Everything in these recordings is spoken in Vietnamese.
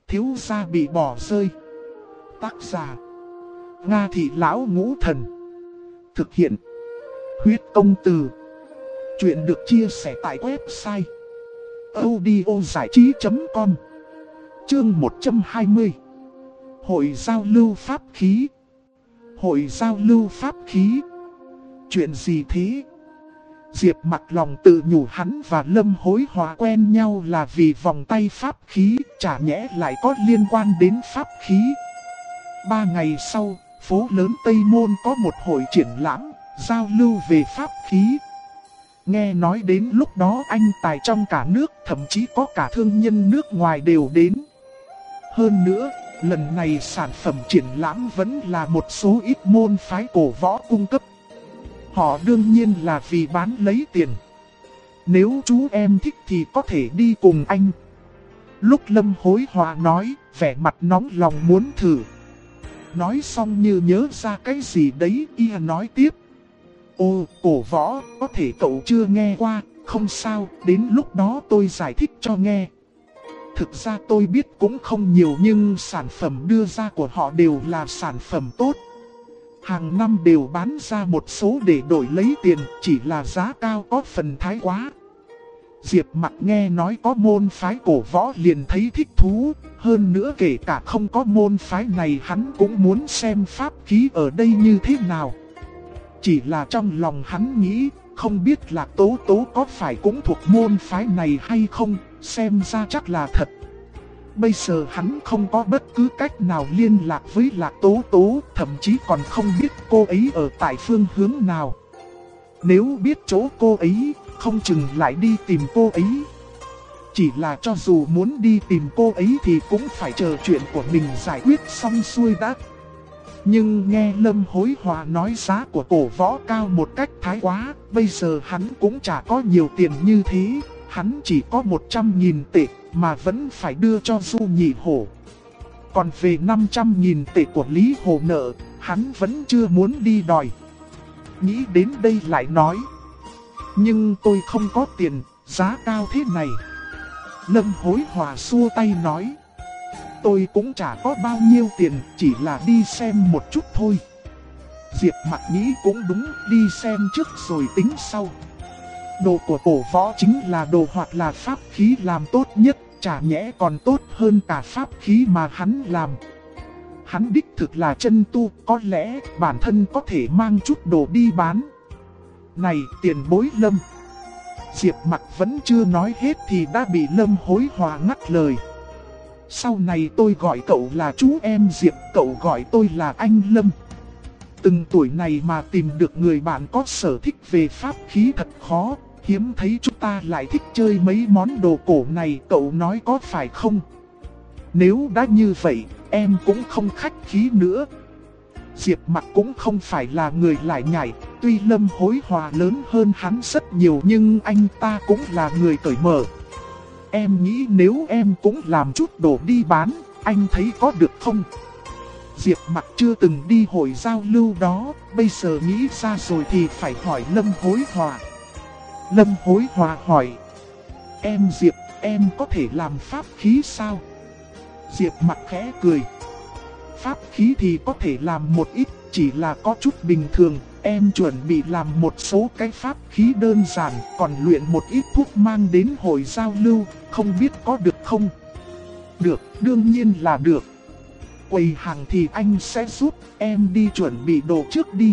Thiếu gia bị bỏ rơi. Tác giả Nga Thị Lão Ngũ Thần. Thực hiện Huyết Công Từ. Chuyện được chia sẻ tại website audiozảichí.com. Chương 120. Hội giao lưu pháp khí. Hội giao lưu pháp khí. Chuyện gì thế? Diệp Mặc lòng tự nhủ hắn và Lâm Hối Hòa quen nhau là vì vòng tay pháp khí, chả nhẽ lại có liên quan đến pháp khí. 3 ngày sau, phố lớn Tây Môn có một hội triển lãm, giao lưu về pháp khí. Nghe nói đến lúc đó anh tài trong cả nước, thậm chí có cả thương nhân nước ngoài đều đến. Hơn nữa, lần này sản phẩm triển lãm vẫn là một số ít môn phái cổ võ cung cấp. Họ đương nhiên là vì bán lấy tiền. Nếu chú em thích thì có thể đi cùng anh. Lúc Lâm Hối Hòa nói, vẻ mặt nóng lòng muốn thử. Nói xong như nhớ ra cái gì đấy, y nói tiếp. Ồ, cổ võ, có thể cậu chưa nghe qua, không sao, đến lúc đó tôi giải thích cho nghe. Thực ra tôi biết cũng không nhiều nhưng sản phẩm đưa ra của họ đều là sản phẩm tốt. Hàng năm đều bán ra một số để đổi lấy tiền, chỉ là giá cao có phần thái quá. Diệp Mặc nghe nói có môn phái cổ võ liền thấy thích thú, hơn nữa kể cả không có môn phái này hắn cũng muốn xem pháp khí ở đây như thế nào. Chỉ là trong lòng hắn nghĩ, không biết Lạc Tố Tố có phải cũng thuộc môn phái này hay không, xem ra chắc là thật. Bây giờ hắn không có bất cứ cách nào liên lạc với Lạc Tố Tố, thậm chí còn không biết cô ấy ở tại phương hướng nào. Nếu biết chỗ cô ấy, không chừng lại đi tìm cô ấy. Chỉ là cho dù muốn đi tìm cô ấy thì cũng phải chờ chuyện của mình giải quyết xong xuôi đã. Nhưng nghe Lâm Hối Hòa nói giá của cổ võ cao một cách thái quá, bây giờ hắn cũng chả có nhiều tiền như thế. Hắn chỉ có 100.000 tệ mà vẫn phải đưa cho Du Nhị Hổ. Còn về 500.000 tệ của Lý Hồ nợ, hắn vẫn chưa muốn đi đòi. Nghĩ đến đây lại nói. Nhưng tôi không có tiền, giá cao thế này. Lâm Hối Hòa xua tay nói. Tôi cũng chả có bao nhiêu tiền, chỉ là đi xem một chút thôi. Diệp Mặc nghĩ cũng đúng, đi xem trước rồi tính sau. Đồ của cổ võ chính là đồ hoặc là pháp khí làm tốt nhất, chả nhẽ còn tốt hơn cả pháp khí mà hắn làm. Hắn đích thực là chân tu, có lẽ bản thân có thể mang chút đồ đi bán. Này tiền bối Lâm. Diệp Mặc vẫn chưa nói hết thì đã bị Lâm Hối Hòa ngắt lời. Sau này tôi gọi cậu là chú em Diệp, cậu gọi tôi là anh Lâm. Từng tuổi này mà tìm được người bạn có sở thích về pháp khí thật khó. Hiếm thấy chúng ta lại thích chơi mấy món đồ cổ này, cậu nói có phải không? Nếu đã như vậy, em cũng không khách khí nữa. Diệp Mặc cũng không phải là người lải nhải, tuy Lâm Hối Hòa lớn hơn hắn rất nhiều nhưng anh ta cũng là người cởi mở. Em nghĩ nếu em cũng làm chút đồ đi bán, anh thấy có được không? Diệp Mặc chưa từng đi hội giao lưu đó, bây giờ nghĩ ra rồi thì phải hỏi Lâm Hối Hòa. Lâm Hối Hòa hỏi. Em Diệp, em có thể làm pháp khí sao? Diệp Mặc khẽ cười. Pháp khí thì có thể làm một ít, chỉ là có chút bình thường. Em chuẩn bị làm một số cái pháp khí đơn giản, còn luyện một ít thuốc mang đến hội giao lưu, không biết có được không? Được, đương nhiên là được. Quầy hàng thì anh sẽ giúp, em đi chuẩn bị đồ trước đi.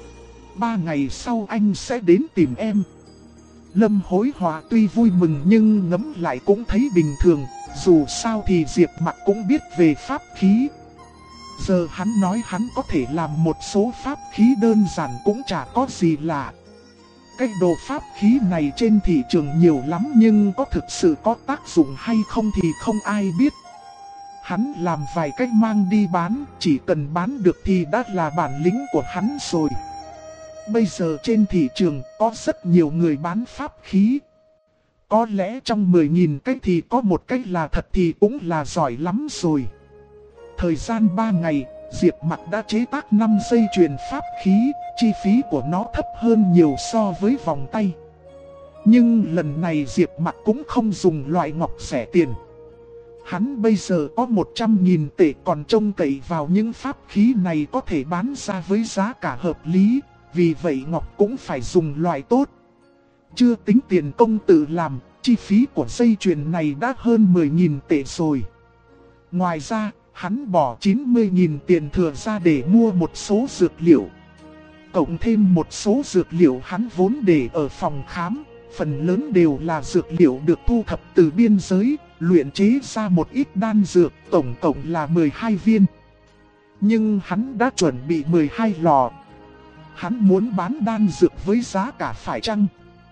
3 ngày sau anh sẽ đến tìm em. Lâm Hối Hòa tuy vui mừng nhưng ngẫm lại cũng thấy bình thường, dù sao thì Diệp Mặc cũng biết về pháp khí. Giờ hắn nói hắn có thể làm một số pháp khí đơn giản cũng chả có gì lạ. Cái đồ pháp khí này trên thị trường nhiều lắm nhưng có thực sự có tác dụng hay không thì không ai biết. Hắn làm vài cách mang đi bán, chỉ cần bán được thì đã là bản lĩnh của hắn rồi. Bây giờ trên thị trường có rất nhiều người bán pháp khí. Có lẽ trong 10.000 cái thì có một cái là thật thì cũng là giỏi lắm rồi. Thời gian 3 ngày, Diệp Mặc đã chế tác 5 dây chuyền pháp khí, chi phí của nó thấp hơn nhiều so với vòng tay. Nhưng lần này Diệp Mặc cũng không dùng loại ngọc rẻ tiền. Hắn bây giờ có 100.000 tệ, còn trông cậy vào những pháp khí này có thể bán ra với giá cả hợp lý, vì vậy ngọc cũng phải dùng loại tốt. Chưa tính tiền công tự làm, chi phí của dây chuyền này đã hơn 10.000 tệ rồi. Ngoài ra, hắn bỏ 90.000 tiền thừa ra để mua một số dược liệu. Cộng thêm một số dược liệu hắn vốn để ở phòng khám, phần lớn đều là dược liệu được thu thập từ biên giới, luyện chế ra một ít đan dược, tổng cộng là 12 viên. Nhưng hắn đã chuẩn bị 12 lò. Hắn muốn bán đan dược với giá cả phải chăng?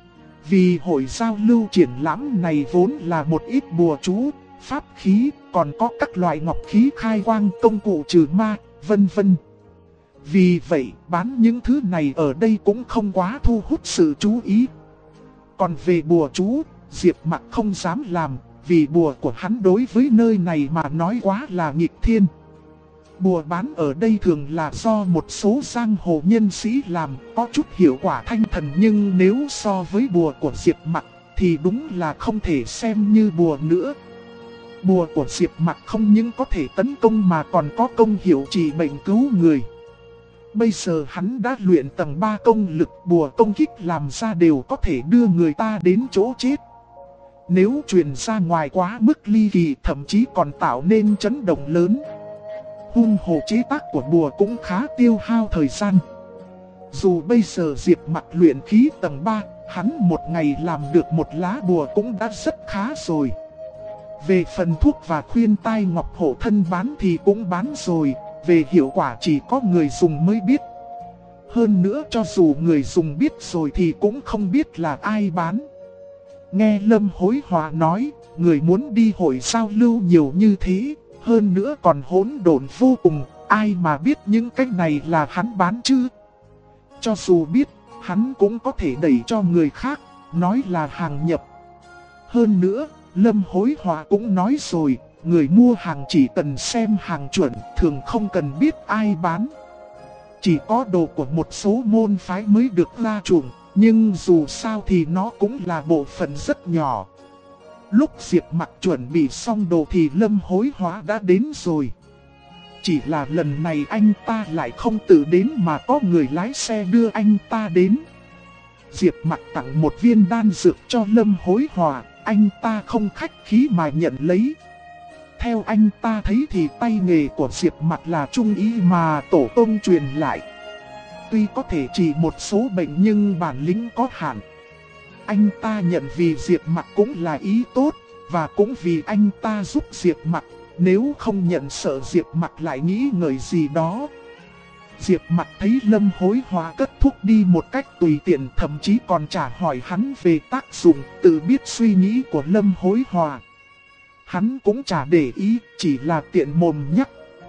Vì hội giao lưu triển lãm này vốn là một ít bùa chú, pháp khí, còn có các loại ngọc khí khai quang, công cụ trừ ma, vân vân. Vì vậy, bán những thứ này ở đây cũng không quá thu hút sự chú ý. Còn về bùa chú, Diệp Mặc không dám làm, vì bùa của hắn đối với nơi này mà nói quá là nghịch thiên. Bùa bán ở đây thường là do một số giang hồ nhân sĩ làm, có chút hiệu quả thanh thần, nhưng nếu so với bùa của Diệp Mặc thì đúng là không thể xem như bùa nữa. Bùa của Diệp Mặc không những có thể tấn công mà còn có công hiệu trị bệnh cứu người. Bây giờ hắn đã luyện tầng 3 công lực, bùa công kích làm ra đều có thể đưa người ta đến chỗ chết. Nếu truyền ra ngoài quá mức ly kỳ, thậm chí còn tạo nên chấn động lớn. Hung hồ chế tác của bùa cũng khá tiêu hao thời gian. Dù bây giờ Diệp Mặc luyện khí tầng 3, hắn một ngày làm được một lá bùa cũng đã rất khá rồi. Về phần thuốc và khuyên tai ngọc hộ thân bán thì cũng bán rồi, về hiệu quả chỉ có người dùng mới biết. Hơn nữa cho dù người dùng biết rồi thì cũng không biết là ai bán. Nghe Lâm Hối Hòa nói, người muốn đi hội giao lưu nhiều như thế, hơn nữa còn hỗn độn vô cùng, ai mà biết những cái này là hắn bán chứ? Cho dù biết, hắn cũng có thể đẩy cho người khác, nói là hàng nhập. Hơn nữa, Lâm Hối Hòa cũng nói rồi, người mua hàng chỉ cần xem hàng chuẩn, thường không cần biết ai bán. Chỉ có đồ của một số môn phái mới được la chuộng, nhưng dù sao thì nó cũng là bộ phận rất nhỏ. Lúc Diệp Mặc chuẩn bị xong đồ thì Lâm Hối Hóa đã đến rồi. Chỉ là lần này anh ta lại không tự đến mà có người lái xe đưa anh ta đến. Diệp Mặc tặng một viên đan dược cho Lâm Hối Hòa, anh ta không khách khí mà nhận lấy. Theo anh ta thấy thì tay nghề của Diệp Mặc là trung ý mà tổ tông truyền lại. Tuy có thể trị một số bệnh nhưng bản lĩnh có hạn. Anh ta nhận vì Diệp Mặc cũng là ý tốt, và cũng vì anh ta giúp Diệp Mặc, nếu không nhận sợ Diệp Mặc lại nghĩ ngợi gì đó. Diệp Mặc thấy Lâm Hối Hóa cất thuốc đi một cách tùy tiện, thậm chí còn trả hỏi hắn về tác dụng, tự biết suy nghĩ của Lâm Hối Hóa. Hắn cũng chả để ý, chỉ là tiện mồm nhắc.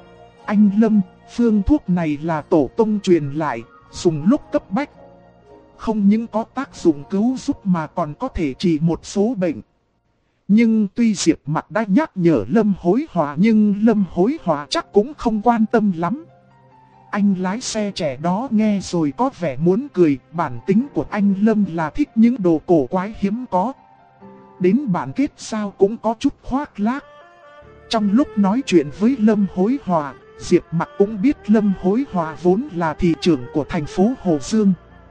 Anh Lâm, phương thuốc này là tổ tông truyền lại, dùng lúc cấp bách. Không những có tác dụng cứu giúp mà còn có thể trị một số bệnh. Nhưng tuy Diệp Mặc đã nhắc nhở Lâm Hối Hóa nhưng Lâm Hối Hóa chắc cũng không quan tâm lắm. Anh lái xe trẻ đó nghe rồi có vẻ muốn cười, bản tính của anh Lâm là thích những đồ cổ quái hiếm có. Đến bản kết sao cũng có chút khoác lác. Trong lúc nói chuyện với Lâm Hối Hòa, Diệp Mặc cũng biết Lâm Hối Hòa vốn là thị trưởng của thành phố Hồ Dương.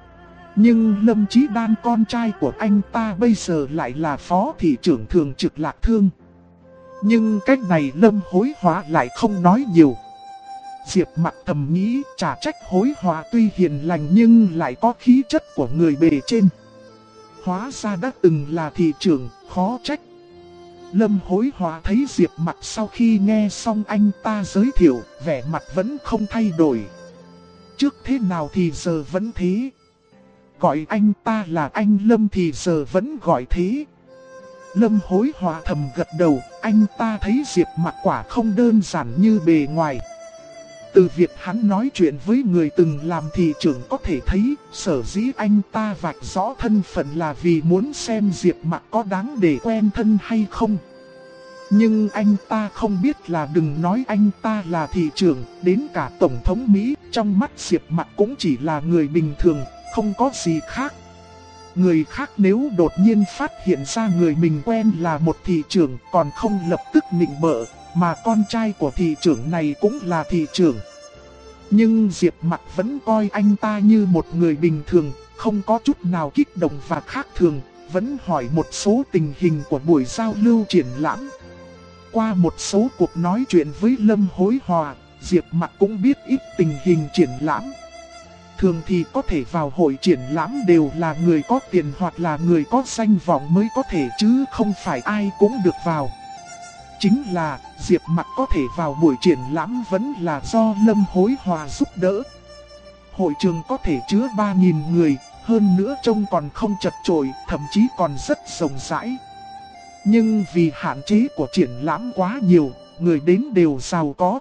Nhưng Lâm Chí Đan con trai của anh ta bây giờ lại là phó thị trưởng thường trực Lạc Thương. Nhưng cách này Lâm Hối Hòa lại không nói nhiều. Diệp Mặc thầm nghĩ chả trách Hối Hòa tuy hiền lành nhưng lại có khí chất của người bề trên. Hóa ra đã từng là thị trưởng, khó trách. Lâm Hối Hòa thấy Diệp Mặc sau khi nghe xong anh ta giới thiệu, vẻ mặt vẫn không thay đổi. Trước thế nào thì giờ vẫn thế. Gọi anh ta là anh Lâm thì giờ vẫn gọi thế. Lâm Hối Hòa thầm gật đầu, anh ta thấy Diệp Mặc quả không đơn giản như bề ngoài. Từ việc hắn nói chuyện với người từng làm thị trưởng có thể thấy, sở dĩ anh ta vạch rõ thân phận là vì muốn xem Diệp Mặc có đáng để quen thân hay không. Nhưng anh ta không biết là đừng nói anh ta là thị trưởng, đến cả Tổng thống Mỹ, trong mắt Diệp Mặc cũng chỉ là người bình thường, không có gì khác. Người khác nếu đột nhiên phát hiện ra người mình quen là một thị trưởng còn không lập tức nịnh bợ, mà con trai của thị trưởng này cũng là thị trưởng. Nhưng Diệp Mặc vẫn coi anh ta như một người bình thường, không có chút nào kích động và khác thường, vẫn hỏi một số tình hình của buổi giao lưu triển lãm. Qua một số cuộc nói chuyện với Lâm Hối Hòa, Diệp Mặc cũng biết ít tình hình triển lãm. Thường thì có thể vào hội triển lãm đều là người có tiền hoặc là người có danh vọng mới có thể, chứ không phải ai cũng được vào. Chính là Diệp Mặc có thể vào buổi triển lãm vẫn là do Lâm Hối Hòa giúp đỡ. Hội trường có thể chứa 3.000 người, hơn nữa trông còn không chật chội, thậm chí còn rất rộng rãi. Nhưng vì hạn chế của triển lãm quá nhiều, người đến đều giàu có.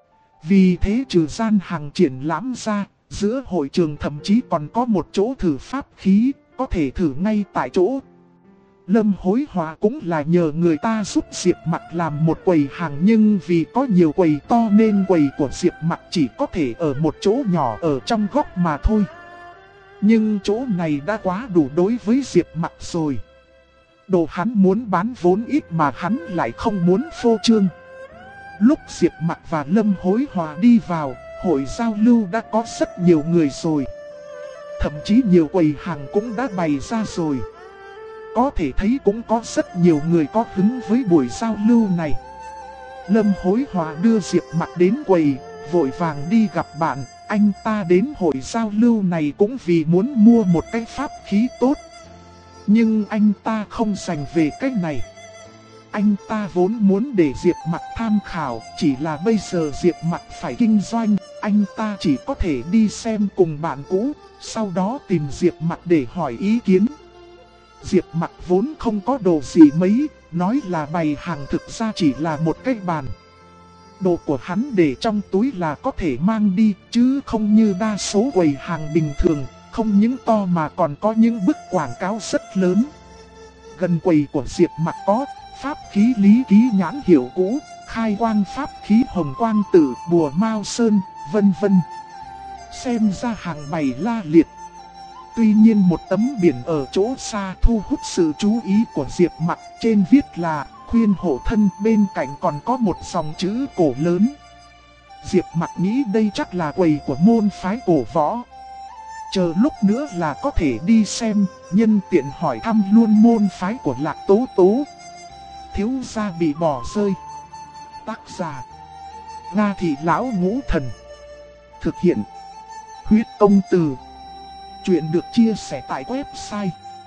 Vì thế trừ gian hàng triển lãm ra, giữa hội trường thậm chí còn có một chỗ thử pháp khí, có thể thử ngay tại chỗ. Lâm Hối Hòa cũng là nhờ người ta giúp Diệp Mặc làm một quầy hàng, nhưng vì có nhiều quầy to nên quầy của Diệp Mặc chỉ có thể ở một chỗ nhỏ ở trong góc mà thôi. Nhưng chỗ này đã quá đủ đối với Diệp Mặc rồi. Đồ hắn muốn bán vốn ít mà hắn lại không muốn phô trương. Lúc Diệp Mặc và Lâm Hối Hòa đi vào, hội giao lưu đã có rất nhiều người rồi. Thậm chí nhiều quầy hàng cũng đã bày ra rồi. Có thể thấy cũng có rất nhiều người có hứng với buổi giao lưu này. Lâm Hối Hòa đưa Diệp Mặc đến quầy, vội vàng đi gặp bạn. Anh ta đến hội giao lưu này cũng vì muốn mua một cái pháp khí tốt. Nhưng anh ta không dành về cái này. Anh ta vốn muốn để Diệp Mặc tham khảo, chỉ là bây giờ Diệp Mặc phải kinh doanh, anh ta chỉ có thể đi xem cùng bạn cũ, sau đó tìm Diệp Mặc để hỏi ý kiến. Diệp Mặc vốn không có đồ gì mấy, nói là bày hàng thực ra chỉ là một cái bàn. Đồ của hắn để trong túi là có thể mang đi, chứ không như đa số quầy hàng bình thường, không những to mà còn có những bức quảng cáo rất lớn. Gần quầy của Diệp Mặc có pháp khí Lý Ký nhãn hiệu cũ, khai quang pháp khí Hồng Quang Tử, bùa Mao Sơn, vân vân. Xem ra hàng bày la liệt. Tuy nhiên một tấm biển ở chỗ xa thu hút sự chú ý của Diệp Mặc, trên viết là khuyên hộ thân, bên cạnh còn có một dòng chữ cổ lớn. Diệp Mặc nghĩ đây chắc là quầy của môn phái cổ võ. Chờ lúc nữa là có thể đi xem, nhân tiện hỏi thăm luôn môn phái của Lạc Tố Tố. Thiếu gia bị bỏ rơi. Tác giả: Nga Thị Lão Ngũ Thần. Thực hiện: Huyết Công Từ. Chuyện được chia sẻ tại website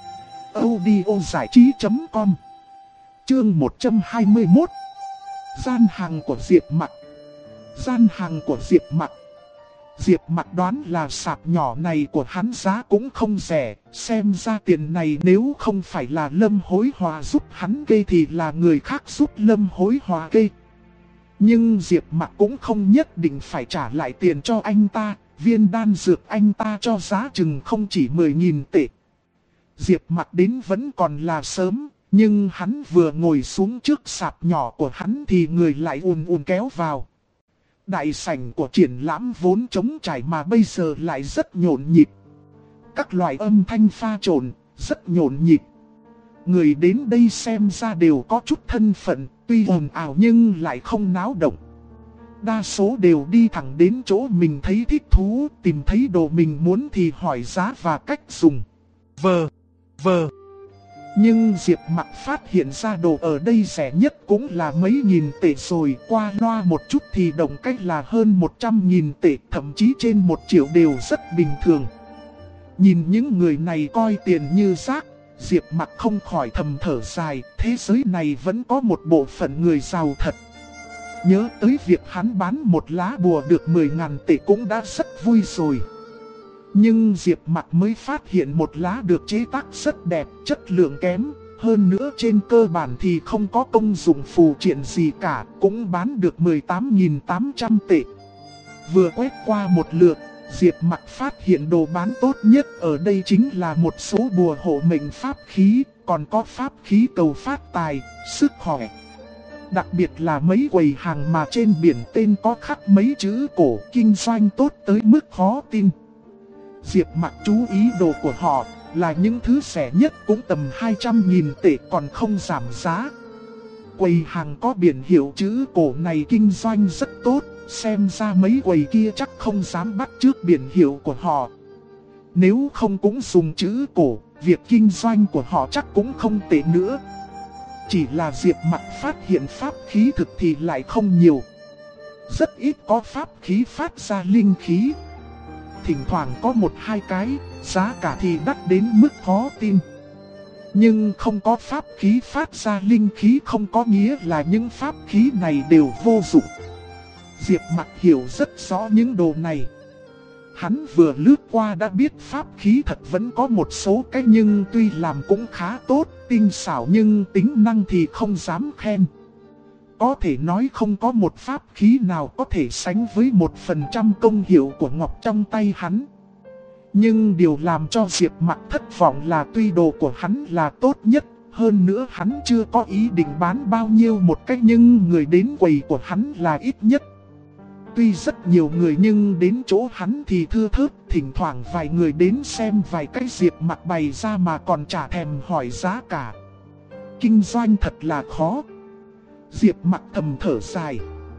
audiozảichí.com. Chương 121. Gian hàng của Diệp Mặc. Gian hàng của Diệp Mặc. Diệp Mặc đoán là sạp nhỏ này của hắn giá cũng không rẻ, xem ra tiền này nếu không phải là Lâm Hối Hòa giúp hắn kê thì là người khác giúp Lâm Hối Hòa kê. Nhưng Diệp Mặc cũng không nhất định phải trả lại tiền cho anh ta, viên đan dược anh ta cho giá chừng không chỉ 10.000 tệ. Diệp Mặc đến vẫn còn là sớm, nhưng hắn vừa ngồi xuống trước sạp nhỏ của hắn thì người lại ùn ùn kéo vào. Đại sảnh của triển lãm vốn trống trải mà bây giờ lại rất nhộn nhịp. Các loại âm thanh pha trộn, rất nhộn nhịp. Người đến đây xem ra đều có chút thân phận, tuy ồn ào nhưng lại không náo động. Đa số đều đi thẳng đến chỗ mình thấy thích thú, tìm thấy đồ mình muốn thì hỏi giá và cách dùng. Nhưng Diệp Mặc phát hiện ra đồ ở đây rẻ nhất cũng là mấy nghìn tệ rồi, qua loa một chút thì đồng cách là hơn 100.000 tệ, thậm chí trên 1 triệu đều rất bình thường. Nhìn những người này coi tiền như rác, Diệp Mặc không khỏi thầm thở dài, thế giới này vẫn có một bộ phận người giàu thật. Nhớ tới việc hắn bán một lá bùa được 10.000 tệ cũng đã rất vui rồi. Nhưng Diệp Mặc mới phát hiện một lá được chế tác rất đẹp, chất lượng kém. Hơn nữa trên cơ bản thì không có công dụng phù triện gì cả, cũng bán được 18.800 tệ. Vừa quét qua một lượt, Diệp Mặc phát hiện đồ bán tốt nhất ở đây chính là một số bùa hộ mệnh pháp khí, còn có pháp khí cầu phát tài, sức khỏe. Đặc biệt là mấy quầy hàng mà trên biển tên có khắc mấy chữ cổ, kinh doanh tốt tới mức khó tin. Diệp Mặc chú ý đồ của họ, là những thứ rẻ nhất cũng tầm 200.000 tệ còn không giảm giá. Quầy hàng có biển hiệu chữ cổ này kinh doanh rất tốt, xem ra mấy quầy kia chắc không dám bắt chước biển hiệu của họ. Nếu không cũng dùng chữ cổ, việc kinh doanh của họ chắc cũng không tệ nữa. Chỉ là Diệp Mặc phát hiện pháp khí thực thì lại không nhiều. Rất ít có pháp khí phát ra linh khí. Thỉnh thoảng có một hai cái, giá cả thì đắt đến mức khó tin. Nhưng không có pháp khí phát ra linh khí không có nghĩa là những pháp khí này đều vô dụng. Diệp Mặc hiểu rất rõ những đồ này. Hắn vừa lướt qua đã biết pháp khí thật vẫn có một số cái nhưng tuy làm cũng khá tốt, tinh xảo nhưng tính năng thì không dám khen. Có thể nói không có một pháp khí nào có thể sánh với 1% công hiệu của ngọc trong tay hắn. Nhưng điều làm cho Diệp Mặc thất vọng là tuy đồ của hắn là tốt nhất, hơn nữa hắn chưa có ý định bán bao nhiêu một cách nhưng người đến quầy của hắn là ít nhất. Tuy rất nhiều người nhưng đến chỗ hắn thì thưa thớt, thỉnh thoảng vài người đến xem vài cái Diệp Mặc bày ra mà còn chả thèm hỏi giá cả. Kinh doanh thật là khó. Diệp Mặc thầm thở dài.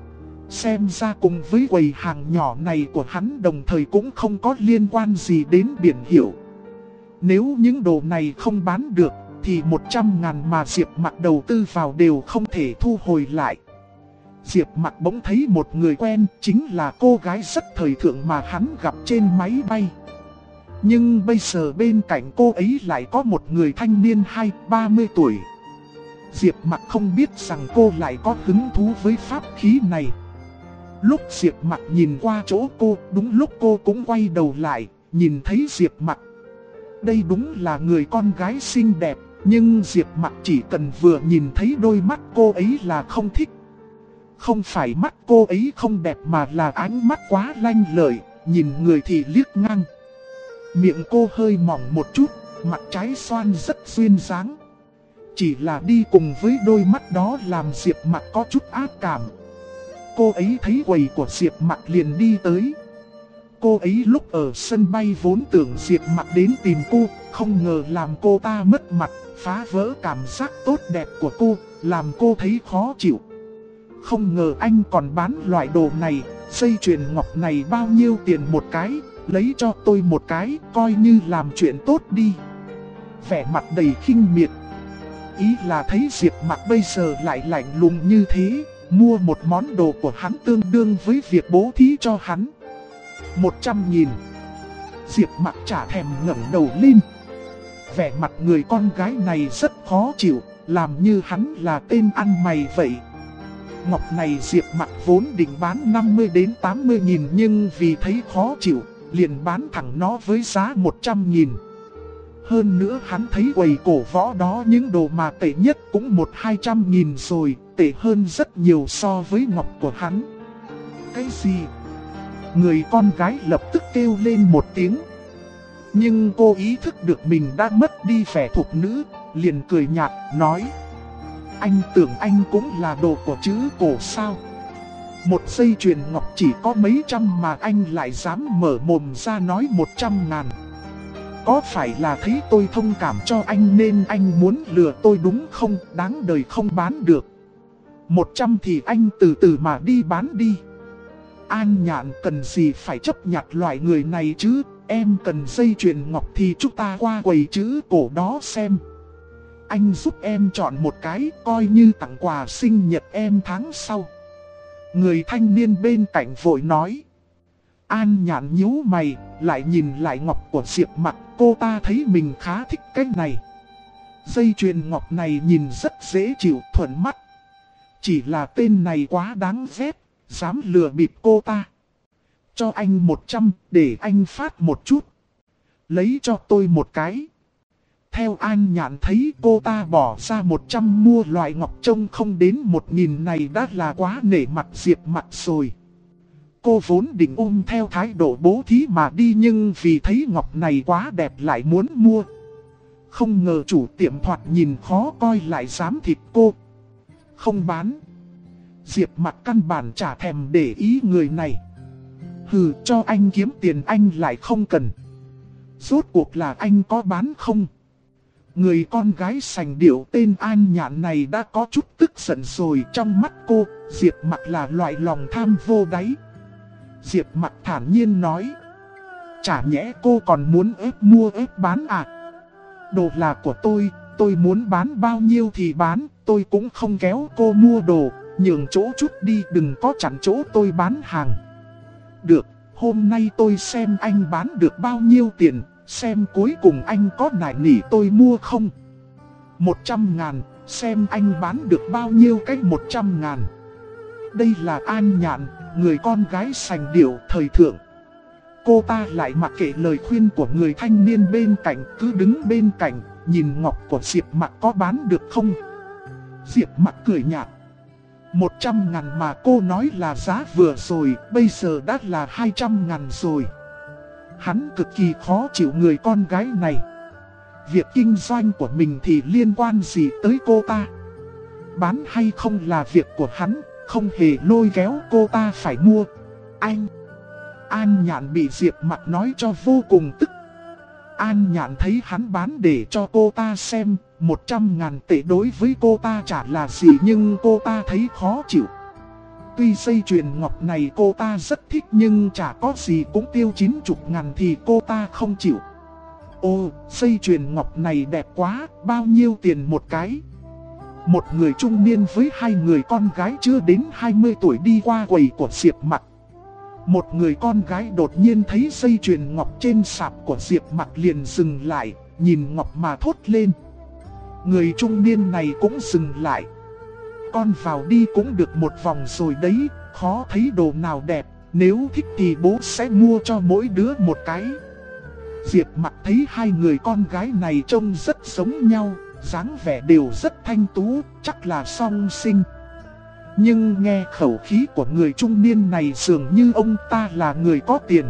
Xem ra cùng với quầy hàng nhỏ này của hắn đồng thời cũng không có liên quan gì đến biển hiệu. Nếu những đồ này không bán được thì 100.000 mà Diệp Mặc đầu tư vào đều không thể thu hồi lại. Diệp Mặc bỗng thấy một người quen, chính là cô gái rất thời thượng mà hắn gặp trên máy bay. Nhưng bây giờ bên cạnh cô ấy lại có một người thanh niên 20-30 tuổi. Diệp Mặc không biết rằng cô lại có hứng thú với pháp khí này. Lúc Diệp Mặc nhìn qua chỗ cô, đúng lúc cô cũng quay đầu lại, nhìn thấy Diệp Mặc. Đây đúng là người con gái xinh đẹp, nhưng Diệp Mặc chỉ cần vừa nhìn thấy đôi mắt cô ấy là không thích. Không phải mắt cô ấy không đẹp mà là ánh mắt quá lanh lợi, nhìn người thì liếc ngang. Miệng cô hơi mỏng một chút, mặt trái xoan rất duyên dáng. Chỉ là đi cùng với đôi mắt đó làm Diệp Mặc có chút ác cảm. Cô ấy thấy quầy của Diệp Mặc liền đi tới. Cô ấy lúc ở sân bay vốn tưởng Diệp Mặc đến tìm cô, không ngờ làm cô ta mất mặt, phá vỡ cảm giác tốt đẹp của cô, làm cô thấy khó chịu. Không ngờ anh còn bán loại đồ này, dây chuyền ngọc này bao nhiêu tiền một cái, lấy cho tôi một cái, coi như làm chuyện tốt đi. Vẻ mặt đầy khinh miệt. Ý là thấy Diệp Mặc bây giờ lại lạnh lùng như thế, mua một món đồ của hắn tương đương với việc bố thí cho hắn. 100.000. Diệp Mặc chả thèm ngẩng đầu lên. Vẻ mặt người con gái này rất khó chịu, làm như hắn là tên ăn mày vậy. Ngọc này Diệp Mặc vốn định bán 50 đến 80.000 nhưng vì thấy khó chịu, liền bán thẳng nó với giá 100.000. Hơn nữa hắn thấy quầy cổ võ đó những đồ mà tệ nhất cũng 100-200.000 rồi, tệ hơn rất nhiều so với ngọc của hắn. Cái gì? Người con gái lập tức kêu lên một tiếng. Nhưng cô ý thức được mình đã mất đi vẻ thục nữ, liền cười nhạt, nói: Anh tưởng anh cũng là đồ của chữ cổ sao? Một dây chuyền ngọc chỉ có mấy trăm mà anh lại dám mở mồm ra nói 100.000. Có phải là thấy tôi thông cảm cho anh nên anh muốn lừa tôi đúng không? Đáng đời không bán được. 100 thì anh từ từ mà đi bán đi. An Nhạn cần gì phải chấp nhặt loại người này chứ? Em cần dây chuyền ngọc thì chúng ta qua quầy chữ cổ đó xem. Anh giúp em chọn một cái, coi như tặng quà sinh nhật em tháng sau. Người thanh niên bên cạnh vội nói. An Nhạn nhíu mày, lại nhìn lại ngọc của Diệp Mặc, cô ta thấy mình khá thích cái này. Dây chuyền ngọc này nhìn rất dễ chịu, thuận mắt. Chỉ là tên này quá đáng ghét, dám lừa bịp cô ta. Cho anh 100, để anh phát một chút. Lấy cho tôi một cái. Theo An Nhạn thấy cô ta bỏ ra 100 mua loại ngọc trông không đến 1.000 này đã là quá nể mặt Diệp Mặc rồi. Cô vốn định ôm theo thái độ bố thí mà đi nhưng vì thấy ngọc này quá đẹp lại muốn mua. Không ngờ chủ tiệm thoạt nhìn khó coi lại dám thịt cô. Không bán. Diệp Mặc căn bản chả thèm để ý người này. Hừ, cho anh kiếm tiền anh lại không cần. Rốt cuộc là anh có bán không? Người con gái sành điệu tên An Nhạn này đã có chút tức giận rồi. Trong mắt cô, Diệp Mặc là loại lòng tham vô đáy. Diệp Mặc thản nhiên nói. Chả nhẽ cô còn muốn ép mua ép bán à? Đồ là của tôi muốn bán bao nhiêu thì bán, tôi cũng không kéo cô mua đồ, nhường chỗ chút đi, đừng có chặn chỗ tôi bán hàng. Được, hôm nay tôi xem anh bán được bao nhiêu tiền, xem cuối cùng anh có nài nỉ tôi mua không. 100.000, xem anh bán được bao nhiêu cái 100.000. Đây là An Nhạn, người con gái sành điệu thời thượng. Cô ta lại mặc kệ lời khuyên của người thanh niên bên cạnh, cứ đứng bên cạnh, nhìn ngọc của Diệp Mặc có bán được không. Diệp Mặc cười nhạt. 100.000 mà cô nói là giá vừa rồi, bây giờ đã là 200.000 rồi. Hắn cực kỳ khó chịu người con gái này. Việc kinh doanh của mình thì liên quan gì tới cô ta? Bán hay không là việc của hắn, không hề lôi kéo cô ta phải mua. Anh! An Nhạn bị Diệp Mặc nói cho vô cùng tức. An Nhạn thấy hắn bán để cho cô ta xem, 100.000 tệ đối với cô ta chả là gì, nhưng cô ta thấy khó chịu. Tuy dây chuyền ngọc này cô ta rất thích nhưng chả có gì cũng tiêu 90.000 thì cô ta không chịu. Ô, dây chuyền ngọc này đẹp quá, bao nhiêu tiền một cái? Một người trung niên với hai người con gái chưa đến 20 tuổi đi qua quầy của Diệp Mặc. Một người con gái đột nhiên thấy dây chuyền ngọc trên sạp của Diệp Mặc liền dừng lại, nhìn ngọc mà thốt lên. Người trung niên này cũng dừng lại. Con vào đi cũng được một vòng rồi đấy, khó thấy đồ nào đẹp, nếu thích thì bố sẽ mua cho mỗi đứa một cái. Diệp Mặc thấy hai người con gái này trông rất giống nhau, dáng vẻ đều rất thanh tú, chắc là song sinh. Nhưng nghe khẩu khí của người trung niên này dường như ông ta là người có tiền.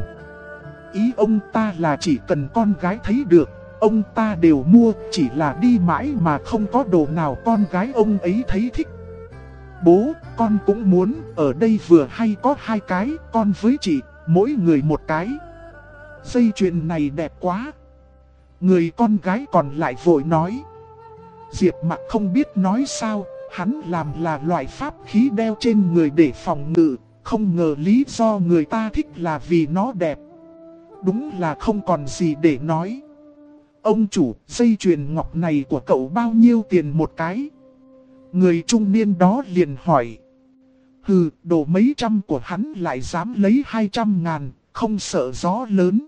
Ý ông ta là chỉ cần con gái thấy được, ông ta đều mua, chỉ là đi mãi mà không có đồ nào con gái ông ấy thấy thích. Bố, con cũng muốn, ở đây vừa hay có hai cái, con với chị, mỗi người một cái. Dây chuyền này đẹp quá. Người con gái còn lại vội nói. Diệp Mặc không biết nói sao. Hắn làm là loại pháp khí đeo trên người để phòng ngự, không ngờ lý do người ta thích là vì nó đẹp. Đúng là không còn gì để nói. Ông chủ, dây chuyền ngọc này của cậu bao nhiêu tiền một cái? Người trung niên đó liền hỏi. Hừ, đồ mấy trăm của hắn lại dám lấy 200.000, không sợ gió lớn.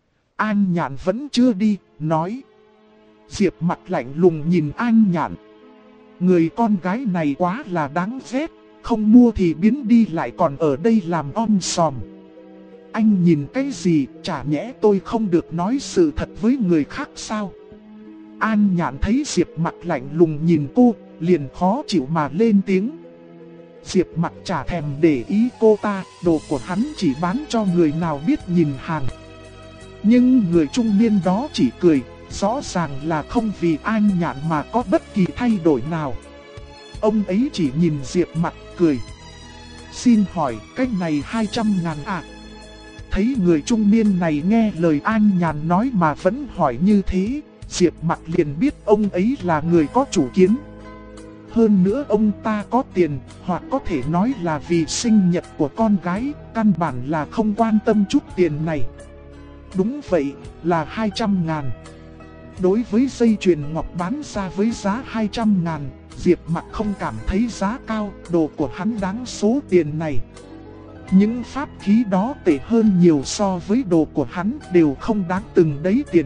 An Nhạn vẫn chưa đi, nói. Diệp Mặc lạnh lùng nhìn An Nhạn. Người con gái này quá là đáng ghét, không mua thì biến đi lại còn ở đây làm om sòm. Anh nhìn cái gì, chả nhẽ tôi không được nói sự thật với người khác sao? An Nhạn thấy Diệp Mặc lạnh lùng nhìn cô, liền khó chịu mà lên tiếng. Diệp Mặc chả thèm để ý cô ta, đồ của hắn chỉ bán cho người nào biết nhìn hàng. Nhưng người trung niên đó chỉ cười. Rõ ràng là không vì An Nhạn mà có bất kỳ thay đổi nào. Ông ấy chỉ nhìn Diệp Mặc cười. Xin hỏi cái này 200.000 à? Thấy người trung niên này nghe lời An Nhạn nói mà vẫn hỏi như thế, Diệp Mặc liền biết ông ấy là người có chủ kiến. Hơn nữa ông ta có tiền, hoặc có thể nói là vì sinh nhật của con gái, căn bản là không quan tâm chút tiền này. Đúng vậy, là 200.000. Đối với dây chuyền ngọc bán ra với giá 200.000, Diệp Mặc không cảm thấy giá cao, đồ của hắn đáng số tiền này. Những pháp khí đó tệ hơn nhiều so với đồ của hắn, đều không đáng từng đấy tiền.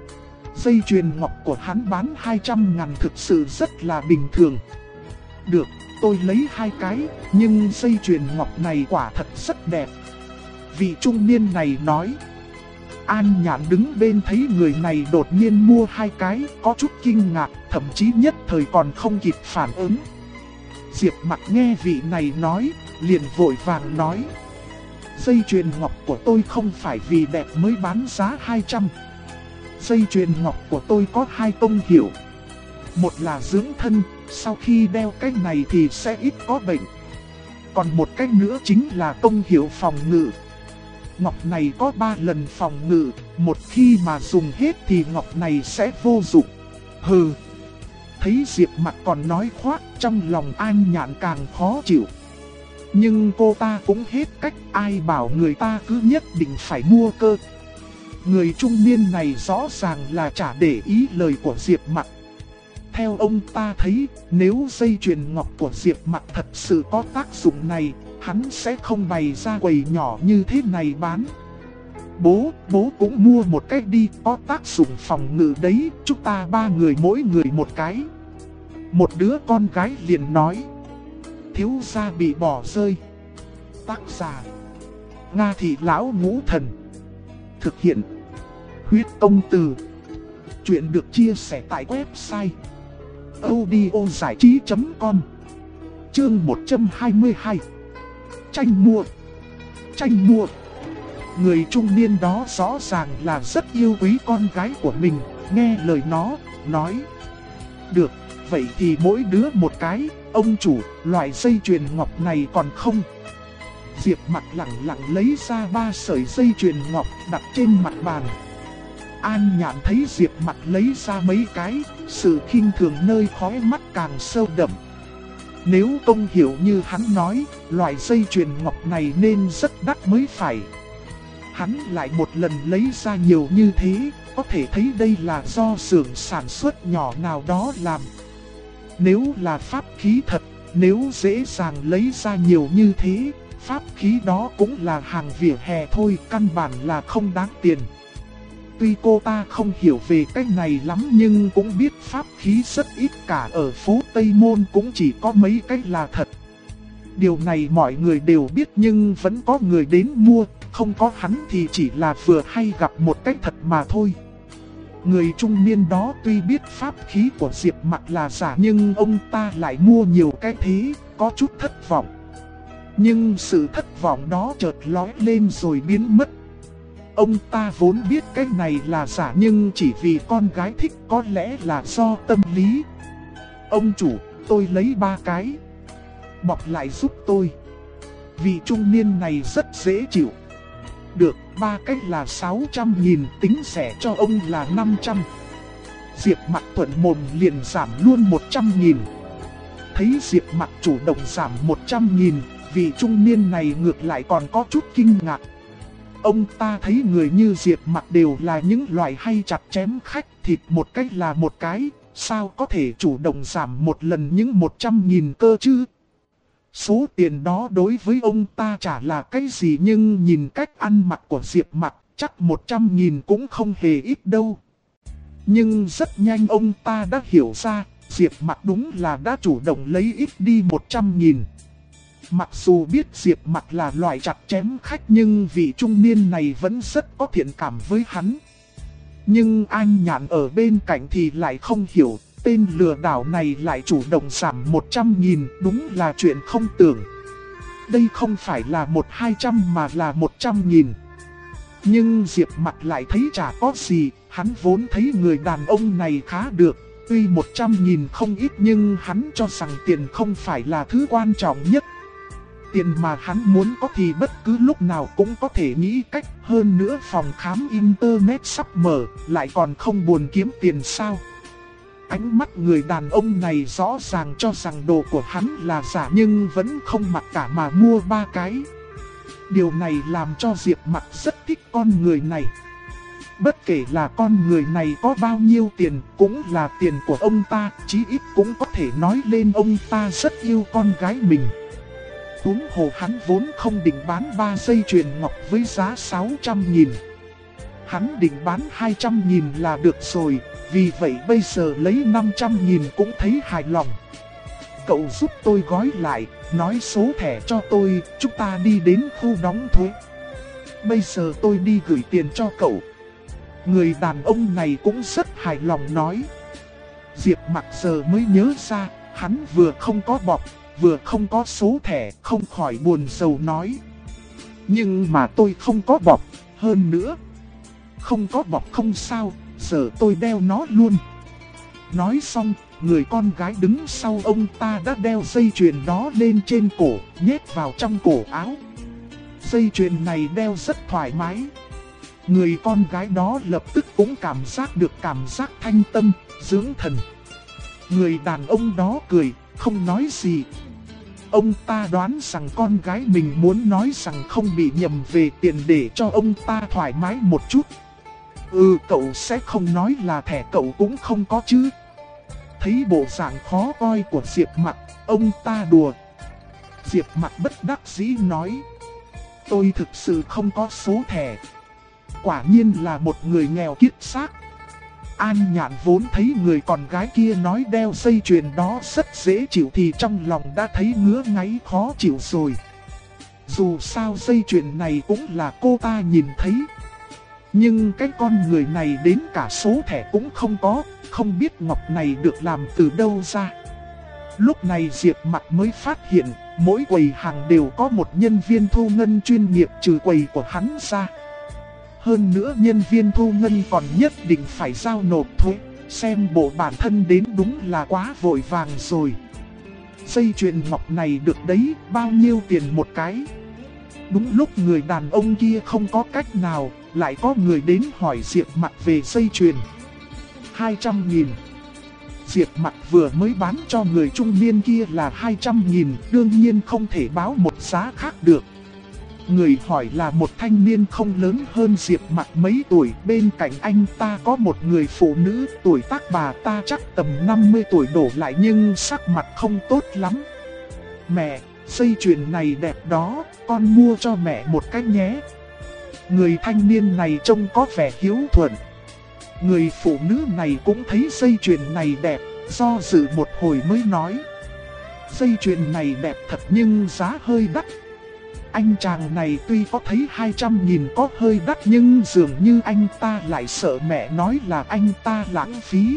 Dây chuyền ngọc của hắn bán 200.000 thực sự rất là bình thường. Được, tôi lấy hai cái, nhưng dây chuyền ngọc này quả thật rất đẹp. Vị trung niên này nói. An Nhạn đứng bên thấy người này đột nhiên mua hai cái, có chút kinh ngạc, thậm chí nhất thời còn không kịp phản ứng. Diệp Mặc nghe vị này nói, liền vội vàng nói. Dây chuyền ngọc của tôi không phải vì đẹp mới bán giá 200. Dây chuyền ngọc của tôi có hai công hiệu. Một là dưỡng thân, sau khi đeo cái này thì sẽ ít có bệnh. Còn một cách nữa chính là công hiệu phòng ngự. ngọc này có 3 lần phòng ngự, một khi mà dùng hết thì ngọc này sẽ vô dụng. Hừ. Thấy Diệp Mặc còn nói khoác, trong lòng An Nhạn càng khó chịu. Nhưng cô ta cũng hết cách, ai bảo người ta cứ nhất định phải mua cơ. Người trung niên này rõ ràng là chả để ý lời của Diệp Mặc. Theo ông ta thấy, nếu dây chuyền ngọc của Diệp Mặc thật sự có tác dụng này, hắn sẽ không bày ra quầy nhỏ như thế này bán. Bố cũng mua một cái đi, có tác dụng phòng ngự đấy, chúng ta 3 người mỗi người một cái. Một đứa con gái liền nói. Thiếu gia bị bỏ rơi. Tác giả: Nga Thị Lão Ngũ Thần. Thực hiện: Huyết Công Từ. Chuyện được chia sẻ tại website audiozảichí.com. Chương 122. Tranh mua. Người trung niên đó rõ ràng là rất yêu quý con gái của mình, nghe lời nó, nói. Được, vậy thì mỗi đứa một cái, ông chủ, loại dây chuyền ngọc này còn không? Diệp Mặc lẳng lặng lấy ra 3 sợi dây chuyền ngọc đặt trên mặt bàn. An Nhạn thấy Diệp Mặc lấy ra mấy cái, sự khinh thường nơi khóe mắt càng sâu đậm. Nếu công hiểu như hắn nói, loại dây chuyền ngọc này nên rất đắt mới phải. Hắn lại một lần lấy ra nhiều như thế, có thể thấy đây là do xưởng sản xuất nhỏ nào đó làm. Nếu là pháp khí thật, nếu dễ dàng lấy ra nhiều như thế, pháp khí đó cũng là hàng vỉa hè thôi, căn bản là không đáng tiền. Tuy cô ta không hiểu về cái này lắm nhưng cũng biết pháp khí rất ít, cả ở phố Tây Môn cũng chỉ có mấy cái là thật. Điều này mọi người đều biết nhưng vẫn có người đến mua, không có hắn thì chỉ là vừa hay gặp một cái thật mà thôi. Người trung niên đó tuy biết pháp khí của Diệp Mặc là giả nhưng ông ta lại mua nhiều cái thế, có chút thất vọng. Nhưng sự thất vọng đó chợt lóe lên rồi biến mất. Ông ta vốn biết cái này là giả nhưng chỉ vì con gái thích, có lẽ là do tâm lý. Ông chủ, tôi lấy 3 cái. Bọc lại giúp tôi. Vị trung niên này rất dễ chịu. Được, 3 cái là 600.000, tính rẻ cho ông là 500. Diệp Mặc thuận mồm liền giảm luôn 100.000. Thấy Diệp Mặc chủ động giảm 100.000, vị trung niên này ngược lại còn có chút kinh ngạc. Ông ta thấy người như Diệp Mặc đều là những loại hay chặt chém khách, thịt một cái là một cái, sao có thể chủ động giảm một lần những 100.000 cơ chứ? Số tiền đó đối với ông ta chả là cái gì nhưng nhìn cách ăn mặc của Diệp Mặc, chắc 100.000 cũng không hề ít đâu. Nhưng rất nhanh ông ta đã hiểu ra, Diệp Mặc đúng là đã chủ động lấy ít đi 100.000. Mặc dù biết Diệp Mặc là loại chặt chém khách nhưng vị trung niên này vẫn rất có thiện cảm với hắn. Nhưng An Nhạn ở bên cạnh thì lại không hiểu, tên lừa đảo này lại chủ động giảm 100.000, đúng là chuyện không tưởng. Đây không phải là 100-200 mà là 100.000. Nhưng Diệp Mặc lại thấy chả có gì, hắn vốn thấy người đàn ông này khá được. Tuy 100.000 không ít nhưng hắn cho rằng tiền không phải là thứ quan trọng nhất. Tiền mà hắn muốn có thì bất cứ lúc nào cũng có thể nghĩ cách, hơn nữa phòng khám internet sắp mở, lại còn không buồn kiếm tiền sao. Ánh mắt người đàn ông này rõ ràng cho rằng đồ của hắn là giả nhưng vẫn không mặc cả mà mua 3 cái. Điều này làm cho Diệp Mặc rất thích con người này. Bất kể là con người này có bao nhiêu tiền, cũng là tiền của ông ta, chí ít cũng có thể nói lên ông ta rất yêu con gái mình. Huống hồ hắn vốn không định bán 3 dây chuyền ngọc với giá 600.000. Hắn định bán 200.000 là được rồi, vì vậy bây giờ lấy 500.000 cũng thấy hài lòng. Cậu giúp tôi gói lại, nói số thẻ cho tôi, chúng ta đi đến khu đóng thuế. Bây giờ tôi đi gửi tiền cho cậu. Người đàn ông này cũng rất hài lòng nói. Diệp Mặc giờ mới nhớ ra, hắn vừa không có bọc, vừa không có số thẻ, không khỏi buồn rầu nói. Nhưng mà tôi không có bọc, hơn nữa. Không có bọc không sao, giờ tôi đeo nó luôn. Nói xong, người con gái đứng sau ông ta đã đeo dây chuyền đó lên trên cổ, nhét vào trong cổ áo. dây chuyền này đeo rất thoải mái. Người con gái đó lập tức cũng cảm giác được cảm giác thanh tâm, dưỡng thần. Người đàn ông đó cười, không nói gì. Ông ta đoán rằng con gái mình muốn nói rằng không bị nhầm về tiền để cho ông ta thoải mái một chút. Cậu sẽ không nói là thẻ cậu cũng không có chứ. Thấy bộ dạng khó coi của Diệp Mặc, ông ta đùa. Diệp Mặc bất đắc dĩ nói: tôi thực sự không có số thẻ. Quả nhiên là một người nghèo kiết xác. An Nhạn vốn thấy người con gái kia nói đeo dây chuyền đó rất dễ chịu thì trong lòng đã thấy ngứa ngáy khó chịu rồi. Dù sao dây chuyền này cũng là cô ta nhìn thấy. Nhưng cái con người này đến cả số thẻ cũng không có, không biết ngọc này được làm từ đâu ra. Lúc này Diệp Mặc mới phát hiện, mỗi quầy hàng đều có một nhân viên thu ngân chuyên nghiệp trừ quầy của hắn ra. Hơn nữa nhân viên thu ngân còn nhất định phải giao nộp thuế, xem bộ bản thân đến đúng là quá vội vàng rồi. Dây chuyền ngọc này được đấy, bao nhiêu tiền một cái? Đúng lúc người đàn ông kia không có cách nào, lại có người đến hỏi Diệp Mặc về dây chuyền. 200.000. Diệp Mặc vừa mới bán cho người trung niên kia là 200.000, đương nhiên không thể báo một giá khác được. Người hỏi là một thanh niên không lớn hơn Diệp Mặc mấy tuổi, bên cạnh anh ta có một người phụ nữ, tuổi tác bà ta chắc tầm 50 tuổi đổ lại nhưng sắc mặt không tốt lắm. Mẹ, dây chuyền này đẹp đó, con mua cho mẹ một cái nhé. Người thanh niên này trông có vẻ hiếu thuận. Người phụ nữ này cũng thấy dây chuyền này đẹp, do dự một hồi mới nói: dây chuyền này đẹp thật nhưng giá hơi đắt. Anh chàng này tuy có thấy 200.000 có hơi đắt nhưng dường như anh ta lại sợ mẹ nói là anh ta lãng phí.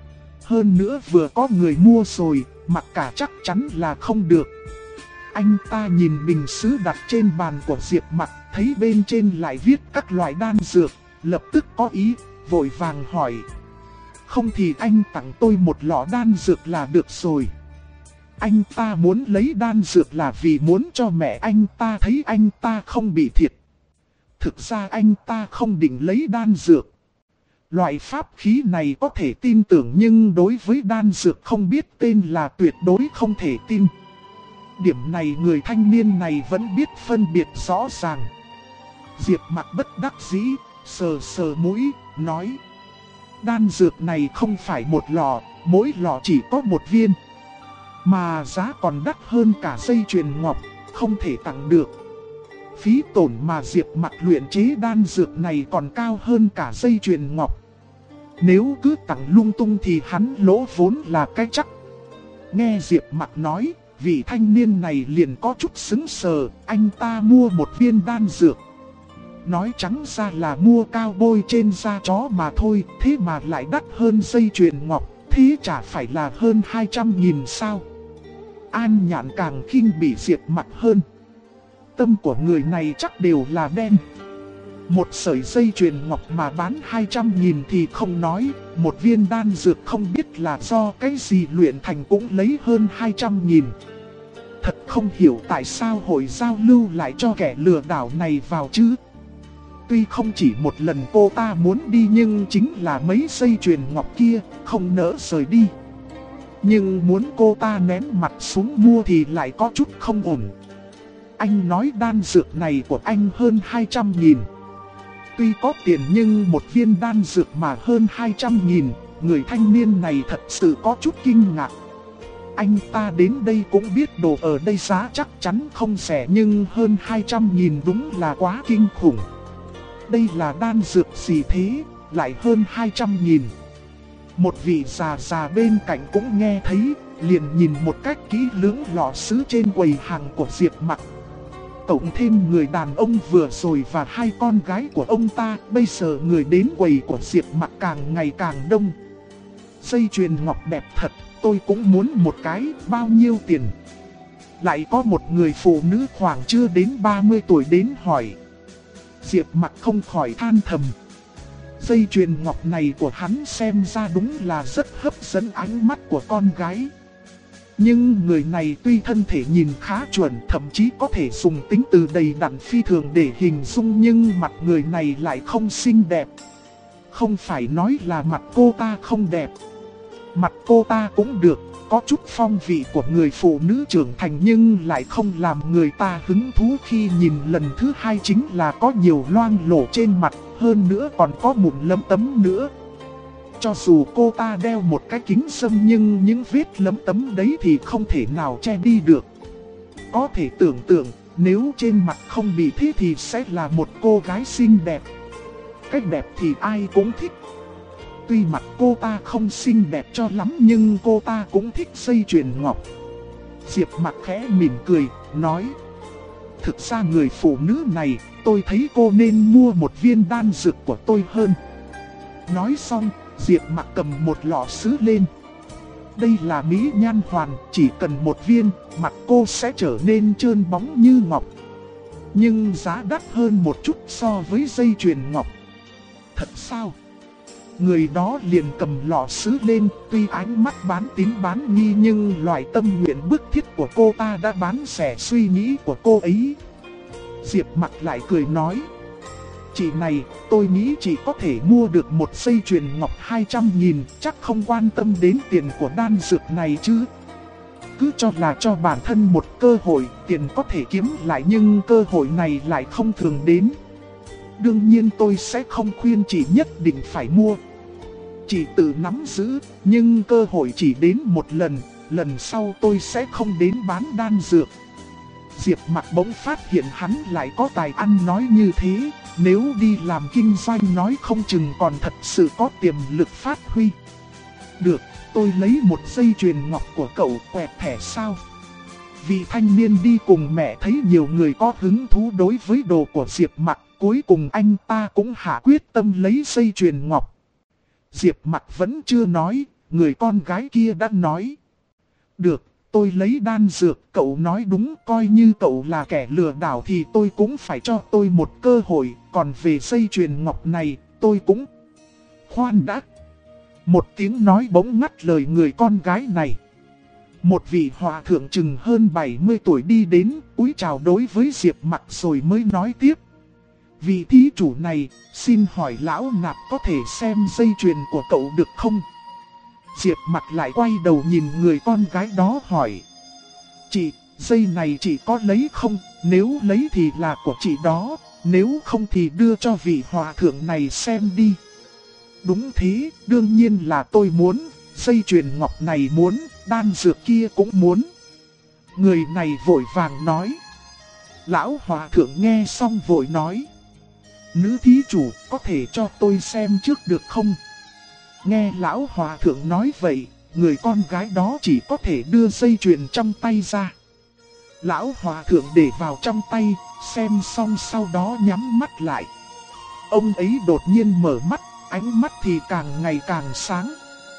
Hơn nữa vừa có người mua rồi, mặc cả chắc chắn là không được. Anh ta nhìn bình sứ đặt trên bàn của Diệp Mặc, thấy bên trên lại viết các loại đan dược, lập tức có ý, vội vàng hỏi: không thì anh tặng tôi một lọ đan dược là được rồi. Anh ta muốn lấy đan dược là vì muốn cho mẹ anh ta thấy anh ta không bị thiệt. Thực ra anh ta không định lấy đan dược. Loại pháp khí này có thể tin tưởng nhưng đối với đan dược không biết tên là tuyệt đối không thể tin. Điểm này người thanh niên này vẫn biết phân biệt rõ ràng. Diệp Mặc bất đắc dĩ, sờ sờ mũi, nói: đan dược này không phải một lọ, mỗi lọ chỉ có một viên. Mà giá còn đắt hơn cả dây chuyền ngọc, không thể tặng được. Phí tổn mà Diệp Mặc luyện chế đan dược này còn cao hơn cả dây chuyền ngọc. Nếu cứ tặng lung tung thì hắn lỗ vốn là cái chắc. Nghe Diệp Mặc nói, vị thanh niên này liền có chút sững sờ, anh ta mua một viên đan dược. Nói trắng ra là mua cao bôi trên da chó mà thôi, thế mà lại đắt hơn dây chuyền ngọc, thế chả phải là hơn 200.000 sao? An Nhạn càng khinh bỉ Diệp Mặc hơn. Tâm của người này chắc đều là đen. Một sợi dây chuyền ngọc mà bán 200.000 thì không nói, một viên đan dược không biết là do cái gì luyện thành cũng lấy hơn 200.000. Thật không hiểu tại sao hội giao lưu lại cho kẻ lừa đảo này vào chứ. Tuy không chỉ một lần cô ta muốn đi nhưng chính là mấy dây chuyền ngọc kia, không nỡ rời đi. Nhưng muốn cô ta nén mặt xuống mua thì lại có chút không ổn. Anh nói đan dược này của anh hơn 200.000. Tuy có tiền nhưng một viên đan dược mà hơn 200.000, người thanh niên này thật sự có chút kinh ngạc. Anh ta đến đây cũng biết đồ ở đây giá chắc chắn không rẻ nhưng hơn 200.000 đúng là quá kinh khủng. Đây là đan dược gì thế, lại hơn 200.000. Một vị già bên cạnh cũng nghe thấy, liền nhìn một cách kỹ lưỡng lọ sứ trên quầy hàng của Diệp Mặc. Cộng thêm người đàn ông vừa rồi và hai con gái của ông ta, bây giờ người đến quầy của Diệp Mặc càng ngày càng đông. Dây chuyền ngọc đẹp thật, tôi cũng muốn một cái, bao nhiêu tiền? Lại có một người phụ nữ khoảng chưa đến 30 tuổi đến hỏi. Diệp Mặc không khỏi than thầm. Dây chuyền ngọc này của hắn xem ra đúng là rất hấp dẫn ánh mắt của con gái. Nhưng người này tuy thân thể nhìn khá chuẩn, thậm chí có thể dùng tính từ đầy đặn phi thường để hình dung, nhưng mặt người này lại không xinh đẹp. Không phải nói là mặt cô ta không đẹp. Mặt cô ta cũng được, có chút phong vị của người phụ nữ trưởng thành, nhưng lại không làm người ta hứng thú khi nhìn lần thứ hai, chính là có nhiều loang lổ trên mặt, hơn nữa còn có mụn lấm tấm nữa. Cho dù cô ta đeo một cái kính râm nhưng những vết lấm tấm đấy thì không thể nào che đi được. Có thể tưởng tượng, nếu trên mặt không bị thế thì sẽ là một cô gái xinh đẹp. Cách đẹp thì ai cũng thích. Tuy mặt cô ta không xinh đẹp cho lắm nhưng cô ta cũng thích dây chuyền ngọc. Diệp Mặc khẽ mỉm cười, nói: thực ra người phụ nữ này, tôi thấy cô nên mua một viên đan dược của tôi hơn. Nói xong, Diệp Mặc cầm một lọ sứ lên. Đây là mỹ nhan hoàn, chỉ cần một viên, mặt cô sẽ trở nên trơn bóng như ngọc. Nhưng giá đắt hơn một chút so với dây chuyền ngọc. Thật sao? Người đó liền cầm lọ sứ lên, tuy ánh mắt bán tín bán nghi nhưng loại tâm nguyện bức thiết của cô ta đã bán rẻ suy nghĩ của cô ấy. Diệp Mặc lại cười nói: chị này, tôi nghĩ chị có thể mua được một dây chuyền ngọc 200.000, chắc không quan tâm đến tiền của đan dược này chứ. Cứ cho là cho bản thân một cơ hội, tiền có thể kiếm lại nhưng cơ hội này lại không thường đến. Đương nhiên tôi sẽ không khuyên chị nhất định phải mua. Chị tự nắm giữ, nhưng cơ hội chỉ đến một lần, lần sau tôi sẽ không đến bán đan dược. Diệp Mặc bỗng phát hiện hắn lại có tài ăn nói như thế, nếu đi làm kinh doanh nói không chừng còn thật sự có tiềm lực phát huy. Được, tôi lấy một dây chuyền ngọc của cậu, quẹt thẻ sao? Vị thanh niên đi cùng mẹ thấy nhiều người có hứng thú đối với đồ của Diệp Mặc, cuối cùng anh ta cũng hạ quyết tâm lấy dây chuyền ngọc. Diệp Mặc vẫn chưa nói, người con gái kia đã nói: được, tôi lấy đan dược, cậu nói đúng, coi như cậu là kẻ lừa đảo thì tôi cũng phải cho tôi một cơ hội, còn về dây chuyền ngọc này, tôi cũng... Khoan đã! Một tiếng nói bỗng ngắt lời người con gái này. Một vị hòa thượng chừng hơn 70 tuổi đi đến, cúi chào đối với Diệp Mặc rồi mới nói tiếp: vị thí chủ này, xin hỏi lão nạp có thể xem dây chuyền của cậu được không? Diệp Mặc lại quay đầu nhìn người con gái đó hỏi: chị, dây này chị có lấy không? Nếu lấy thì là của chị đó, nếu không thì đưa cho vị hòa thượng này xem đi. Đúng thế, đương nhiên là tôi muốn, dây chuyền ngọc này muốn, đan dược kia cũng muốn. Người này vội vàng nói. Lão hòa thượng nghe xong vội nói: nữ thí chủ, có thể cho tôi xem trước được không? Nghe lão hòa thượng nói vậy, người con gái đó chỉ có thể đưa dây chuyền trong tay ra. Lão hòa thượng để vào trong tay, xem xong sau đó nhắm mắt lại. Ông ấy đột nhiên mở mắt, ánh mắt thì càng ngày càng sáng.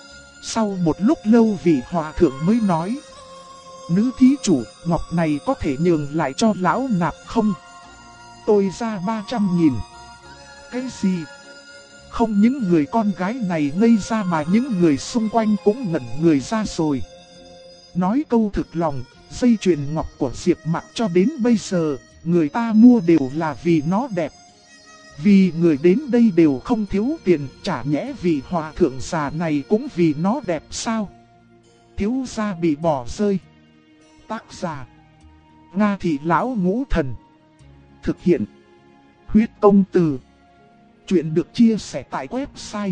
Sau một lúc lâu vị hòa thượng mới nói: nữ thí chủ, ngọc này có thể nhường lại cho lão nạp không? Tôi ra 300.000. Cái gì? Không những người con gái này ngây ra mà những người xung quanh cũng ngẩn người ra rồi. Nói câu thực lòng, dây chuyền ngọc của Diệp Mặc cho đến bây giờ, người ta mua đều là vì nó đẹp. Vì người đến đây đều không thiếu tiền, chả nhẽ vị hòa thượng già này cũng vì nó đẹp sao? Thiếu gia bị bỏ rơi. Tác giả: Nga Thị Lão Ngũ Thần. Thực hiện: Huyết Công Từ. Chuyện được chia sẻ tại website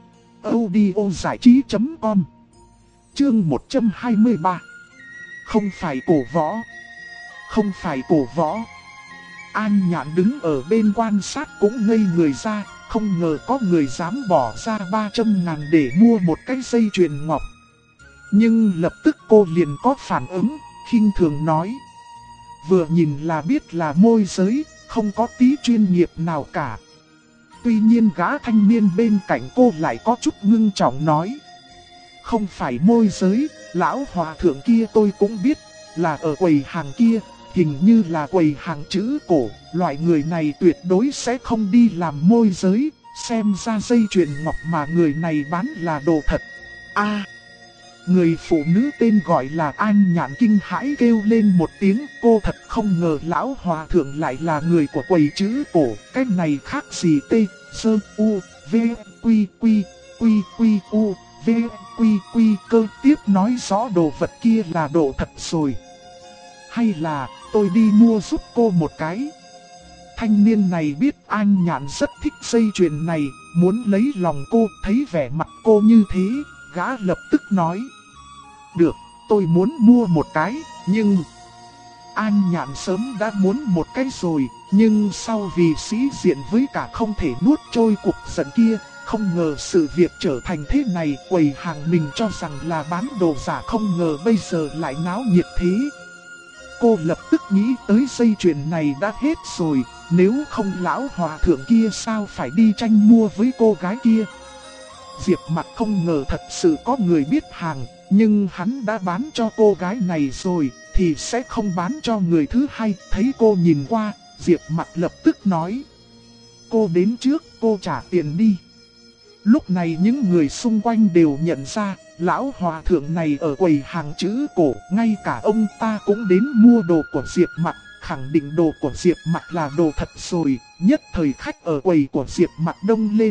audiozảichí.com. Chương 123. Không phải cổ võ. Không phải cổ võ. An Nhạn đứng ở bên quan sát cũng ngây người ra, không ngờ có người dám bỏ ra 300.000 để mua một cái dây chuyền ngọc. Nhưng lập tức cô liền có phản ứng, khinh thường nói: vừa nhìn là biết là môi giới, không có tí chuyên nghiệp nào cả. Tuy nhiên gã thanh niên bên cạnh cô lại có chút ngưng trọng nói: không phải môi giới, lão hòa thượng kia tôi cũng biết, là ở quầy hàng kia, hình như là quầy hàng chữ cổ, loại người này tuyệt đối sẽ không đi làm môi giới, xem ra dây chuyền ngọc mà người này bán là đồ thật. Người phụ nữ tên gọi là An Nhạn kinh hãi kêu lên một tiếng, cô thật không ngờ lão hòa thượng lại là người của quầy chữ cổ, cái này khác gì T, Sơ, U, V, Quy, Quy, Quy, Quy, U, V, Quy, Quy cơ tiếp nói rõ đồ vật kia là đồ thật rồi. Hay là tôi đi mua giúp cô một cái. Thanh niên này biết An Nhạn rất thích dây chuyền này, muốn lấy lòng cô, thấy vẻ mặt cô như thế, gã lập tức nói. Được, tôi muốn mua một cái, nhưng... An Nhạn sớm đã muốn một cái rồi, nhưng sau vì sĩ diện với cả không thể nuốt trôi cục giận kia, không ngờ sự việc trở thành thế này. Quầy hàng mình cho rằng là bán đồ giả, không ngờ bây giờ lại náo nhiệt thế. Cô lập tức nghĩ tới dây chuyền này đã hết rồi, nếu không lão hòa thượng kia sao phải đi tranh mua với cô gái kia. Diệp Mặc không ngờ thật sự có người biết hàng, nhưng hắn đã bán cho cô gái này rồi, thì sẽ không bán cho người thứ hai. Thấy cô nhìn qua, Diệp Mặc lập tức nói. Cô đến trước, cô trả tiền đi. Lúc này những người xung quanh đều nhận ra, lão hòa thượng này ở quầy hàng chữ cổ, ngay cả ông ta cũng đến mua đồ của Diệp Mặc, khẳng định đồ của Diệp Mặc là đồ thật rồi. Nhất thời khách ở quầy của Diệp Mặc đông lên.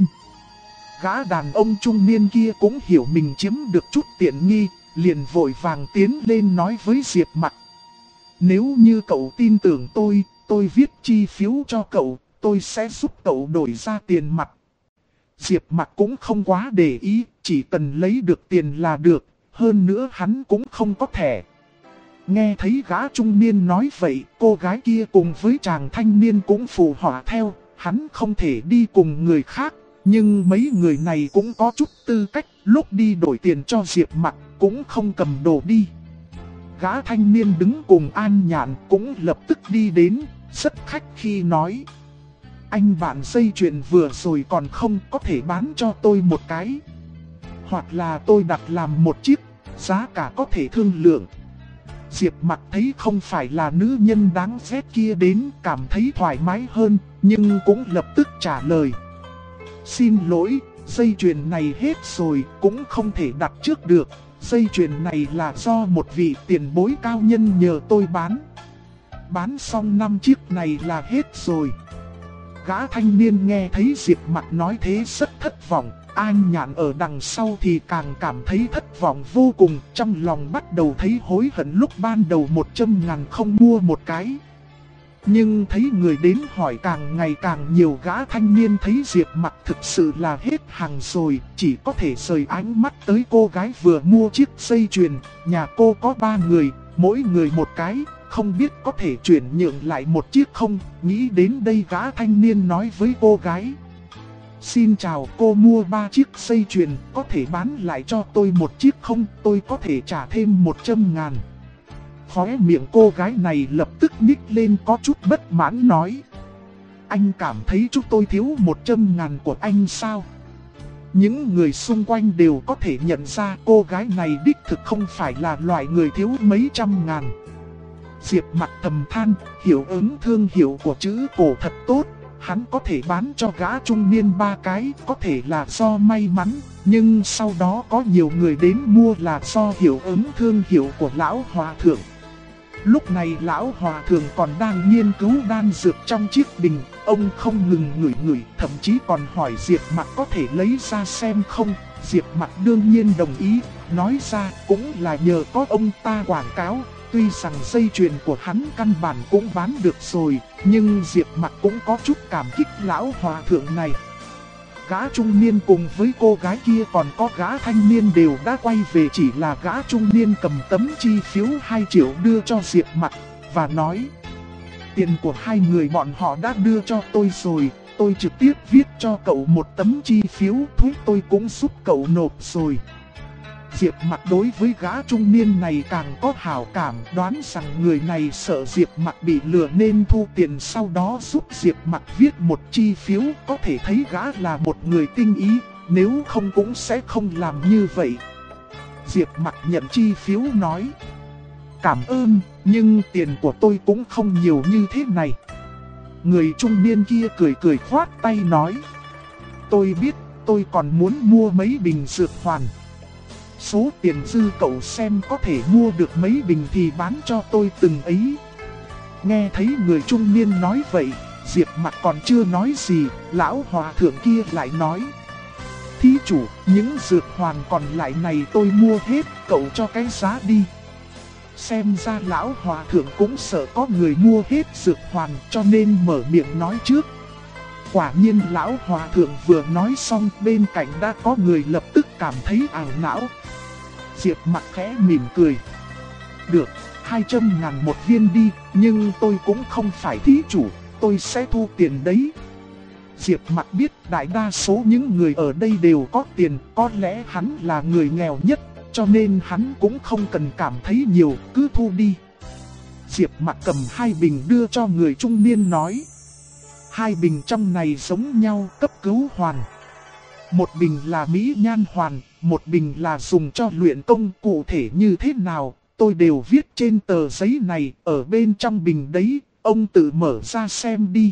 Gã đàn ông trung niên kia cũng hiểu mình chiếm được chút tiện nghi, liền vội vàng tiến lên nói với Diệp Mặc. Nếu như cậu tin tưởng tôi viết chi phiếu cho cậu, tôi sẽ giúp cậu đổi ra tiền mặt. Diệp Mặc cũng không quá để ý, chỉ cần lấy được tiền là được, hơn nữa hắn cũng không có thẻ. Nghe thấy gã trung niên nói vậy, cô gái kia cùng với chàng thanh niên cũng phụ họa theo, hắn không thể đi cùng người khác. Nhưng mấy người này cũng có chút tư cách, lúc đi đổi tiền cho Diệp Mặc cũng không cầm đồ đi. Gã thanh niên đứng cùng An Nhạn cũng lập tức đi đến, rất khách khi nói. Anh bạn dây chuyền vừa rồi còn không có thể bán cho tôi một cái. Hoặc là tôi đặt làm một chiếc, giá cả có thể thương lượng. Diệp Mặc thấy không phải là nữ nhân đáng ghét kia đến, cảm thấy thoải mái hơn, nhưng cũng lập tức trả lời. Xin lỗi, dây chuyền này hết rồi, cũng không thể đặt trước được. Dây chuyền này là do một vị tiền bối cao nhân nhờ tôi bán. Bán xong 5 chiếc này là hết rồi. Gã thanh niên nghe thấy Diệp Mặc nói thế rất thất vọng. An Nhạn ở đằng sau thì càng cảm thấy thất vọng vô cùng. Trong lòng bắt đầu thấy hối hận lúc ban đầu 100.000 không mua một cái. Nhưng thấy người đến hỏi càng ngày càng nhiều, gã thanh niên thấy Diệp Mặc thực sự là hết hàng rồi, chỉ có thể rời ánh mắt tới cô gái vừa mua chiếc dây chuyền. Nhà cô có 3 người, mỗi người một cái, không biết có thể chuyển nhượng lại một chiếc không. Nghĩ đến đây gã thanh niên nói với cô gái. Xin chào, cô mua 3 chiếc dây chuyền, có thể bán lại cho tôi một chiếc không? Tôi có thể trả thêm 100.000. Khóe miệng cô gái này lập tức nhích lên có chút bất mãn nói. Anh cảm thấy chúng tôi thiếu 100.000 của anh sao? Những người xung quanh đều có thể nhận ra cô gái này đích thực không phải là loại người thiếu mấy trăm ngàn. Diệp Mặc thầm than, hiệu ứng thương hiệu của chữ cổ thật tốt. Hắn có thể bán cho gã trung niên 3 cái, có thể là do may mắn, nhưng sau đó có nhiều người đến mua là do hiệu ứng thương hiệu của lão hòa thượng. Lúc này lão hòa thượng còn đang nghiên cứu đan dược trong chiếc bình, ông không ngừng ngửi, thậm chí còn hỏi Diệp Mặc có thể lấy ra xem không. Diệp Mặc đương nhiên đồng ý, nói ra cũng là nhờ có ông ta quảng cáo. Tuy rằng dây chuyền của hắn căn bản cũng bán được rồi, nhưng Diệp Mặc cũng có chút cảm kích lão hòa thượng này. Gã trung niên cùng với cô gái kia còn có gã thanh niên đều đã quay về, chỉ là gã trung niên cầm tấm chi phiếu 2 triệu đưa cho Diệp Mặc và nói. Tiền của 2 người bọn họ đã đưa cho tôi rồi, tôi trực tiếp viết cho cậu một tấm chi phiếu, thuế tôi cũng giúp cậu nộp rồi. Diệp Mặc đối với gã trung niên này càng có hảo cảm, đoán rằng người này sợ Diệp Mặc bị lừa nên thu tiền sau đó giúp Diệp Mặc viết một chi phiếu. Có thể thấy gã là một người tinh ý, nếu không cũng sẽ không làm như vậy. Diệp Mặc nhận chi phiếu nói. Cảm ơn, nhưng tiền của tôi cũng không nhiều như thế này. Người trung niên kia cười khoát tay nói. Tôi biết, tôi còn muốn mua mấy bình dược hoàn. Số tiền dư cậu xem có thể mua được mấy bình thì bán cho tôi từng ấy. Nghe thấy người trung niên nói vậy, Diệp Mặc còn chưa nói gì, lão hòa thượng kia lại nói: thí chủ, những dược hoàn còn lại này tôi mua hết, cậu cho cái giá đi. Xem ra lão hòa thượng cũng sợ có người mua hết dược hoàn cho nên mở miệng nói trước. Quả nhiên lão hòa thượng vừa nói xong, bên cạnh đã có người lập tức cảm thấy ảo não. Diệp Mặc khẽ mỉm cười: được, 200.000 một viên đi, nhưng tôi cũng không phải thí chủ, tôi sẽ thu tiền đấy. Diệp Mặc biết đại đa số những người ở đây đều có tiền, có lẽ hắn là người nghèo nhất, cho nên hắn cũng không cần cảm thấy nhiều, cứ thu đi. Diệp Mặc cầm 2 bình đưa cho người trung niên nói: 2 bình trong này giống nhau, cấp cứu hoàn. Một bình là mỹ nhan hoàn, một bình là dùng cho luyện công, cụ thể như thế nào, tôi đều viết trên tờ giấy này, ở bên trong bình đấy, ông tự mở ra xem đi.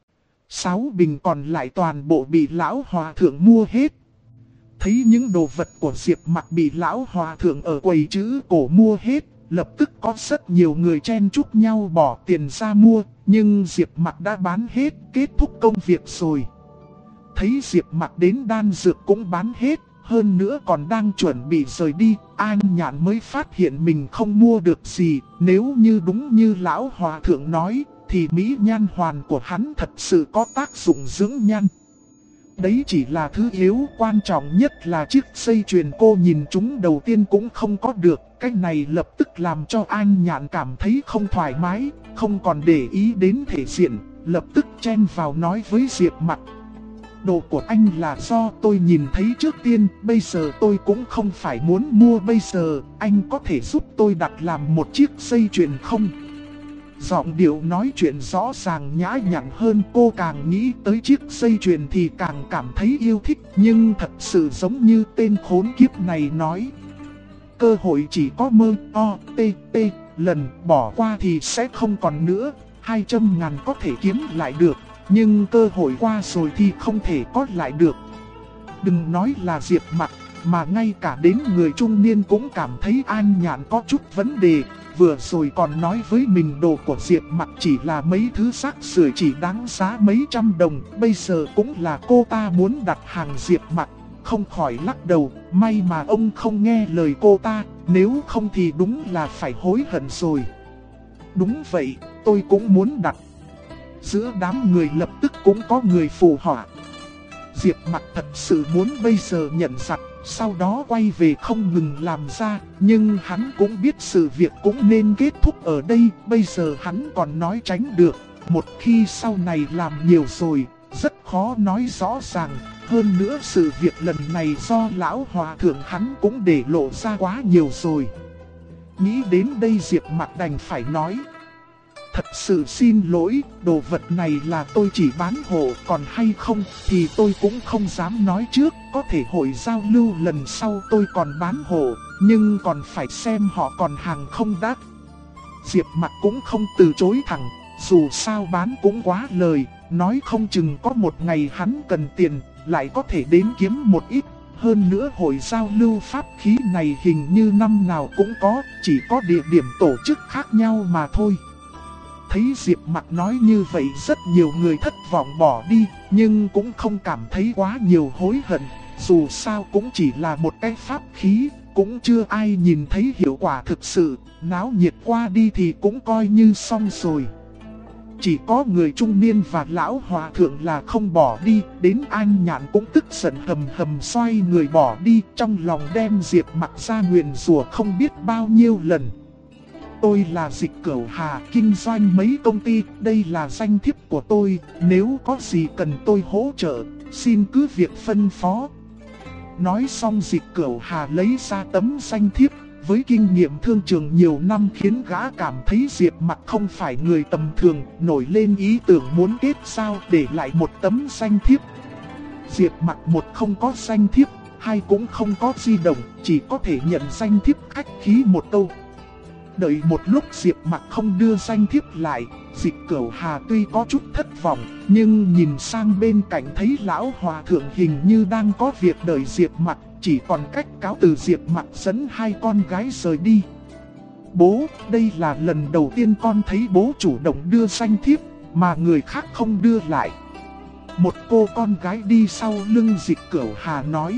6 bình còn lại toàn bộ bị lão hòa thượng mua hết. Thấy những đồ vật của Diệp Mặc bị lão hòa thượng ở quầy chữ cổ mua hết, lập tức có rất nhiều người chen chúc nhau bỏ tiền ra mua, nhưng Diệp Mặc đã bán hết, kết thúc công việc rồi. Thấy Diệp Mặc đến đan dược cũng bán hết, hơn nữa còn đang chuẩn bị rời đi, An Nhạn mới phát hiện mình không mua được gì. Nếu như đúng như lão hòa thượng nói, thì mỹ nhan hoàn của hắn thật sự có tác dụng dưỡng nhan. Đấy chỉ là thứ yếu, quan trọng nhất là chiếc dây chuyền cô nhìn chúng đầu tiên cũng không có được. Cái này lập tức làm cho An Nhạn cảm thấy không thoải mái, không còn để ý đến thể diện, lập tức chen vào nói với Diệp Mặc: đồ của anh là do tôi nhìn thấy trước tiên, bây giờ tôi cũng không phải muốn mua bây giờ, anh có thể giúp tôi đặt làm một chiếc dây chuyền không? Giọng điệu nói chuyện rõ ràng nhã nhặn hơn, cô càng nghĩ tới chiếc dây chuyền thì càng cảm thấy yêu thích, nhưng thật sự giống như tên khốn kiếp này nói. Cơ hội chỉ có mơ o t lần, bỏ qua thì sẽ không còn nữa, 200.000 có thể kiếm lại được, nhưng cơ hội qua rồi thì không thể có lại được. Đừng nói là Diệp Mặc, mà ngay cả đến người trung niên cũng cảm thấy An Nhạn có chút vấn đề. Vừa rồi còn nói với mình đồ của Diệp Mặc chỉ là mấy thứ rác rưởi chỉ đáng giá mấy trăm đồng, bây giờ cũng là cô ta muốn đặt hàng Diệp Mặc, không khỏi lắc đầu, may mà ông không nghe lời cô ta, nếu không thì đúng là phải hối hận rồi. Đúng vậy, tôi cũng muốn đặt. Giữa đám người lập tức cũng có người phụ họa. Diệp Mặc thật sự muốn bây giờ nhận giặc, sau đó quay về không ngừng làm ra, nhưng hắn cũng biết sự việc cũng nên kết thúc ở đây, bây giờ hắn còn nói tránh được, một khi sau này làm nhiều rồi, rất khó nói rõ ràng, hơn nữa sự việc lần này do lão hòa thượng hắn cũng để lộ ra quá nhiều rồi. Nghĩ đến đây Diệp Mặc đành phải nói: thật sự xin lỗi, đồ vật này là tôi chỉ bán hộ, còn hay không thì tôi cũng không dám nói trước, có thể hội giao lưu lần sau tôi còn bán hộ, nhưng còn phải xem họ còn hàng không đắt. Diệp Mặc cũng không từ chối thẳng, dù sao bán cũng quá lời, nói không chừng có một ngày hắn cần tiền, lại có thể đến kiếm một ít. Hơn nữa hội giao lưu pháp khí này hình như năm nào cũng có, chỉ có địa điểm tổ chức khác nhau mà thôi. Thấy Diệp Mặc nói như vậy rất nhiều người thất vọng bỏ đi, nhưng cũng không cảm thấy quá nhiều hối hận, dù sao cũng chỉ là một cái pháp khí, cũng chưa ai nhìn thấy hiệu quả thực sự, náo nhiệt qua đi thì cũng coi như xong rồi. Chỉ có người trung niên và lão hòa thượng là không bỏ đi, đến An Nhạn cũng tức giận hầm hầm xoay người bỏ đi, trong lòng đem Diệp Mặc ra nguyền rủa không biết bao nhiêu lần. Tôi là Dịch Cửu Hà, kinh doanh mấy công ty, đây là danh thiếp của tôi, nếu có gì cần tôi hỗ trợ, xin cứ việc phân phó. Nói xong Dịch Cửu Hà lấy ra tấm danh thiếp, với kinh nghiệm thương trường nhiều năm khiến gã cảm thấy Diệp Mặc không phải người tầm thường, nổi lên ý tưởng muốn kết giao để lại một tấm danh thiếp. Diệp Mặc một không có danh thiếp, hai cũng không có di động, chỉ có thể nhận danh thiếp khách khí một câu. Đợi một lúc Diệp Mặc không đưa danh thiếp lại, Dịch Cửu Hà tuy có chút thất vọng, nhưng nhìn sang bên cạnh thấy lão hòa thượng hình như đang có việc đợi Diệp Mặc, chỉ còn cách cáo từ, Diệp Mặc dẫn hai con gái rời đi. Bố, đây là lần đầu tiên con thấy bố chủ động đưa danh thiếp, mà người khác không đưa lại. Một cô con gái đi sau lưng Dịch Cửu Hà nói.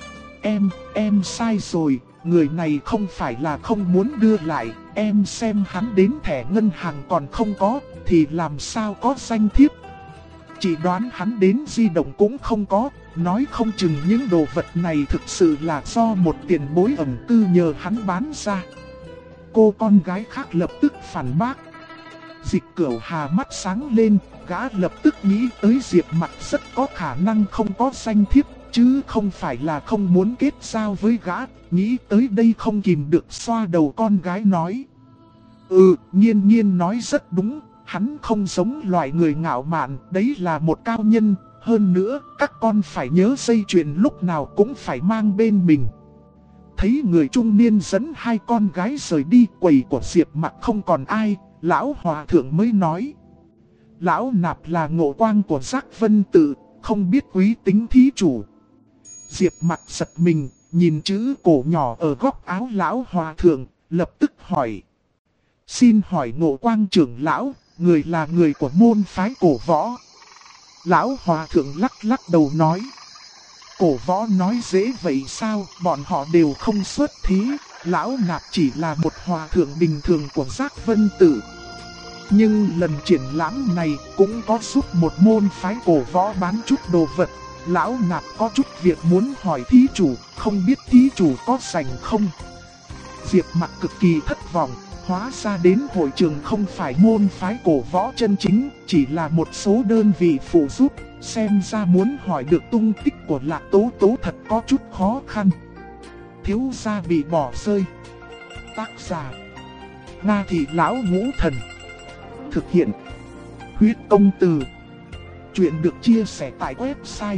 Em sai rồi, người này không phải là không muốn đưa lại, em xem hắn đến thẻ ngân hàng còn không có, thì làm sao có danh thiếp. Chỉ đoán hắn đến di động cũng không có, nói không chừng những đồ vật này thực sự là do một tiền bối ẩn cư nhờ hắn bán ra. Cô con gái khác lập tức phản bác. Dịch Cửu Hà mắt sáng lên, gã lập tức nghĩ tới Diệp Mặc rất có khả năng không có danh thiếp, chứ không phải là không muốn kết giao với gã. Nghĩ tới đây không kìm được xoa đầu con gái nói. Nhiên Nhiên nói rất đúng, hắn không giống loại người ngạo mạn, đấy là một cao nhân. Hơn nữa, các con phải nhớ dây chuyền lúc nào cũng phải mang bên mình. Thấy người trung niên dẫn hai con gái rời đi, quầy của Diệp Mặc không còn ai, lão hòa thượng mới nói. Lão nạp là Ngộ Quang của Giác Vân Tự, không biết quý tính thí chủ. Diệp Mặc giật mình, nhìn chữ cổ nhỏ ở góc áo lão hòa thượng, lập tức hỏi. Xin hỏi Ngộ Quang trưởng lão, người là người của môn phái cổ võ. Lão hòa thượng lắc lắc đầu nói. Cổ võ nói dễ vậy sao, bọn họ đều không xuất thí, lão nạp chỉ là một hòa thượng bình thường của Giác Vân Tự. Nhưng lần triển lãm này cũng có giúp một môn phái cổ võ bán chút đồ vật, lão nạp có chút việc muốn hỏi thí chủ, không biết thí chủ có rảnh không? Diệp Mặc cực kỳ thất vọng, hóa ra đến hội trường không phải môn phái cổ võ chân chính, chỉ là một số đơn vị phụ giúp. Xem ra muốn hỏi được tung tích của Lạc Tố Tố thật có chút khó khăn. Thiếu gia bị bỏ rơi. Tác giả Nga Thị Lão Ngũ Thần. Thực hiện Huyết Công Từ. Chuyện được chia sẻ tại website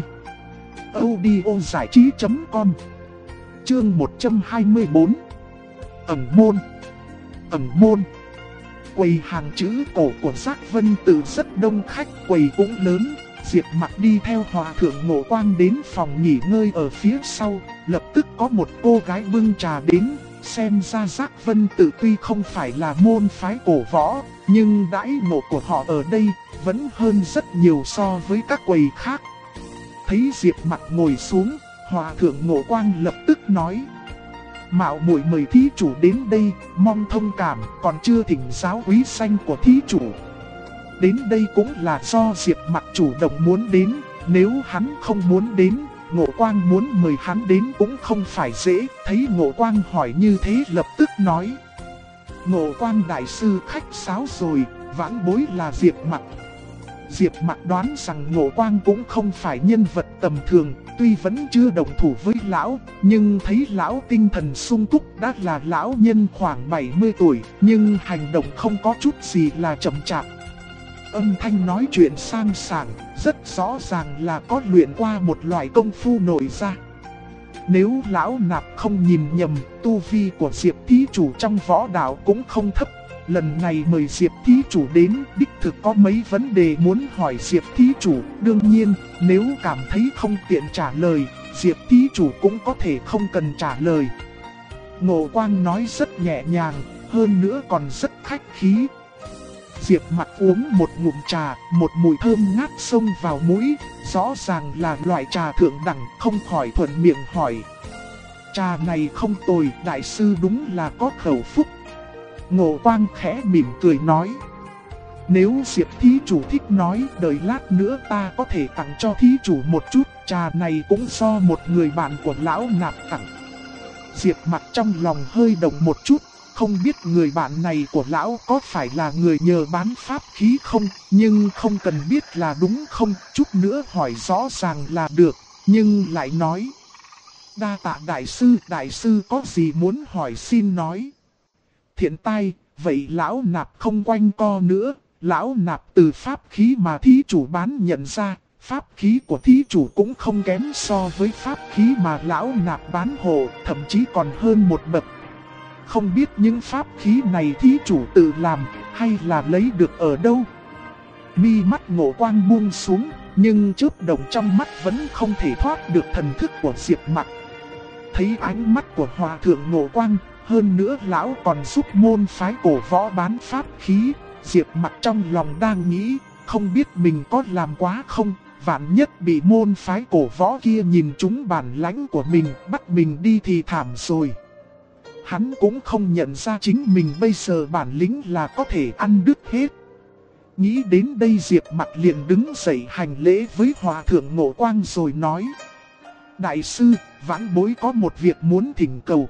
audiozảichí.com. Chương 124. Ẩn môn. Ẩn môn. Quầy hàng chữ cổ của Giác Vân Tự rất đông khách, quầy cũng lớn. Diệp Mặc đi theo hòa thượng Ngộ Quang đến phòng nghỉ ngơi ở phía sau, lập tức có một cô gái bưng trà đến. Xem ra Giác Vân Tự tuy không phải là môn phái cổ võ, nhưng đãi ngộ của họ ở đây vẫn hơn rất nhiều so với các quầy khác. Thấy Diệp Mặc ngồi xuống, hòa thượng Ngộ Quang lập tức nói. Mạo muội mời thí chủ đến đây, mong thông cảm, còn chưa thỉnh giáo quý danh của thí chủ. Đến đây cũng là do Diệp Mặc chủ động muốn đến, nếu hắn không muốn đến, Ngộ Quang muốn mời hắn đến cũng không phải dễ. Thấy Ngộ Quang hỏi như thế lập tức nói. Ngộ Quang đại sư khách sáo rồi, vãn bối là Diệp Mặc. Diệp Mặc đoán rằng Ngộ Quang cũng không phải nhân vật tầm thường, tuy vẫn chưa đồng thủ với lão, nhưng thấy lão tinh thần sung túc, đã là lão nhân khoảng 70 tuổi, nhưng hành động không có chút gì là chậm chạp. Âm thanh nói chuyện sang sảng, rất rõ ràng là có luyện qua một loại công phu nội ra. Nếu lão nạp không nhìn nhầm, tu vi của Diệp thí chủ trong võ đạo cũng không thấp. Lần này mời Diệp thí chủ đến, đích thực có mấy vấn đề muốn hỏi Diệp thí chủ. Đương nhiên, nếu cảm thấy không tiện trả lời, Diệp thí chủ cũng có thể không cần trả lời. Ngộ Quang nói rất nhẹ nhàng, hơn nữa còn rất khách khí. Diệp Mặc uống một ngụm trà, một mùi thơm ngát xông vào mũi, rõ ràng là loại trà thượng đẳng, không khỏi thuận miệng hỏi. Trà này không tồi, đại sư đúng là có khẩu phúc. Ngộ Quang khẽ mỉm cười nói. Nếu Diệp thí chủ thích nói, đợi lát nữa ta có thể tặng cho thí chủ một chút, trà này cũng do một người bạn của lão nạp tặng. Diệp Mặc trong lòng hơi động một chút. Không biết người bạn này của lão có phải là người nhờ bán pháp khí không, nhưng không cần biết là đúng không, chút nữa hỏi rõ ràng là được, nhưng lại nói. Đa tạ đại sư có gì muốn hỏi xin nói. Thiện tai, vậy lão nạp không quanh co nữa, lão nạp từ pháp khí mà thí chủ bán nhận ra, pháp khí của thí chủ cũng không kém so với pháp khí mà lão nạp bán hộ, thậm chí còn hơn một bậc. Không biết những pháp khí này thí chủ tự làm hay là lấy được ở đâu? Mi mắt Ngộ Quang buông xuống, nhưng chớp động trong mắt vẫn không thể thoát được thần thức của Diệp Mặc. Thấy ánh mắt của Hòa thượng Ngộ Quang, hơn nữa lão còn giúp môn phái cổ võ bán pháp khí. Diệp Mặc trong lòng đang nghĩ, không biết mình có làm quá không, vạn nhất bị môn phái cổ võ kia nhìn trúng bản lãnh của mình, bắt mình đi thì thảm rồi. Hắn cũng không nhận ra chính mình bây giờ bản lĩnh là có thể ăn đứt hết. Nghĩ đến đây Diệp Mặc liền đứng dậy hành lễ với Hòa thượng Ngộ Quang rồi nói: Đại sư, vãn bối có một việc muốn thỉnh cầu.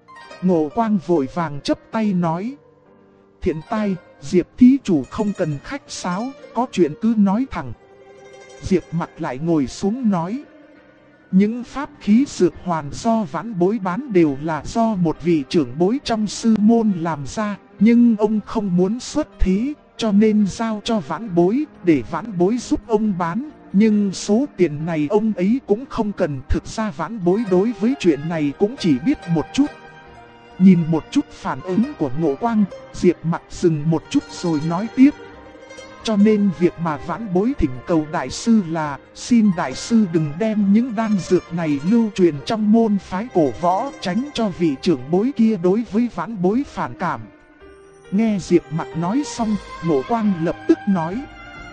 Ngộ Quang vội vàng chắp tay nói: Thiện tai, Diệp thí chủ không cần khách sáo, có chuyện cứ nói thẳng. Diệp Mặc lại ngồi xuống nói: Những pháp khí dược hoàn do vãn bối bán đều là do một vị trưởng bối trong sư môn làm ra, nhưng ông không muốn xuất thế, cho nên giao cho vãn bối, để vãn bối giúp ông bán. Nhưng số tiền này ông ấy cũng không cần, thực ra vãn bối đối với chuyện này cũng chỉ biết một chút. Nhìn một chút phản ứng của Ngộ Quang, Diệp Mặc dừng một chút rồi nói tiếp: Cho nên việc mà vãn bối thỉnh cầu đại sư là, xin đại sư đừng đem những đan dược này lưu truyền trong môn phái cổ võ, tránh cho vị trưởng bối kia đối với vãn bối phản cảm. Nghe Diệp Mặc nói xong, Ngộ Quang lập tức nói: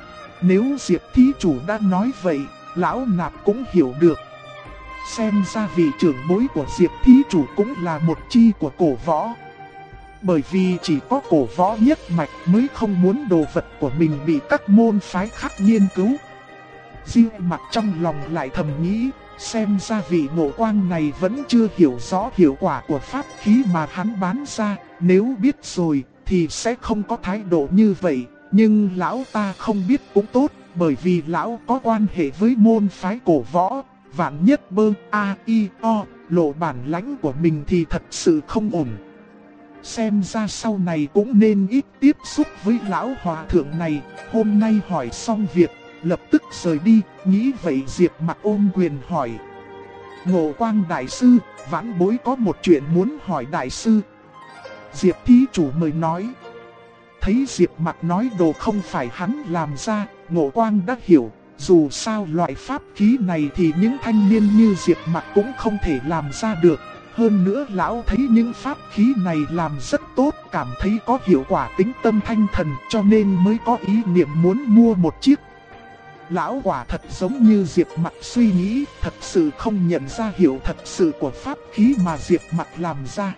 Nếu Diệp thí chủ đã nói vậy, lão nạp cũng hiểu được. Xem ra vị trưởng bối của Diệp thí chủ cũng là một chi của cổ võ. Bởi vì chỉ có cổ võ nhất mạch mới không muốn đồ vật của mình bị các môn phái khác nghiên cứu. Diệp Mặc trong lòng lại thầm nghĩ, xem ra vị Ngộ Quang này vẫn chưa hiểu rõ hiệu quả của pháp khí mà hắn bán ra. Nếu biết rồi thì sẽ không có thái độ như vậy. Nhưng lão ta không biết cũng tốt, bởi vì lão có quan hệ với môn phái cổ võ. Vạn nhất bơ a-i-o lộ bản lãnh của mình thì thật sự không ổn. Xem ra sau này cũng nên ít tiếp xúc với lão hòa thượng này. Hôm nay hỏi xong việc, lập tức rời đi. Nghĩ vậy Diệp Mặc ôm quyền hỏi: Ngộ Quang đại sư, vãn bối có một chuyện muốn hỏi đại sư. Diệp thí chủ mời nói. Thấy Diệp Mặc nói đồ không phải hắn làm ra, Ngộ Quang đã hiểu. Dù sao loại pháp khí này thì những thanh niên như Diệp Mặc cũng không thể làm ra được. Hơn nữa lão thấy những pháp khí này làm rất tốt, cảm thấy có hiệu quả tính tâm thanh thần, cho nên mới có ý niệm muốn mua một chiếc. Lão quả thật giống như Diệp Mặc suy nghĩ, thật sự không nhận ra hiệu thật sự của pháp khí mà Diệp Mặc làm ra.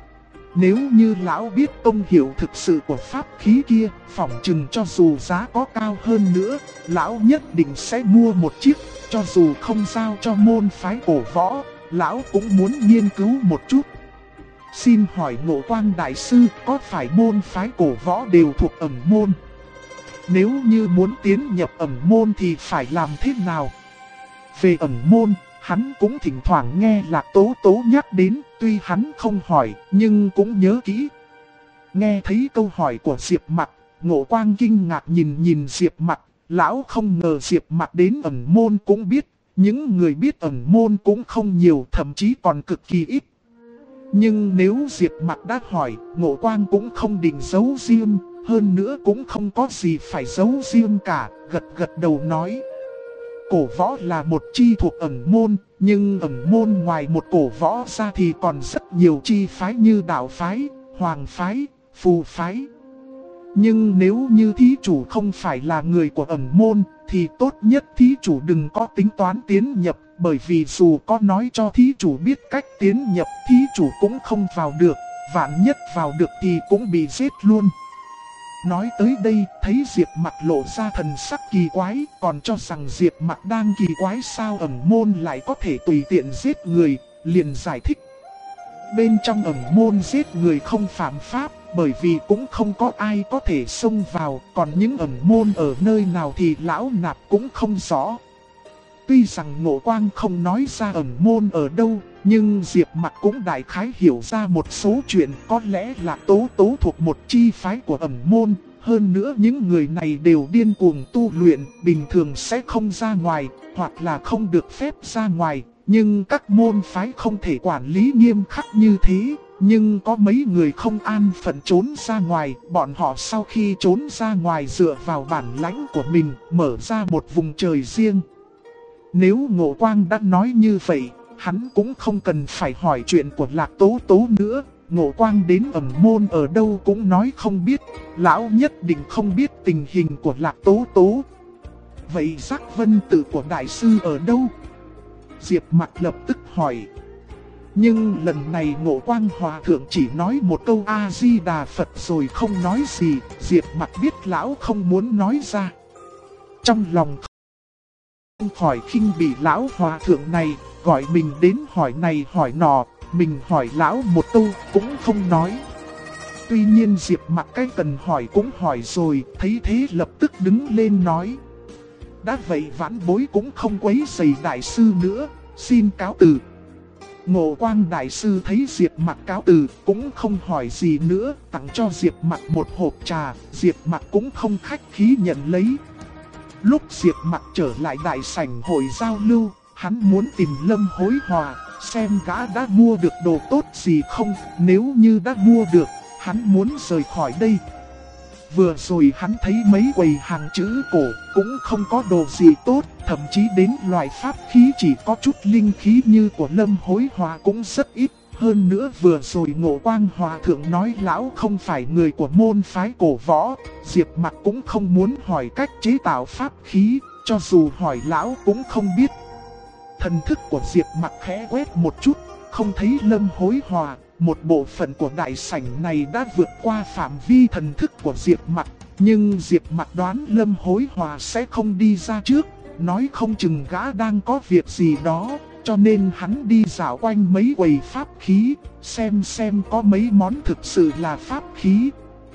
Nếu như lão biết công hiệu thực sự của pháp khí kia, phỏng chừng cho dù giá có cao hơn nữa, lão nhất định sẽ mua một chiếc, cho dù không giao cho môn phái cổ võ, lão cũng muốn nghiên cứu một chút. Xin hỏi Ngộ Quang đại sư, có phải môn phái cổ võ đều thuộc ẩn môn? Nếu như muốn tiến nhập ẩn môn thì phải làm thế nào? Về ẩn môn, hắn cũng thỉnh thoảng nghe Lạc Tố Tố nhắc đến, tuy hắn không hỏi, nhưng cũng nhớ kỹ. Nghe thấy câu hỏi của Diệp Mặc, Ngộ Quang kinh ngạc nhìn Diệp Mặc, lão không ngờ Diệp Mặc đến ẩn môn cũng biết, những người biết ẩn môn cũng không nhiều, thậm chí còn cực kỳ ít. Nhưng nếu Diệp Mặc đã hỏi, Ngộ Quang cũng không định giấu riêng, hơn nữa cũng không có gì phải giấu riêng cả, gật đầu nói. Cổ võ là một chi thuộc ẩn môn, nhưng ẩn môn ngoài một cổ võ ra thì còn rất nhiều chi phái như đạo phái, hoàng phái, phù phái. Nhưng nếu như thí chủ không phải là người của ẩn môn, thì tốt nhất thí chủ đừng có tính toán tiến nhập, bởi vì dù có nói cho thí chủ biết cách tiến nhập, thí chủ cũng không vào được, vạn nhất vào được thì cũng bị giết luôn. Nói tới đây, thấy Diệp Mặc lộ ra thần sắc kỳ quái, còn cho rằng Diệp Mặc đang kỳ quái sao ẩn môn lại có thể tùy tiện giết người, liền giải thích. Bên trong ẩn môn giết người không phạm pháp, bởi vì cũng không có ai có thể xông vào, còn những ẩn môn ở nơi nào thì lão nạp cũng không rõ. Tuy rằng Ngộ Quang không nói ra ẩn môn ở đâu, nhưng Diệp Mặc cũng đại khái hiểu ra một số chuyện, có lẽ là Tố Tố thuộc một chi phái của ẩn môn. Hơn nữa những người này đều điên cuồng tu luyện, bình thường sẽ không ra ngoài, hoặc là không được phép ra ngoài. Nhưng các môn phái không thể quản lý nghiêm khắc như thế. Nhưng có mấy người không an phận trốn ra ngoài, bọn họ sau khi trốn ra ngoài dựa vào bản lãnh của mình, mở ra một vùng trời riêng. Nếu Ngộ Quang đã nói như vậy, hắn cũng không cần phải hỏi chuyện của Lạc Tố Tố nữa. Ngộ Quang đến ẩn môn ở đâu cũng nói không biết, lão nhất định không biết tình hình của Lạc Tố Tố. Vậy Giác Vân Tử của đại sư ở đâu? Diệp Mặc lập tức hỏi. Nhưng lần này Ngộ Quang Hòa Thượng chỉ nói một câu A-di-đà Phật rồi không nói gì. Diệp Mặc biết lão không muốn nói ra. Trong lòng không khỏi khinh bỉ lão Hòa Thượng này, gọi mình đến hỏi này hỏi nọ. Mình hỏi lão một câu cũng không nói. Tuy nhiên Diệp Mặc cái cần hỏi cũng hỏi rồi, thấy thế lập tức đứng lên nói. Đã vậy vãn bối cũng không quấy rầy đại sư nữa, xin cáo từ. Ngộ Quang đại sư thấy Diệp Mặc cáo từ cũng không hỏi gì nữa, tặng cho Diệp Mặc một hộp trà. Diệp Mặc cũng không khách khí nhận lấy. Lúc Diệp Mặc trở lại đại sảnh hội giao lưu, hắn muốn tìm Lâm Hối Hòa, xem gã đã mua được đồ tốt gì không. Nếu như đã mua được, hắn muốn rời khỏi đây. Vừa rồi hắn thấy mấy quầy hàng chữ cổ cũng không có đồ gì tốt, thậm chí đến loại pháp khí chỉ có chút linh khí như của Lâm Hối Hòa cũng rất ít. Hơn nữa vừa rồi Ngộ Quang Hòa Thượng nói lão không phải người của môn phái cổ võ. Diệp Mặc cũng không muốn hỏi cách chế tạo pháp khí, cho dù hỏi lão cũng không biết. Thần thức của Diệp Mặc khẽ quét một chút, không thấy Lâm Hối Hòa. Một bộ phận của đại sảnh này đã vượt qua phạm vi thần thức của Diệp Mặc. Nhưng Diệp Mặc đoán Lâm Hối Hòa sẽ không đi ra trước, nói không chừng gã đang có việc gì đó. Cho nên hắn đi dạo quanh mấy quầy pháp khí, xem có mấy món thực sự là pháp khí.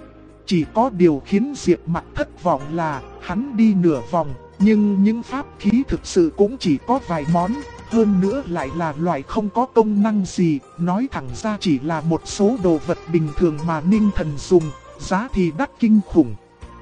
Chỉ có điều khiến Diệp Mặc thất vọng là hắn đi nửa vòng, nhưng những pháp khí thực sự cũng chỉ có vài món. Hơn nữa lại là loại không có công năng gì, nói thẳng ra chỉ là một số đồ vật bình thường mà Ninh Thần dùng, giá thì đắt kinh khủng.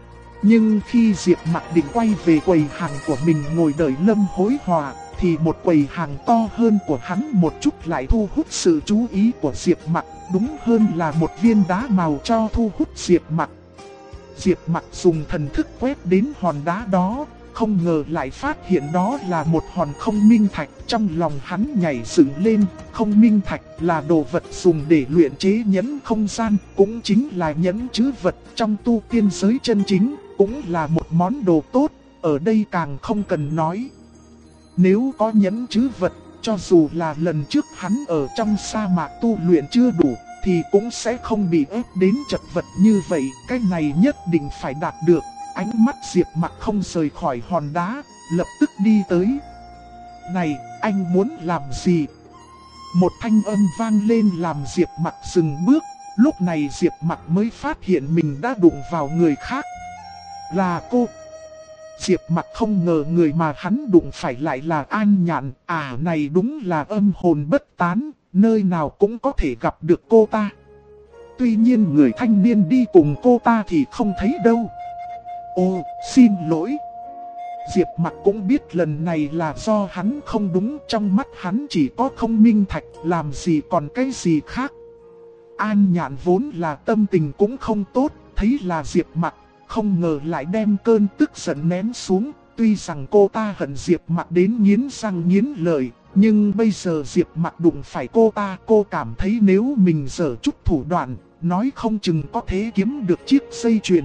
Nhưng khi Diệp Mặc định quay về quầy hàng của mình ngồi đợi Lâm Hối Hòa, thì một quầy hàng to hơn của hắn một chút lại thu hút sự chú ý của Diệp Mặc, đúng hơn là một viên đá màu cho thu hút Diệp Mặc. Diệp Mặc dùng thần thức quét đến hòn đá đó. Không ngờ lại phát hiện đó là một hòn không minh thạch. Trong lòng hắn nhảy dựng lên. Không minh thạch là đồ vật dùng để luyện chế nhẫn không gian, cũng chính là nhẫn trữ vật trong tu tiên giới chân chính, cũng là một món đồ tốt. Ở đây càng không cần nói. Nếu có nhẫn trữ vật, cho dù là lần trước hắn ở trong sa mạc tu luyện chưa đủ, thì cũng sẽ không bị ép đến chật vật như vậy. Cái này nhất định phải đạt được. Ánh mắt Diệp Mặc không rời khỏi hòn đá, lập tức đi tới. Này, anh muốn làm gì? Một thanh âm vang lên làm Diệp Mặc dừng bước. Lúc này Diệp Mặc mới phát hiện mình đã đụng vào người khác. Là cô. Diệp Mặc không ngờ người mà hắn đụng phải lại là An Nhạn. À này đúng là âm hồn bất tán, nơi nào cũng có thể gặp được cô ta. Tuy nhiên người thanh niên đi cùng cô ta thì không thấy đâu. Ô, xin lỗi. Diệp Mặc cũng biết lần này là do hắn không đúng, trong mắt hắn chỉ có không minh thạch, làm gì còn cái gì khác. An Nhạn vốn là tâm tình cũng không tốt, thấy là Diệp Mặc, không ngờ lại đem cơn tức giận nén xuống. Tuy rằng cô ta hận Diệp Mặc đến nghiến răng nghiến lợi, nhưng bây giờ Diệp Mặc đụng phải cô ta, cô cảm thấy nếu mình giở chút thủ đoạn, nói không chừng có thể kiếm được chiếc dây chuyền.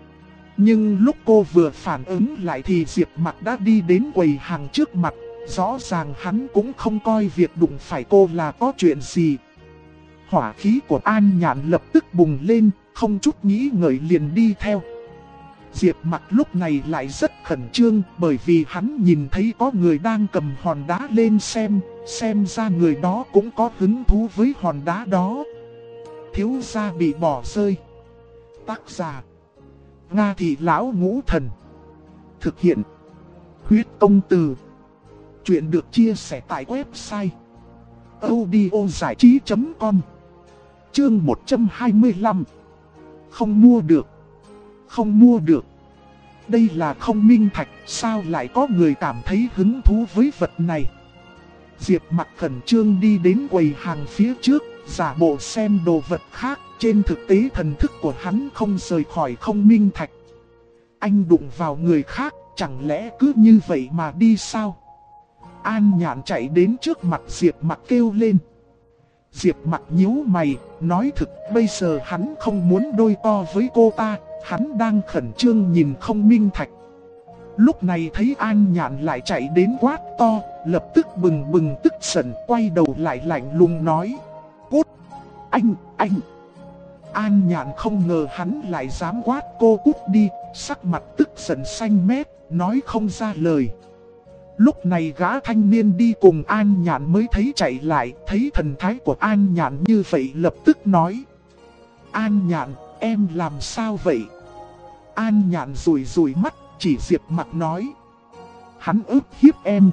Nhưng lúc cô vừa phản ứng lại thì Diệp Mặc đã đi đến quầy hàng trước mặt. Rõ ràng hắn cũng không coi việc đụng phải cô là có chuyện gì. Hỏa khí của An Nhạn lập tức bùng lên, không chút nghĩ ngợi liền đi theo. Diệp Mặc lúc này lại rất khẩn trương, bởi vì hắn nhìn thấy có người đang cầm hòn đá lên xem ra người đó cũng có hứng thú với hòn đá đó. Thiếu gia bị bỏ rơi. Tác giả Nga Thị Lão Ngũ Thần. Thực hiện Huyết Công Từ. Chuyện được chia sẻ tại website audiozảichí.com. Chương 125. Không mua được. Không mua được. Đây là không minh thạch, sao lại có người cảm thấy hứng thú với vật này? Diệp Mặc khẩn trương đi đến quầy hàng phía trước, giả bộ xem đồ vật khác. Trên thực tế thần thức của hắn không rời khỏi không minh thạch. Anh đụng vào người khác, chẳng lẽ cứ như vậy mà đi sao? An Nhạn chạy đến trước mặt Diệp Mặc kêu lên. Diệp Mặc nhíu mày, nói thực bây giờ hắn không muốn đôi co với cô ta, hắn đang khẩn trương nhìn Không Minh Thạch. Lúc này thấy An Nhạn lại chạy đến quát to, lập tức bừng bừng tức giận, quay đầu lại lạnh lùng nói. Cút! Anh! An Nhạn không ngờ hắn lại dám quát cô cút đi, sắc mặt tức giận xanh mét, nói không ra lời. Lúc này gã thanh niên đi cùng An Nhạn mới thấy chạy lại, thấy thần thái của An Nhạn như vậy lập tức nói. An Nhạn, em làm sao vậy? An Nhạn rủi mắt, chỉ Diệp Mặc nói. Hắn ức hiếp em.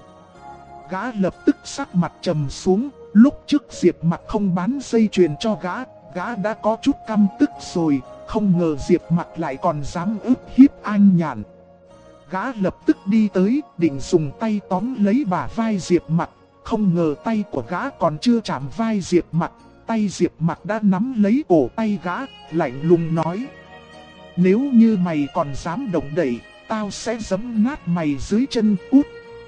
Gã lập tức sắc mặt trầm xuống, lúc trước Diệp Mặc không bán dây chuyền cho gã đã có chút căm tức rồi, không ngờ Diệp Mặc lại còn dám ức hiếp An Nhạn. Gã lập tức đi tới, định dùng tay tóm lấy bả vai Diệp Mặc, không ngờ tay của gã còn chưa chạm vai Diệp Mặc, tay Diệp Mặc đã nắm lấy cổ tay gã, lạnh lùng nói. Nếu như mày còn dám động đậy, tao sẽ giẫm nát mày dưới chân, cút.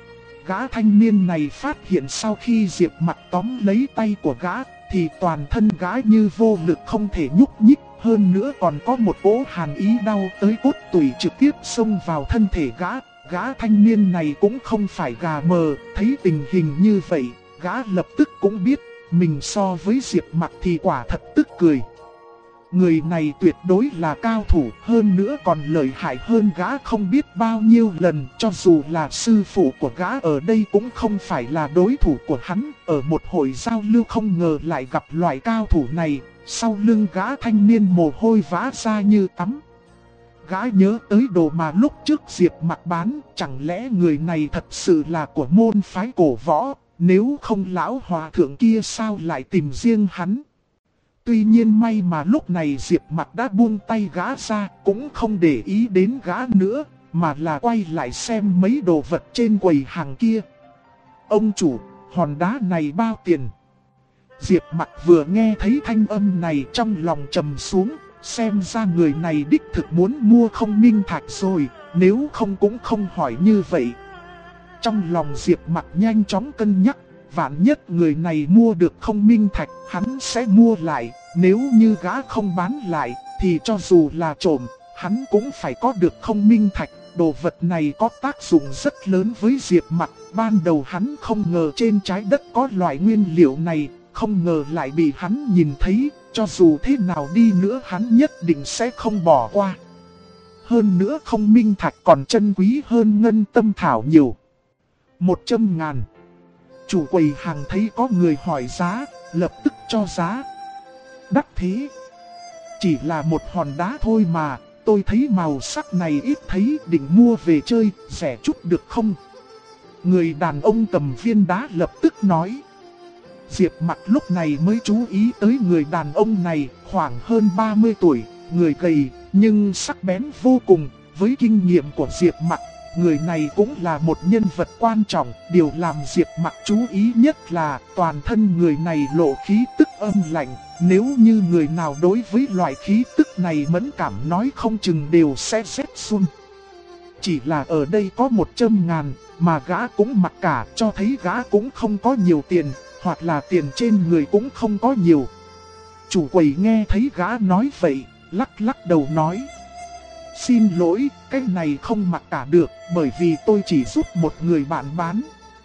Gã thanh niên này phát hiện sau khi Diệp Mặc tóm lấy tay của gã, thì toàn thân gã như vô lực không thể nhúc nhích. Hơn nữa còn có một cỗ hàn ý đau tới cốt tủy trực tiếp xông vào thân thể gã. Gã thanh niên này cũng không phải gà mờ, thấy tình hình như vậy, gã lập tức cũng biết mình so với Diệp Mặc thì quả thật tức cười. Người này tuyệt đối là cao thủ, hơn nữa còn lợi hại hơn gã không biết bao nhiêu lần. Cho dù là sư phụ của gã ở đây cũng không phải là đối thủ của hắn. Ở một hội giao lưu không ngờ lại gặp loại cao thủ này. Sau lưng gã thanh niên mồ hôi vã ra như tắm. Gã nhớ tới đồ mà lúc trước Diệp Mặc bán, chẳng lẽ người này thật sự là của môn phái cổ võ, nếu không lão hòa thượng kia sao lại tìm riêng hắn. Tuy nhiên may mà lúc này Diệp Mặc đã buông tay gã ra, cũng không để ý đến gã nữa, mà là quay lại xem mấy đồ vật trên quầy hàng kia. Ông chủ, hòn đá này bao tiền? Diệp Mặc vừa nghe thấy thanh âm này trong lòng trầm xuống, xem ra người này đích thực muốn mua Không Minh Thạch rồi, nếu không cũng không hỏi như vậy. Trong lòng Diệp Mặc nhanh chóng cân nhắc, vạn nhất người này mua được Không Minh Thạch, hắn sẽ mua lại, nếu như gã không bán lại, thì cho dù là trộm, hắn cũng phải có được Không Minh Thạch. Đồ vật này có tác dụng rất lớn với Diệp Mặc, ban đầu hắn không ngờ trên trái đất có loại nguyên liệu này, không ngờ lại bị hắn nhìn thấy, cho dù thế nào đi nữa hắn nhất định sẽ không bỏ qua. Hơn nữa Không Minh Thạch còn chân quý hơn ngân tâm thảo nhiều. 100.000. Chủ quầy hàng thấy có người hỏi giá, lập tức cho giá. Đắt thế. Chỉ là một hòn đá thôi mà, tôi thấy màu sắc này ít thấy, định mua về chơi, rẻ chút được không? Người đàn ông cầm viên đá lập tức nói. Diệp Mặc lúc này mới chú ý tới người đàn ông này, khoảng hơn 30 tuổi, người gầy, nhưng sắc bén vô cùng. Với kinh nghiệm của Diệp Mặc, người này cũng là một nhân vật quan trọng. Điều làm Diệp Mặc chú ý nhất là toàn thân người này lộ khí tức âm lạnh. Nếu như người nào đối với loại khí tức này mẫn cảm nói không chừng đều sẽ rét run. Chỉ là ở đây có 100.000 mà gã cũng mặc cả, cho thấy gã cũng không có nhiều tiền, hoặc là tiền trên người cũng không có nhiều. Chủ quầy nghe thấy gã nói vậy, lắc lắc đầu nói. Xin lỗi, cái này không mặc cả được, bởi vì tôi chỉ giúp một người bạn bán.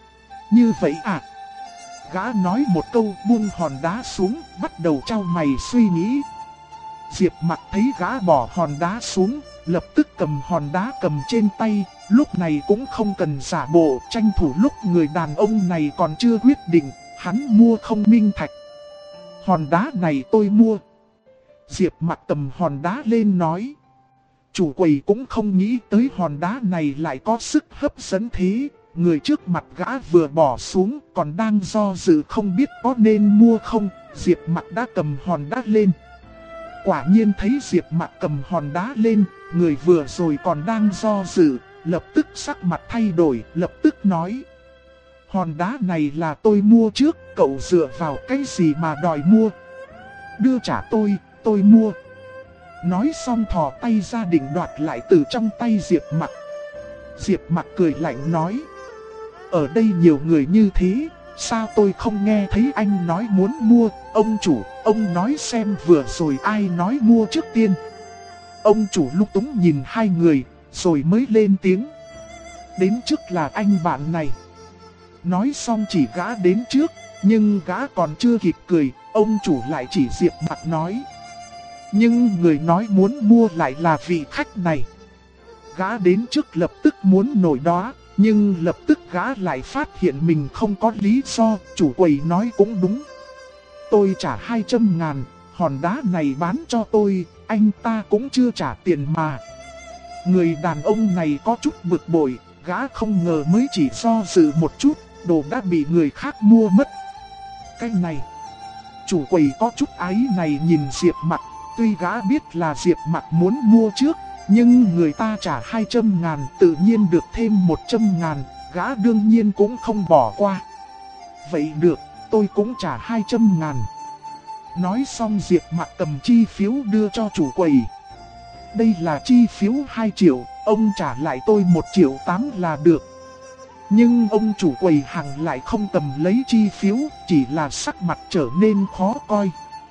Như vậy à? Gã nói một câu buông hòn đá xuống, bắt đầu trao mày suy nghĩ. Diệp Mặc thấy gã bỏ hòn đá xuống, lập tức cầm hòn đá cầm trên tay, lúc này cũng không cần giả bộ, tranh thủ lúc người đàn ông này còn chưa quyết định, hắn mua Không Minh Thạch. Hòn đá này tôi mua. Diệp Mặc cầm hòn đá lên nói. Chủ quầy cũng không nghĩ tới hòn đá này lại có sức hấp dẫn thế. Người trước mặt gã vừa bỏ xuống còn đang do dự không biết có nên mua không. Diệp Mặc đã cầm hòn đá lên. Quả nhiên thấy Diệp Mặc cầm hòn đá lên, người vừa rồi còn đang do dự, lập tức sắc mặt thay đổi, lập tức nói. Hòn đá này là tôi mua trước, cậu dựa vào cái gì mà đòi mua? Đưa trả tôi mua. Nói xong thò tay ra định đoạt lại từ trong tay Diệp Mặc. Diệp Mặc cười lạnh nói. Ở đây nhiều người như thế, sao tôi không nghe thấy anh nói muốn mua? Ông chủ, ông nói xem vừa rồi ai nói mua trước tiên. Ông chủ lúng túng nhìn hai người, rồi mới lên tiếng. Đến trước là anh bạn này. Nói xong chỉ gã đến trước, nhưng gã còn chưa kịp cười, ông chủ lại chỉ Diệp Mặc nói. Nhưng người nói muốn mua lại là vị khách này. Gã đến trước lập tức muốn nổi đoá, nhưng lập tức gã lại phát hiện mình không có lý do, chủ quầy nói cũng đúng. Tôi trả 200.000, hòn đá này bán cho tôi, anh ta cũng chưa trả tiền mà. Người đàn ông này có chút bực bội, gã không ngờ mới chỉ do dự một chút, đồ đã bị người khác mua mất. Cái này, chủ quầy có chút áy này nhìn Diệp Mặc, tuy gã biết là Diệp Mặc muốn mua trước, nhưng người ta trả 200.000 tự nhiên được thêm 100.000, gã đương nhiên cũng không bỏ qua. Vậy được, tôi cũng trả 200.000. Nói xong Diệp Mặc cầm chi phiếu đưa cho chủ quầy. Đây là chi phiếu 2 triệu, ông trả lại tôi 1,8 triệu là được. Nhưng ông chủ quầy hàng lại không cầm lấy chi phiếu, chỉ là sắc mặt trở nên khó coi.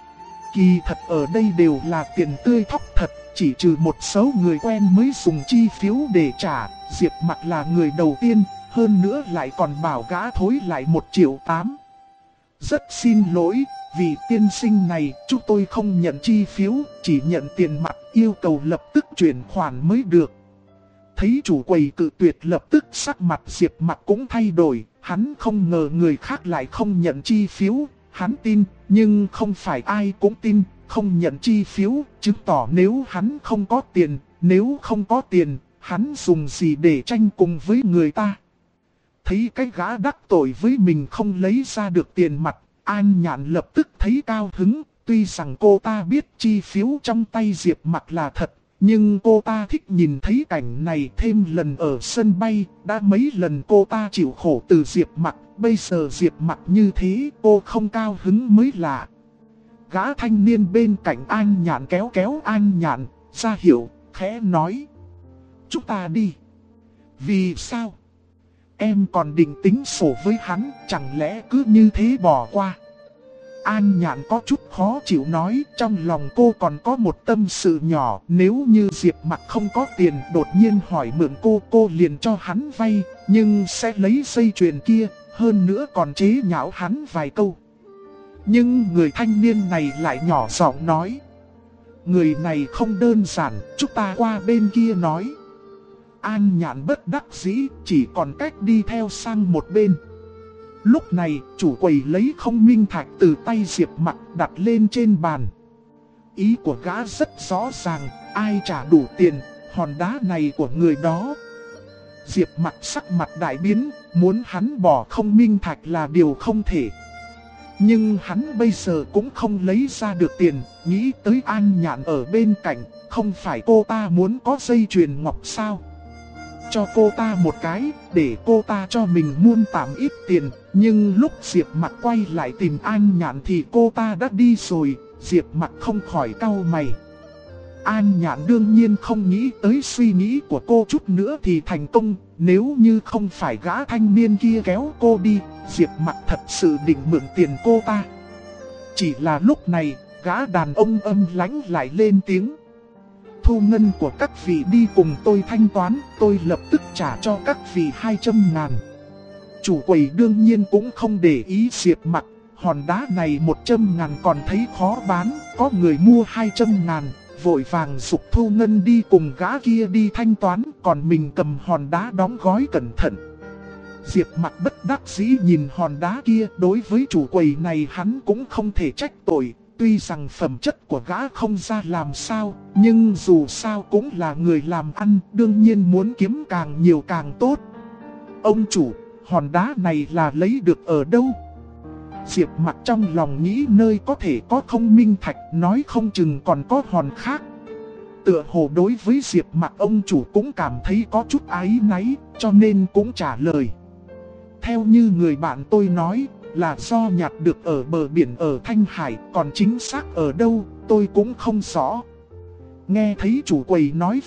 Kỳ thật ở đây đều là tiền tươi thóc thật, chỉ trừ một số người quen mới dùng chi phiếu để trả. Diệp Mặc là người đầu tiên, hơn nữa lại còn bảo gã thối lại 1,8 triệu. Rất xin lỗi, vì tiên sinh này chúng tôi không nhận chi phiếu, chỉ nhận tiền mặt, yêu cầu lập tức chuyển khoản mới được. Thấy chủ quầy cự tuyệt, lập tức sắc mặt Diệp Mặc cũng thay đổi, hắn không ngờ người khác lại không nhận chi phiếu, hắn tin, nhưng không phải ai cũng tin, không nhận chi phiếu, chứng tỏ nếu hắn không có tiền, nếu không có tiền, hắn dùng gì để tranh cùng với người ta. Thấy cái gã đắc tội với mình không lấy ra được tiền mặt, An Nhạn lập tức thấy cao hứng, tuy rằng cô ta biết chi phiếu trong tay Diệp Mặc là thật, nhưng cô ta thích nhìn thấy cảnh này thêm lần ở sân bay, đã mấy lần cô ta chịu khổ từ Diệp Mặc, bây giờ Diệp Mặc như thế cô không cao hứng mới lạ. Gã thanh niên bên cạnh An Nhạn kéo kéo An Nhạn, ra hiệu, khẽ nói. Chúng ta đi. Vì sao? Em còn định tính sổ với hắn, chẳng lẽ cứ như thế bỏ qua? An Nhạn có chút khó chịu nói, trong lòng cô còn có một tâm sự nhỏ, nếu như Diệp Mặc không có tiền đột nhiên hỏi mượn cô liền cho hắn vay, nhưng sẽ lấy dây chuyền kia, hơn nữa còn chế nhạo hắn vài câu. Nhưng người thanh niên này lại nhỏ giọng nói, người này không đơn giản, chúng ta qua bên kia nói. An Nhạn bất đắc dĩ, chỉ còn cách đi theo sang một bên. Lúc này, chủ quầy lấy không minh thạch từ tay Diệp Mặc đặt lên trên bàn. Ý của gã rất rõ ràng, ai trả đủ tiền, hòn đá này của người đó. Diệp Mặc sắc mặt đại biến, muốn hắn bỏ không minh thạch là điều không thể. Nhưng hắn bây giờ cũng không lấy ra được tiền, nghĩ tới An Nhạn ở bên cạnh, không phải cô ta muốn có dây chuyền ngọc sao? Cho cô ta một cái, để cô ta cho mình muôn tạm ít tiền. Nhưng lúc Diệp Mặc quay lại tìm An Nhạn thì cô ta đã đi rồi, Diệp Mặc không khỏi cau mày. An Nhạn đương nhiên không nghĩ tới suy nghĩ của cô chút nữa thì thành công, nếu như không phải gã thanh niên kia kéo cô đi, Diệp Mặc thật sự định mượn tiền cô ta. Chỉ là lúc này, gã đàn ông âm lãnh lại lên tiếng. Thu ngân của các vị đi cùng tôi thanh toán, tôi lập tức trả cho các vị 200.000. Chủ quầy đương nhiên cũng không để ý Diệp Mặc, hòn đá này 100.000 còn thấy khó bán, có người mua 200.000, vội vàng giục thu ngân đi cùng gã kia đi thanh toán, còn mình cầm hòn đá đóng gói cẩn thận. Diệp Mặc bất đắc dĩ nhìn hòn đá kia, đối với chủ quầy này hắn cũng không thể trách tội. Tuy rằng phẩm chất của gã không ra làm sao, nhưng dù sao cũng là người làm ăn, đương nhiên muốn kiếm càng nhiều càng tốt. Ông chủ, hòn đá này là lấy được ở đâu? Diệp Mặc trong lòng nghĩ nơi có thể có không minh thạch, nói không chừng còn có hòn khác. Tựa hồ đối với Diệp Mặc ông chủ cũng cảm thấy có chút áy náy, cho nên cũng trả lời. Theo như người bạn tôi nói, là do nhặt được ở bờ biển ở Thanh Hải, còn chính xác ở đâu, tôi cũng không rõ. Nghe thấy chủ quầy nói vậy,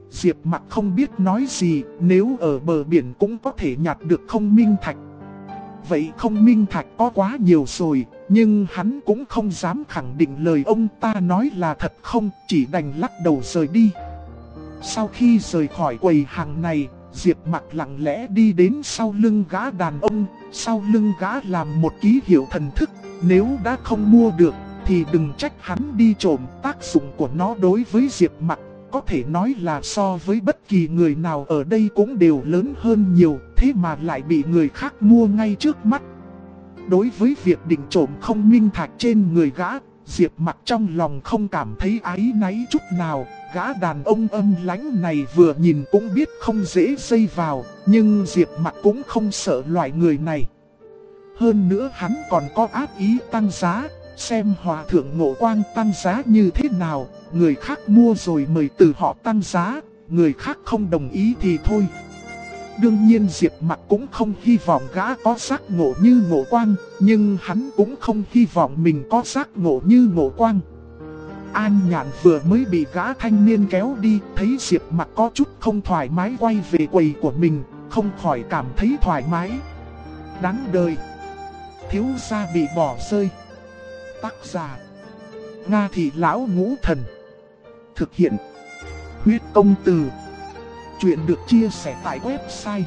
Diệp Mặc không biết nói gì, nếu ở bờ biển cũng có thể nhặt được không minh thạch. Vậy không minh thạch có quá nhiều rồi, nhưng hắn cũng không dám khẳng định lời ông ta nói là thật không, chỉ đành lắc đầu rời đi. Sau khi rời khỏi quầy hàng này, Diệp Mặc lặng lẽ đi đến sau lưng gã đàn ông, sau lưng gã làm một ký hiệu thần thức, nếu đã không mua được thì đừng trách hắn đi trộm. Tác dụng của nó đối với Diệp Mặc có thể nói là so với bất kỳ người nào ở đây cũng đều lớn hơn nhiều, thế mà lại bị người khác mua ngay trước mắt. Đối với việc định trộm không minh thạch trên người gã, Diệp Mặc trong lòng không cảm thấy áy náy chút nào. Gã đàn ông âm lãnh này vừa nhìn cũng biết không dễ dây vào, nhưng Diệp Mặc cũng không sợ loại người này. Hơn nữa hắn còn có ác ý tăng giá, xem hòa thượng Ngộ Quang tăng giá như thế nào, người khác mua rồi mời từ họ tăng giá, người khác không đồng ý thì thôi. Đương nhiên Diệp Mặc cũng không hy vọng gã có giác ngộ như Ngộ Quang, nhưng hắn cũng không hy vọng mình có giác ngộ như Ngộ Quang. An Nhạn vừa mới bị gã thanh niên kéo đi, thấy Diệp Mặc có chút không thoải mái quay về quầy của mình, không khỏi cảm thấy thoải mái. Đáng đời, thiếu gia bị bỏ rơi. Tác giả Nga Thị Lão Ngũ Thần. Thực hiện Huyết Công Từ. Chuyện được chia sẻ tại website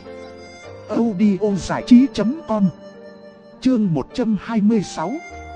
audiozảichí.com. Chương 126.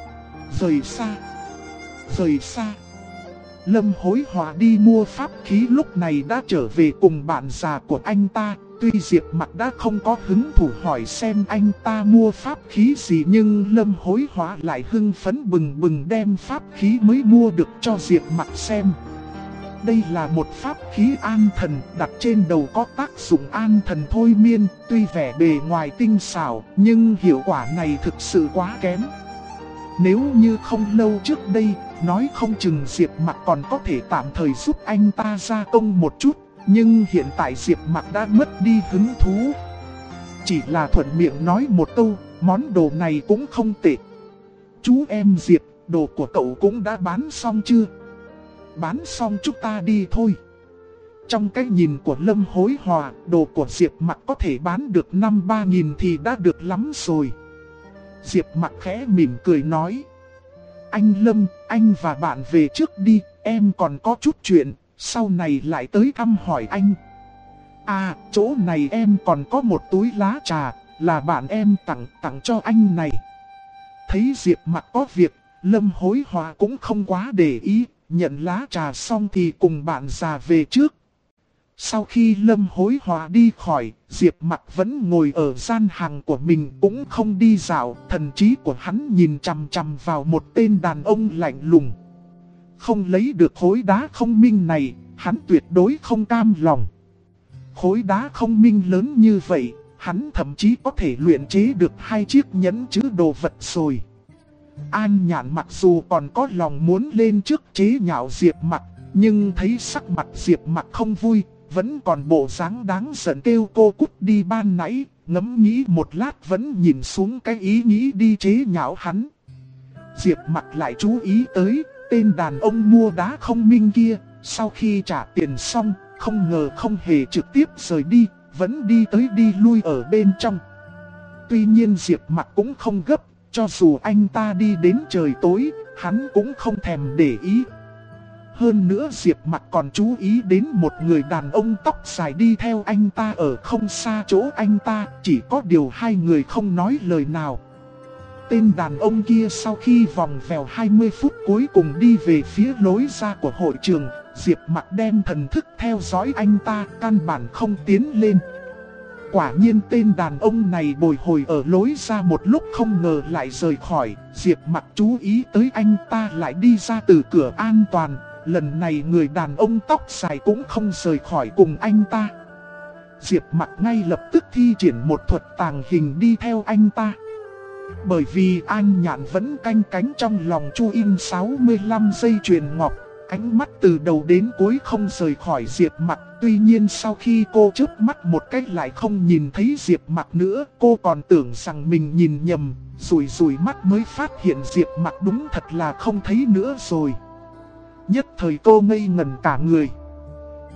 Rời xa. Rời xa. Lâm Hối Hòa đi mua pháp khí lúc này đã trở về cùng bạn già của anh ta. Tuy Diệp Mặc đã không có hứng thú hỏi xem anh ta mua pháp khí gì, nhưng Lâm Hối Hòa lại hưng phấn bừng bừng đem pháp khí mới mua được cho Diệp Mặc xem. Đây là một pháp khí an thần, đặt trên đầu có tác dụng an thần thôi miên. Tuy vẻ bề ngoài tinh xảo, nhưng hiệu quả này thực sự quá kém. Nếu như không lâu trước đây, nói không chừng Diệp Mặc còn có thể tạm thời giúp anh ta gia công một chút. Nhưng hiện tại Diệp Mặc đã mất đi hứng thú. Chỉ là thuận miệng nói một câu, món đồ này cũng không tệ. Chú em Diệp, đồ của cậu cũng đã bán xong chưa? Bán xong chúng ta đi thôi. Trong cái nhìn của Lâm Hối Hòa, đồ của Diệp Mặc có thể bán được 5-3 nghìn thì đã được lắm rồi. Diệp Mặc khẽ mỉm cười nói: Anh Lâm, anh và bạn về trước đi, em còn có chút chuyện, sau này lại tới thăm hỏi anh. À, chỗ này em còn có một túi lá trà, là bạn em tặng cho anh này. Thấy Diệp Mặc có việc, Lâm Hối Hòa cũng không quá để ý, nhận lá trà xong thì cùng bạn già về trước. Sau khi Lâm Hối Hòa đi khỏi, Diệp Mặc vẫn ngồi ở gian hàng của mình cũng không đi dạo. Thần trí của hắn nhìn chằm chằm vào một tên đàn ông lạnh lùng. Không lấy được khối đá không minh này, hắn tuyệt đối không cam lòng. Khối đá không minh lớn như vậy, hắn thậm chí có thể luyện chế được 2 chiếc nhẫn chứa đồ vật rồi. An Nhạn mặc dù còn có lòng muốn lên trước chế nhạo Diệp Mặc, nhưng thấy sắc mặt Diệp Mặc không vui, vẫn còn bộ dáng đáng giận kêu cô cút đi ban nãy, ngẫm nghĩ một lát vẫn nhìn xuống cái ý nghĩ đi chế nhạo hắn. Diệp Mặc lại chú ý tới tên đàn ông mua đá không minh kia, sau khi trả tiền xong, không ngờ không hề trực tiếp rời đi, vẫn đi tới đi lui ở bên trong. Tuy nhiên Diệp Mặc cũng không gấp, cho dù anh ta đi đến trời tối, hắn cũng không thèm để ý. Hơn nữa Diệp Mặc còn chú ý đến một người đàn ông tóc dài đi theo anh ta ở không xa chỗ anh ta, chỉ có điều hai người không nói lời nào. Tên đàn ông kia sau khi vòng vèo 20 phút cuối cùng đi về phía lối ra của hội trường, Diệp Mặc đem thần thức theo dõi anh ta, căn bản không tiến lên. Quả nhiên tên đàn ông này bồi hồi ở lối ra một lúc không ngờ lại rời khỏi. Diệp Mặc chú ý tới anh ta lại đi ra từ cửa an toàn. Lần này người đàn ông tóc dài cũng không rời khỏi cùng anh ta. Diệp Mặc ngay lập tức thi triển một thuật tàng hình đi theo anh ta. Bởi vì An Nhạn vẫn canh cánh trong lòng Chu In 65 dây chuyền ngọc, ánh mắt từ đầu đến cuối không rời khỏi Diệp Mặc. Tuy nhiên sau khi cô chớp mắt một cách lại không nhìn thấy Diệp Mặc nữa, cô còn tưởng rằng mình nhìn nhầm, rủi mắt mới phát hiện Diệp Mặc đúng thật là không thấy nữa rồi. Nhất thời cô ngây ngẩn cả người.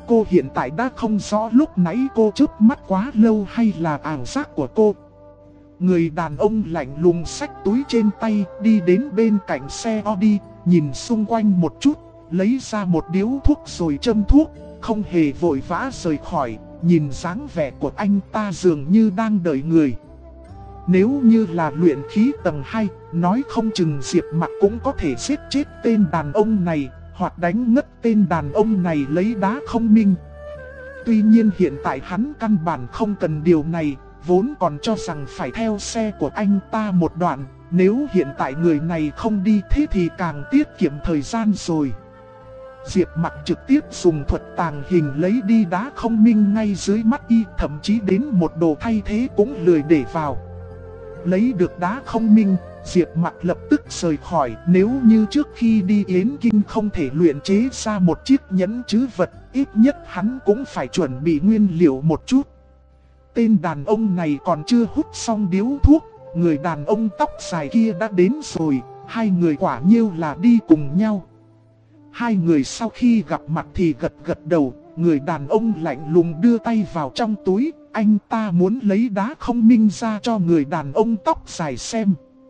cô hiện tại đã không rõ lúc nãy cô chớp mắt quá lâu hay là ảo giác của cô. Người đàn ông lạnh lùng xách túi trên tay đi đến bên cạnh xe Audi, nhìn xung quanh một chút, lấy ra một điếu thuốc rồi châm thuốc, không hề vội vã rời khỏi, nhìn dáng vẻ của anh ta dường như đang đợi người. Nếu như là luyện khí tầng 2, nói không chừng Diệp Mặc cũng có thể giết chết tên đàn ông này, hoặc đánh ngất tên đàn ông này lấy đá không minh. Tuy nhiên hiện tại hắn căn bản không cần điều này, vốn còn cho rằng phải theo xe của anh ta một đoạn, nếu hiện tại người này không đi thế thì càng tiết kiệm thời gian rồi. Diệp Mặc trực tiếp dùng thuật tàng hình lấy đi đá không minh ngay dưới mắt y, thậm chí đến một đồ thay thế cũng lười để vào. Lấy được đá không minh, Diệp Mặc lập tức rời khỏi. Nếu như trước khi đi Yến Kinh không thể luyện chế ra một chiếc nhẫn trữ vật, ít nhất hắn cũng phải chuẩn bị nguyên liệu một chút. Tên đàn ông này còn chưa hút xong điếu thuốc, người đàn ông tóc dài kia đã đến rồi, hai người quả nhiêu là đi cùng nhau. Hai người sau khi gặp mặt thì gật gật đầu, người đàn ông lạnh lùng đưa tay vào trong túi, anh ta muốn lấy đá không minh ra cho người đàn ông tóc dài xem.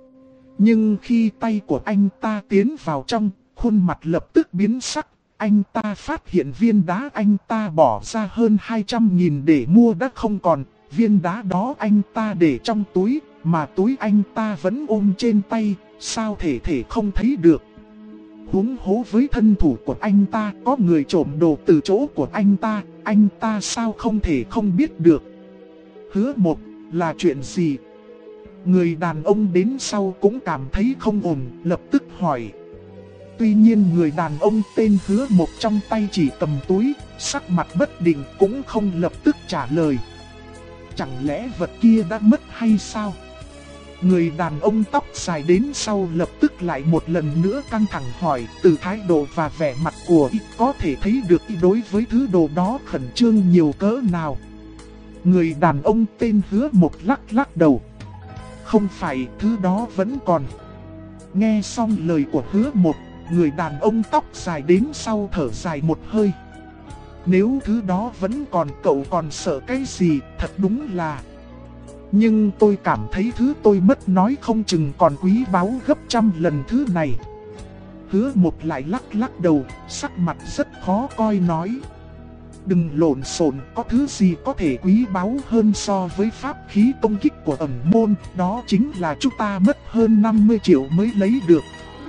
Nhưng khi tay của anh ta tiến vào trong, khuôn mặt lập tức biến sắc, anh ta phát hiện viên đá anh ta bỏ ra hơn 200.000 để mua đã không còn, viên đá đó anh ta để trong túi, mà túi anh ta vẫn ôm trên tay, sao thể không thấy được. Huống hố với thân thủ của anh ta, có người trộm đồ từ chỗ của anh ta sao không thể không biết được. Hứa Một, là chuyện gì? Người đàn ông đến sau cũng cảm thấy không ổn, lập tức hỏi. Tuy nhiên người đàn ông tên Hứa Một trong tay chỉ cầm túi, sắc mặt bất định cũng không lập tức trả lời. Chẳng lẽ vật kia đã mất hay sao? Người đàn ông tóc dài đến sau lập tức lại một lần nữa căng thẳng hỏi, từ thái độ và vẻ mặt của y có thể thấy được y đối với thứ đồ đó khẩn trương nhiều cỡ nào. Người đàn ông tên Hứa Một lắc đầu. Không phải, thứ đó vẫn còn. Nghe xong lời của Hứa Một, người đàn ông tóc dài đến sau thở dài một hơi. Nếu thứ đó vẫn còn, cậu còn sợ cái gì, thật đúng là... Nhưng tôi cảm thấy thứ tôi mất nói không chừng còn quý báu gấp trăm lần thứ này. Hứa Một lại lắc đầu, sắc mặt rất khó coi nói. Đừng lộn xộn, có thứ gì có thể quý báu hơn so với pháp khí công kích của ẩn môn, đó chính là chúng ta mất hơn 50 triệu mới lấy được.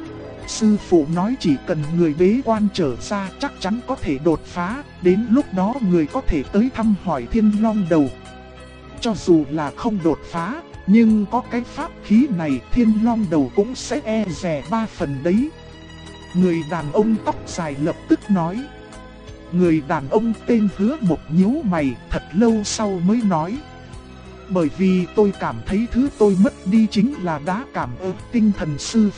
Sư phụ nói chỉ cần người bế quan trở ra chắc chắn có thể đột phá, đến lúc đó người có thể tới thăm hỏi Thiên Long Đầu. Cho dù là không đột phá, nhưng có cái pháp khí này Thiên Long Đầu cũng sẽ e dè 3 phần đấy. Người đàn ông tóc dài lập tức nói. Người đàn ông tên Hứa Một nhíu mày thật lâu sau mới nói. Bởi vì tôi cảm thấy thứ tôi mất đi chính là đá cảm ứng tinh thần. Sư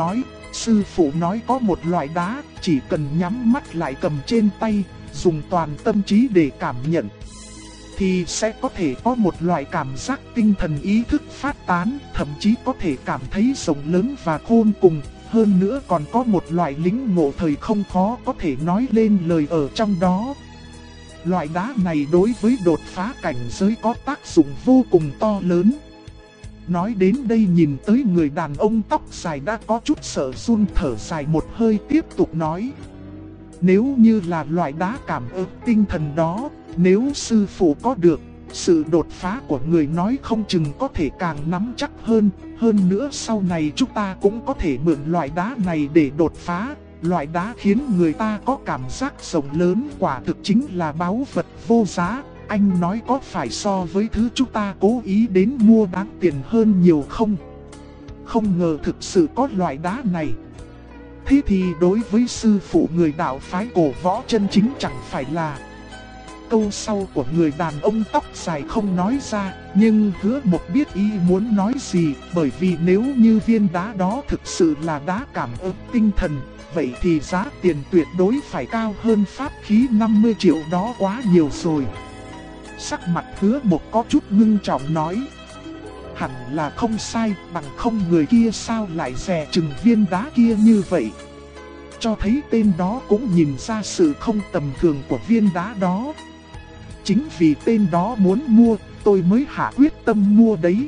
phụ nói có một loại đá, chỉ cần nhắm mắt lại cầm trên tay, dùng toàn tâm trí để cảm nhận, thì sẽ có thể có một loại cảm giác tinh thần ý thức phát tán, thậm chí có thể cảm thấy rộng lớn và khôn cùng. Hơn nữa còn có một loại lĩnh ngộ thời không khó có thể nói lên lời ở trong đó. Loại đá này đối với đột phá cảnh giới có tác dụng vô cùng to lớn. Nói đến đây nhìn tới người đàn ông tóc dài đã có chút sợ run, thở dài một hơi tiếp tục nói. Nếu như là loại đá cảm ứng tinh thần đó, nếu sư phụ có được, sự đột phá của người nói không chừng có thể càng nắm chắc hơn. Hơn nữa sau này chúng ta cũng có thể mượn loại đá này để đột phá. Loại đá khiến người ta có cảm giác rộng lớn, quả thực chính là báu vật vô giá. Anh nói có phải so với thứ chúng ta cố ý đến mua đáng tiền hơn nhiều không? Không ngờ thực sự có loại đá này. Thế thì đối với sư phụ người đạo phái cổ võ chân chính chẳng phải là... Câu sau của người đàn ông tóc dài không nói ra, nhưng Hứa Một biết ý muốn nói gì, bởi vì nếu như viên đá đó thực sự là đá cảm ứng tinh thần, vậy thì giá tiền tuyệt đối phải cao hơn pháp khí 50 triệu đó quá nhiều rồi. Sắc mặt Hứa Một có chút ngưng trọng nói. Hẳn là không sai, bằng không người kia sao lại dè chừng viên đá kia như vậy. cho thấy tên đó cũng nhìn ra sự không tầm thường của viên đá đó. Chính vì tên đó muốn mua, tôi mới hạ quyết tâm mua đấy.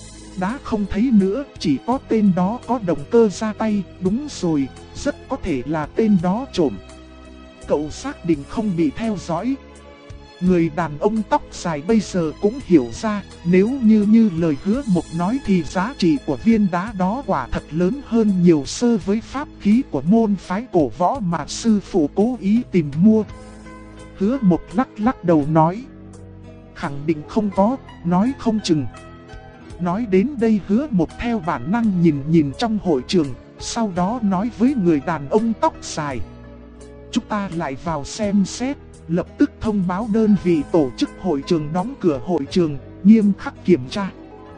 Đá không thấy nữa, chỉ có tên đó có động cơ ra tay, đúng rồi, rất có thể là tên đó trộm. Cậu xác định không bị theo dõi. Người đàn ông tóc dài bây giờ cũng hiểu ra, nếu như lời Hứa Mộc nói thì giá trị của viên đá đó quả thật lớn hơn nhiều so với pháp khí của môn phái cổ võ mà sư phụ cố ý tìm mua. Hứa Mộc lắc đầu nói, khẳng định không có, nói không chừng. Nói đến đây Hứa Mộc theo bản năng nhìn trong hội trường, sau đó nói với người đàn ông tóc dài, chúng ta lại vào xem xét. Lập tức thông báo đơn vị tổ chức hội trường đóng cửa hội trường, nghiêm khắc kiểm tra.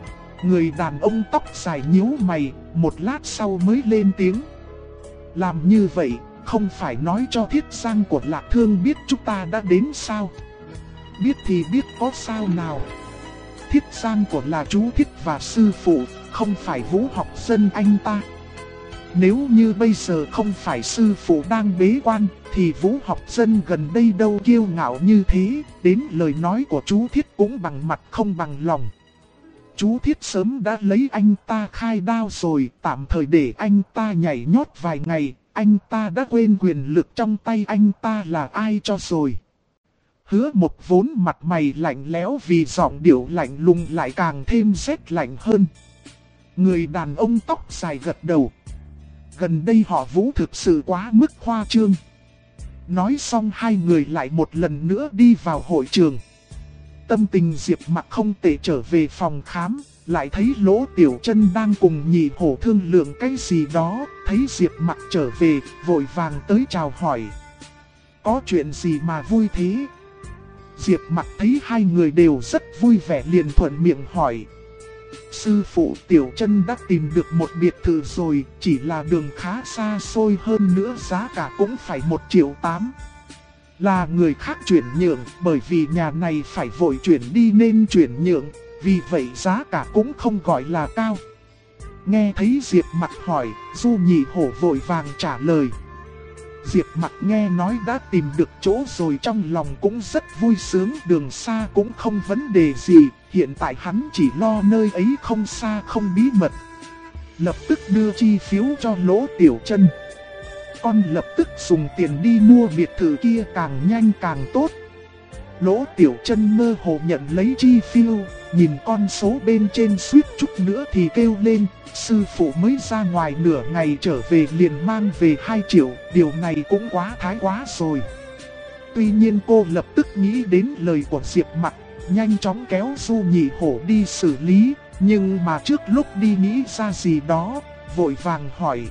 Người đàn ông tóc dài nhíu mày, một lát sau mới lên tiếng. Làm như vậy, không phải nói cho Thiết Giang của Lạc Thương biết chúng ta đã đến sao? Biết thì biết có sao nào? Thiết Giang của là chú Thiết và sư phụ, không phải Vũ Học Dân anh ta. Nếu như bây giờ không phải sư phụ đang bế quan, thì Vũ Học Dân gần đây đâu kiêu ngạo như thế, đến lời nói của chú Thiết cũng bằng mặt không bằng lòng. Chú Thiết sớm đã lấy anh ta khai đao rồi, tạm thời để anh ta nhảy nhót vài ngày, anh ta đã quên quyền lực trong tay anh ta là ai cho rồi. Hứa Mộc vốn mặt mày lạnh lẽo vì giọng điệu lạnh lùng lại càng thêm rét lạnh hơn. Người đàn ông tóc dài gật đầu. Gần đây họ Vũ thực sự quá mức khoa trương. Nói xong hai người lại một lần nữa đi vào hội trường. Tâm tình Diệp Mặc không tệ, trở về phòng khám, lại thấy Lỗ Tiểu Chân đang cùng Nhị Hổ thương lượng cái gì đó. Thấy Diệp Mặc trở về, vội vàng tới chào hỏi. Có chuyện gì mà vui thế? Diệp Mặc thấy hai người đều rất vui vẻ liền thuận miệng hỏi. Sư phụ, Tiểu Chân đã tìm được một biệt thự rồi, chỉ là đường khá xa xôi, hơn nữa giá cả cũng phải 1,8 triệu. Là người khác chuyển nhượng, bởi vì nhà này phải vội chuyển đi nên chuyển nhượng, vì vậy giá cả cũng không gọi là cao. Nghe thấy Diệp Mặc hỏi, Du Nhị Hổ vội vàng trả lời. Diệp Mặc nghe nói đã tìm được chỗ rồi trong lòng cũng rất vui sướng, đường xa cũng không vấn đề gì, hiện tại hắn chỉ lo nơi ấy không xa không bí mật. Lập tức đưa chi phiếu cho Lỗ Tiểu Chân. Con lập tức dùng tiền đi mua biệt thự kia, càng nhanh càng tốt. Lỗ Tiểu Chân mơ hồ nhận lấy chi phiếu, nhìn con số bên trên suýt chút nữa thì kêu lên. Sư phụ mới ra ngoài nửa ngày trở về liền mang về 2 triệu, điều này cũng quá thái quá rồi. Tuy nhiên cô lập tức nghĩ đến lời của Diệp Mặc, nhanh chóng kéo Du Nhị Hổ đi xử lý, nhưng mà trước lúc đi nghĩ ra gì đó, vội vàng hỏi.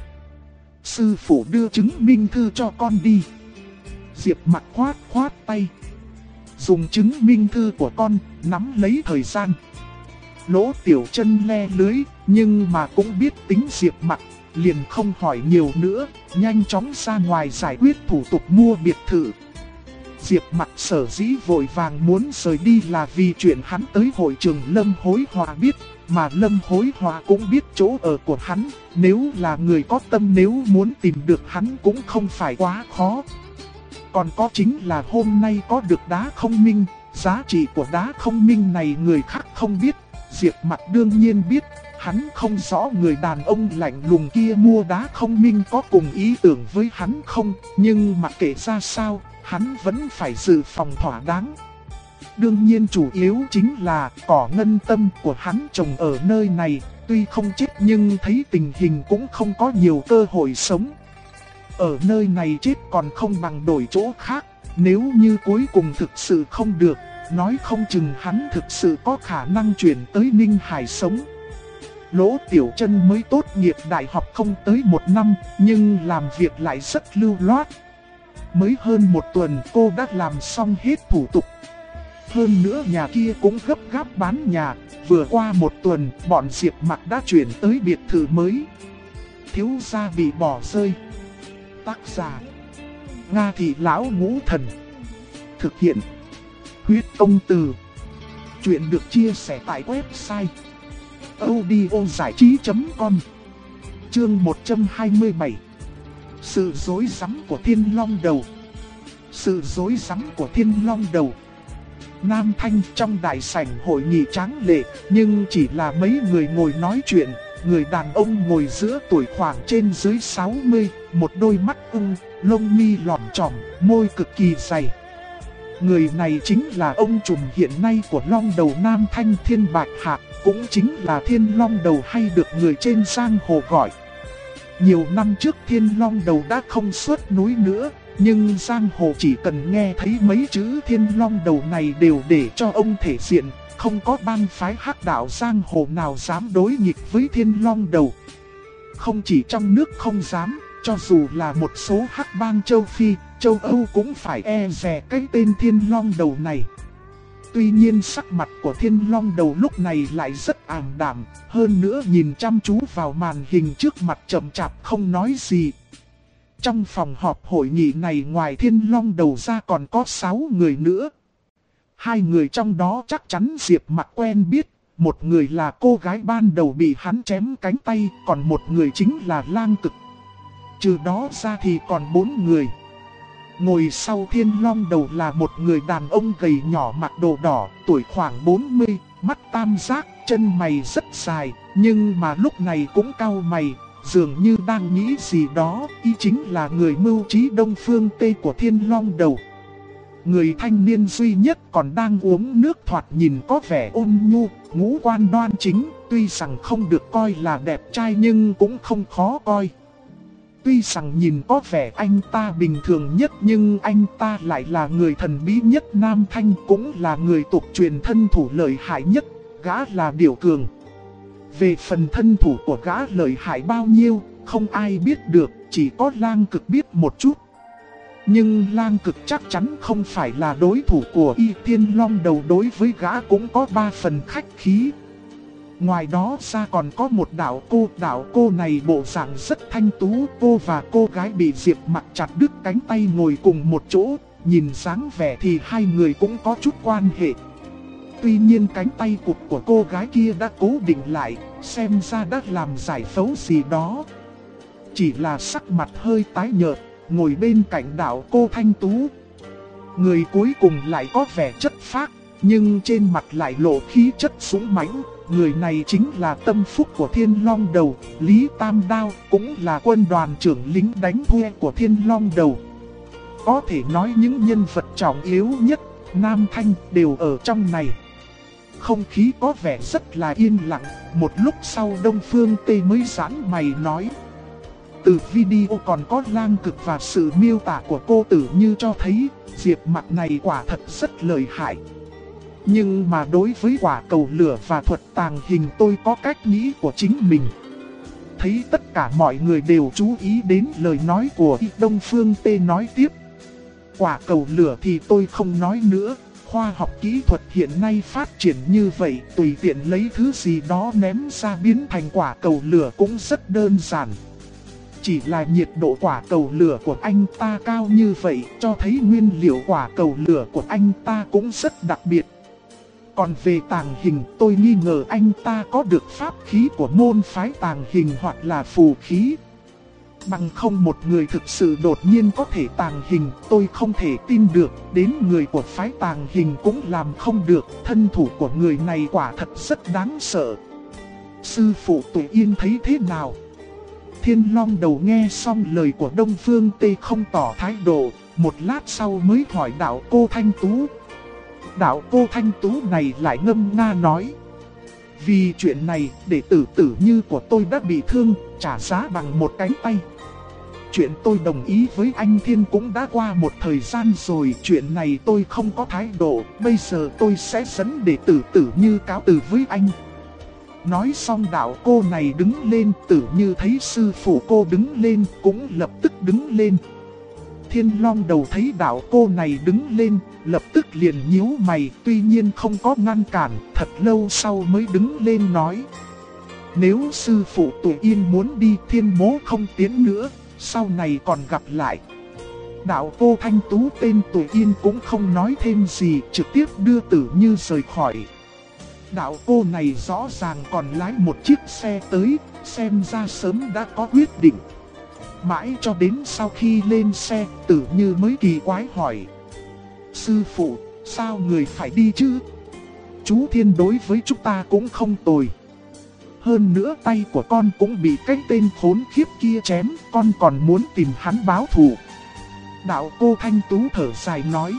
Sư phụ đưa chứng minh thư cho con đi. Diệp Mặc khoát tay. Dùng chứng minh thư của con, nắm lấy thời gian. Lỗ Tiểu Chân le lưới, nhưng mà cũng biết tính Diệp Mặc, liền không hỏi nhiều nữa, nhanh chóng ra ngoài giải quyết thủ tục mua biệt thự. Diệp Mặc sở dĩ vội vàng muốn rời đi là vì chuyện hắn tới hội trường Lâm Hối Hòa biết, mà Lâm Hối Hòa cũng biết chỗ ở của hắn, nếu là người có tâm, nếu muốn tìm được hắn cũng không phải quá khó. Còn có chính là hôm nay có được đá không minh, giá trị của đá không minh này người khác không biết, Diệp Mặc đương nhiên biết. Hắn không rõ người đàn ông lạnh lùng kia mua đá không minh có cùng ý tưởng với hắn không, nhưng mặc kệ ra sao, hắn vẫn phải dự phòng thỏa đáng. Đương nhiên chủ yếu chính là cỏ ngân tâm của hắn trồng ở nơi này, tuy không chết nhưng thấy tình hình cũng không có nhiều cơ hội sống. Ở nơi này chết còn không bằng đổi chỗ khác, nếu như cuối cùng thực sự không được, nói không chừng hắn thực sự có khả năng chuyển tới Ninh Hải sống. Lỗ Tiểu Chân mới tốt nghiệp đại học không tới 1 năm, nhưng làm việc lại rất lưu loát. Mới hơn 1 tuần cô đã làm xong hết thủ tục. Hơn nữa nhà kia cũng gấp gáp bán nhà, vừa qua 1 tuần bọn Diệp Mặc đã chuyển tới biệt thự mới. Thiếu gia bị bỏ rơi. Tác giả Nga Thị Lão Ngũ Thần. Thực hiện Huyết Công Từ. Chuyện được chia sẻ tại website audiozảichí.com. Chương 127. Sự rối rắm của Thiên Long Đầu. Sự rối rắm của Thiên Long Đầu. Nam Thanh trong đại sảnh hội nghị tráng lệ, nhưng chỉ là mấy người ngồi nói chuyện. Người đàn ông ngồi giữa tuổi khoảng trên dưới 60, một đôi mắt lông mi lỏm chỏm, môi cực kỳ dày. Người này chính là ông trùm hiện nay của Long Đầu Nam Thanh Thiên Bạch Hạc, cũng chính là Thiên Long Đầu hay được người trên giang hồ gọi. Nhiều năm trước Thiên Long Đầu đã không xuất núi nữa, nhưng giang hồ chỉ cần nghe thấy mấy chữ Thiên Long Đầu này đều để cho ông thể diện, không có bang phái hắc đạo giang hồ nào dám đối nghịch với Thiên Long Đầu. Không chỉ trong nước không dám, cho dù là một số hắc bang châu Phi, châu Âu cũng phải e dè cái tên Thiên Long Đầu này. Tuy nhiên sắc mặt của Thiên Long Đầu lúc này lại rất ảm đạm, hơn nữa nhìn chăm chú vào màn hình trước mặt chậm chạp không nói gì. Trong phòng họp hội nghị này ngoài Thiên Long Đầu ra còn có 6 người nữa. 2 người trong đó chắc chắn Diệp Mặc quen biết, một người là cô gái ban đầu bị hắn chém cánh tay, còn một người chính là Lang Cực. Trừ đó ra thì còn 4 người. Ngồi sau Thiên Long Đầu là một người đàn ông gầy nhỏ mặc đồ đỏ, tuổi khoảng 40, mắt tam giác, chân mày rất dài, nhưng mà lúc này cũng cau mày, dường như đang nghĩ gì đó, y chính là người mưu trí Đông Phương Tê của Thiên Long Đầu. Người thanh niên duy nhất còn đang uống nước thoạt nhìn có vẻ ôn nhu, ngũ quan đoan chính, tuy rằng không được coi là đẹp trai nhưng cũng không khó coi. Tuy rằng nhìn có vẻ anh ta bình thường nhất nhưng anh ta lại là người thần bí nhất Nam Thanh, cũng là người tục truyền thân thủ lợi hại nhất, gã là Điểu Cường. Về phần thân thủ của gã lợi hại bao nhiêu, không ai biết được, chỉ có Lang Cực biết một chút. Nhưng Lang Cực chắc chắn không phải là đối thủ của Y. Thiên Long Đầu đối với gã cũng có 3 phần khách khí. Ngoài đó ra còn có một đạo cô này bộ dạng rất thanh tú, cô và cô gái bị Diệp Mặc chặt đứt cánh tay ngồi cùng một chỗ, nhìn dáng vẻ thì hai người cũng có chút quan hệ. Tuy nhiên cánh tay cụt của cô gái kia đã cố định lại, xem ra đã làm giải phẫu gì đó. Chỉ là sắc mặt hơi tái nhợt, ngồi bên cạnh đạo cô thanh tú. Người cuối cùng lại có vẻ chất phác, nhưng trên mặt lại lộ khí chất dũng mãnh. Người này chính là tâm phúc của Thiên Long Đầu, Lý Tam Đao, cũng là quân đoàn trưởng lính đánh thuê của Thiên Long Đầu. Có thể nói những nhân vật trọng yếu nhất Nam Thanh đều ở trong này. Không khí có vẻ rất là yên lặng, một lúc sau Đông Phương Tê mới giãn mày nói. Từ video còn có Lang Cực và sự miêu tả của cô Tử Như cho thấy, Diệp Mặc này quả thật rất lợi hại. Nhưng mà đối với quả cầu lửa và thuật tàng hình tôi có cách nghĩ của chính mình. Thấy tất cả mọi người đều chú ý đến lời nói của Đông Phương Tê nói tiếp. Quả cầu lửa thì tôi không nói nữa, khoa học kỹ thuật hiện nay phát triển như vậy, tùy tiện lấy thứ gì đó ném ra biến thành quả cầu lửa cũng rất đơn giản. Chỉ là nhiệt độ quả cầu lửa của anh ta cao như vậy, cho thấy nguyên liệu quả cầu lửa của anh ta cũng rất đặc biệt. Còn về tàng hình, tôi nghi ngờ anh ta có được pháp khí của môn phái tàng hình hoặc là phù khí. Bằng không một người thực sự đột nhiên có thể tàng hình, tôi không thể tin được, đến người của phái tàng hình cũng làm không được, thân thủ của người này quả thật rất đáng sợ. Sư phụ Tùy Yên thấy thế nào? Thiên Long Đầu nghe xong lời của Đông Phương Tê không tỏ thái độ, một lát sau mới hỏi đạo cô Thanh Tú. Đạo cô Thanh Tú này lại ngâm nga nói. Vì chuyện này, đệ tử Tử Như của tôi đã bị thương, trả giá bằng một cánh tay. Chuyện tôi đồng ý với anh Thiên cũng đã qua một thời gian rồi, chuyện này tôi không có thái độ, bây giờ tôi sẽ dẫn đệ tử Tử Như cáo từ với anh. Nói xong đạo cô này đứng lên, Tử Như thấy sư phụ cô đứng lên, cũng lập tức đứng lên. Thiên Long Đầu thấy đạo cô này đứng lên, lập tức liền nhíu mày, tuy nhiên không có ngăn cản, thật lâu sau mới đứng lên nói. Nếu sư phụ Tùy Yên muốn đi, Thiên Mỗ không tiến nữa, sau này còn gặp lại. Đạo cô Thanh Tú tên Tùy Yên cũng không nói thêm gì, trực tiếp đưa Tử Như rời khỏi. Đạo cô này rõ ràng còn lái một chiếc xe tới, xem ra sớm đã có quyết định. Mãi cho đến sau khi lên xe, Tử Như mới kỳ quái hỏi. Sư phụ, sao người phải đi chứ? Chú Thiên đối với chúng ta cũng không tồi. Hơn nữa tay của con cũng bị cái tên khốn khiếp kia chém, con còn muốn tìm hắn báo thù. Đạo cô Thanh Tú thở dài nói.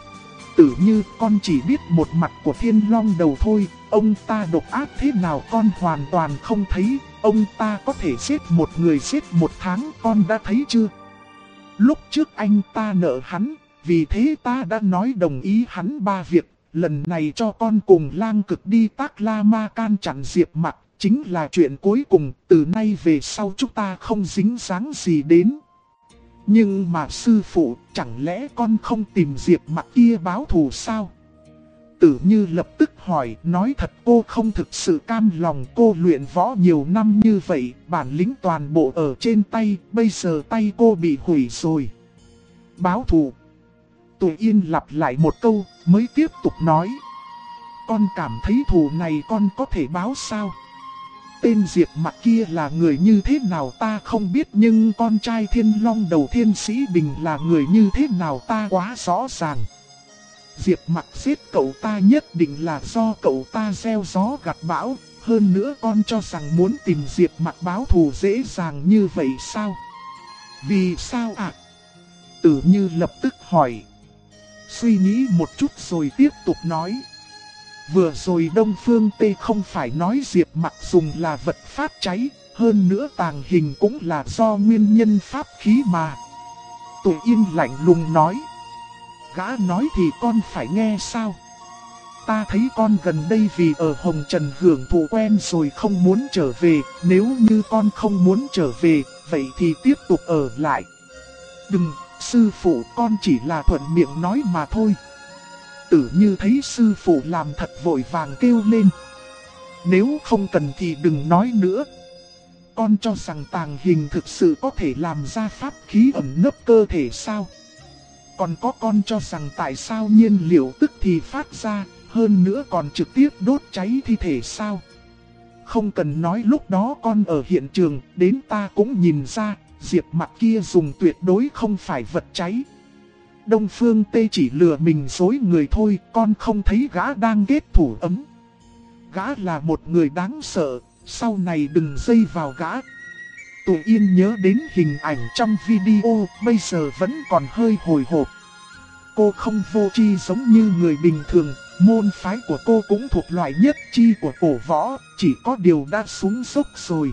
Tử Như, con chỉ biết một mặt của Thiên Long Đầu thôi, ông ta độc ác thế nào con hoàn toàn không thấy. Ông ta có thể giết một người giết một tháng, con đã thấy chưa? Lúc trước anh ta nợ hắn, vì thế ta đã nói đồng ý hắn 3 việc. Lần này cho con cùng Lang Cực đi Tác La Ma can chặn Diệp Mặc, chính là chuyện cuối cùng. Từ nay về sau chúng ta không dính dáng gì đến. Nhưng mà sư phụ, chẳng lẽ con không tìm Diệp Mặc kia báo thù sao? Tử Như lập tức hỏi, nói thật cô không thực sự cam lòng. Cô luyện võ nhiều năm như vậy, bản lĩnh toàn bộ ở trên tay, bây giờ tay cô bị hủy rồi. Báo thù. Tụi Yên lặp lại một câu, mới tiếp tục nói. Con cảm thấy thù này con có thể báo sao? Tên Diệp Mặc kia là người như thế nào ta không biết, nhưng con trai Thiên Long Đầu Thiên Sĩ Bình là người như thế nào ta quá rõ ràng. Diệp Mặc giết cậu ta nhất định là do cậu ta gieo gió gặt bão. Hơn nữa con cho rằng muốn tìm Diệp Mặc báo thù dễ dàng như vậy sao? Vì sao ạ? Tử Như lập tức hỏi. Suy nghĩ một chút rồi tiếp tục nói. Vừa rồi Đông Phương Tê không phải nói Diệp Mặc dùng là vật phát cháy, hơn nữa tàng hình cũng là do nguyên nhân pháp khí mà. Tụi Yên lạnh lùng nói. Gã nói thì con phải nghe sao? Ta thấy con gần đây vì ở Hồng Trần hưởng thụ quen rồi không muốn trở về. Nếu như con không muốn trở về, vậy thì tiếp tục ở lại. Đừng, sư phụ, con chỉ là thuận miệng nói mà thôi. Tử Như thấy sư phụ làm thật vội vàng kêu lên. Nếu không cần thì đừng nói nữa. Con cho rằng tàng hình thực sự có thể làm ra pháp khí ẩn nấp cơ thể sao? Còn có con cho rằng tại sao nhiên liệu tức thì phát ra, hơn nữa còn trực tiếp đốt cháy thi thể sao? Không cần nói lúc đó con ở hiện trường, đến ta cũng nhìn ra, Diệp Mặc kia dùng tuyệt đối không phải vật cháy. Đông Phương Tê chỉ lừa mình dối người thôi, con không thấy gã đang kết thủ ấm. Gã là một người đáng sợ, sau này đừng dây vào gã. Tụi Yên nhớ đến hình ảnh trong video, bây giờ vẫn còn hơi hồi hộp. Cô không vô tri giống như người bình thường, môn phái của cô cũng thuộc loại nhất chi của cổ võ, chỉ có điều đã xuống dốc rồi.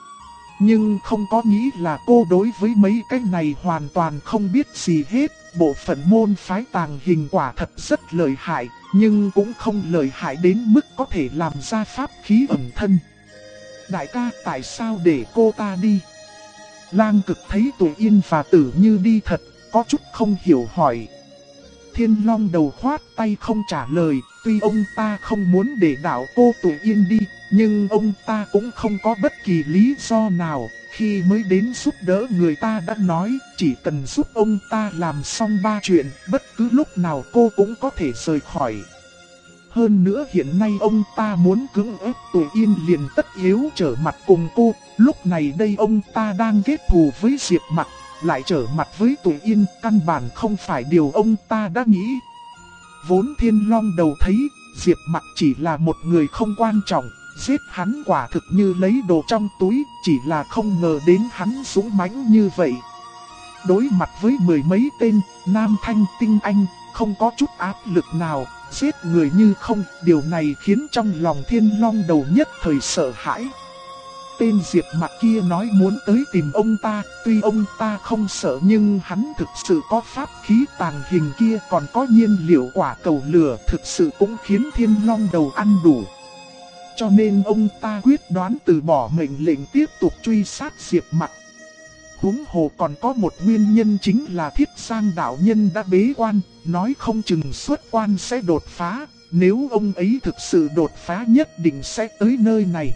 Nhưng không có nghĩ là cô đối với mấy cái này hoàn toàn không biết gì hết. Bộ phận môn phái tàng hình quả thật rất lợi hại, nhưng cũng không lợi hại đến mức có thể làm ra pháp khí ẩn thân. Đại ca, tại sao để cô ta đi? Lang Cực thấy Tụi Yên và Tử Như đi thật, có chút không hiểu hỏi. Thiên Long Đầu khoát tay không trả lời, tuy ông ta không muốn để đảo cô Tụi Yên đi, nhưng ông ta cũng không có bất kỳ lý do nào. Khi mới đến giúp đỡ người ta đã nói, chỉ cần giúp ông ta làm xong 3 chuyện, bất cứ lúc nào cô cũng có thể rời khỏi. Hơn nữa hiện nay ông ta muốn cưỡng ép Tụi Yên liền tất yếu trở mặt cùng cô. Lúc này đây ông ta đang kết thù với Diệp Mặc, lại trở mặt với Tụi Yên, căn bản không phải điều ông ta đã nghĩ. Vốn Thiên Long Đầu thấy Diệp Mặc chỉ là một người không quan trọng, giết hắn quả thực như lấy đồ trong túi, chỉ là không ngờ đến hắn dũng mãnh như vậy. Đối mặt với mười mấy tên nam thanh tinh anh, không có chút áp lực nào, giết người như không, điều này khiến trong lòng Thiên Long Đầu nhất thời sợ hãi. Tên Diệp Mặc kia nói muốn tới tìm ông ta, tuy ông ta không sợ nhưng hắn thực sự có pháp khí tàng hình kia, còn có nhiên liệu quả cầu lửa, thực sự cũng khiến Thiên Long Đầu ăn đủ. Cho nên ông ta quyết đoán từ bỏ mệnh lệnh tiếp tục truy sát Diệp Mặc. Huống hồ còn có một nguyên nhân chính là Thiết Giang đạo nhân đã bế quan, nói không chừng xuất quan sẽ đột phá, nếu ông ấy thực sự đột phá nhất định sẽ tới nơi này.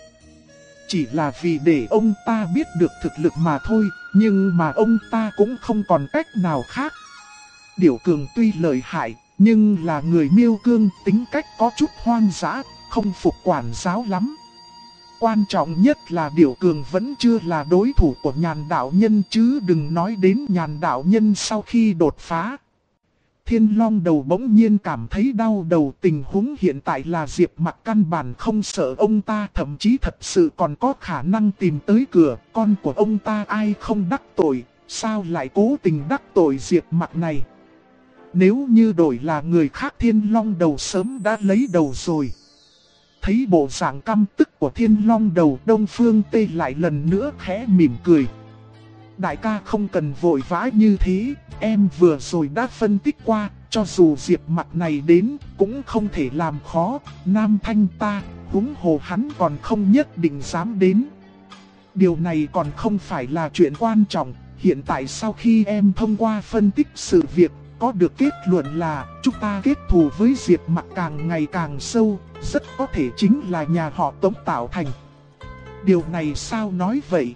Chỉ là vì để ông ta biết được thực lực mà thôi, nhưng mà ông ta cũng không còn cách nào khác. Điểu Cường tuy lợi hại, nhưng là người Miêu Cương, tính cách có chút hoang dã, không phục quản giáo lắm. Quan trọng nhất là Điểu Cường vẫn chưa là đối thủ của Nhàn đạo nhân, chứ đừng nói đến Nhàn đạo nhân sau khi đột phá. Thiên Long Đầu bỗng nhiên cảm thấy đau đầu, tình huống hiện tại là Diệp Mặc căn bản không sợ ông ta, thậm chí thật sự còn có khả năng tìm tới cửa, con của ông ta ai không đắc tội, sao lại cố tình đắc tội Diệp Mặc này. Nếu như đổi là người khác Thiên Long Đầu sớm đã lấy đầu rồi. Thấy bộ dạng căm tức của Thiên Long Đầu, Đông Phương Tê lại lần nữa khẽ mỉm cười. Đại ca không cần vội vã như thế, em vừa rồi đã phân tích qua, cho dù Diệp Mặc này đến cũng không thể làm khó Nam Thanh ta, huống hồ hắn còn không nhất định dám đến. Điều này còn không phải là chuyện quan trọng, hiện tại sau khi em thông qua phân tích sự việc, có được kết luận là chúng ta kết thù với Diệp Mặc càng ngày càng sâu, rất có thể chính là nhà họ Tống tạo thành. Điều này sao nói vậy?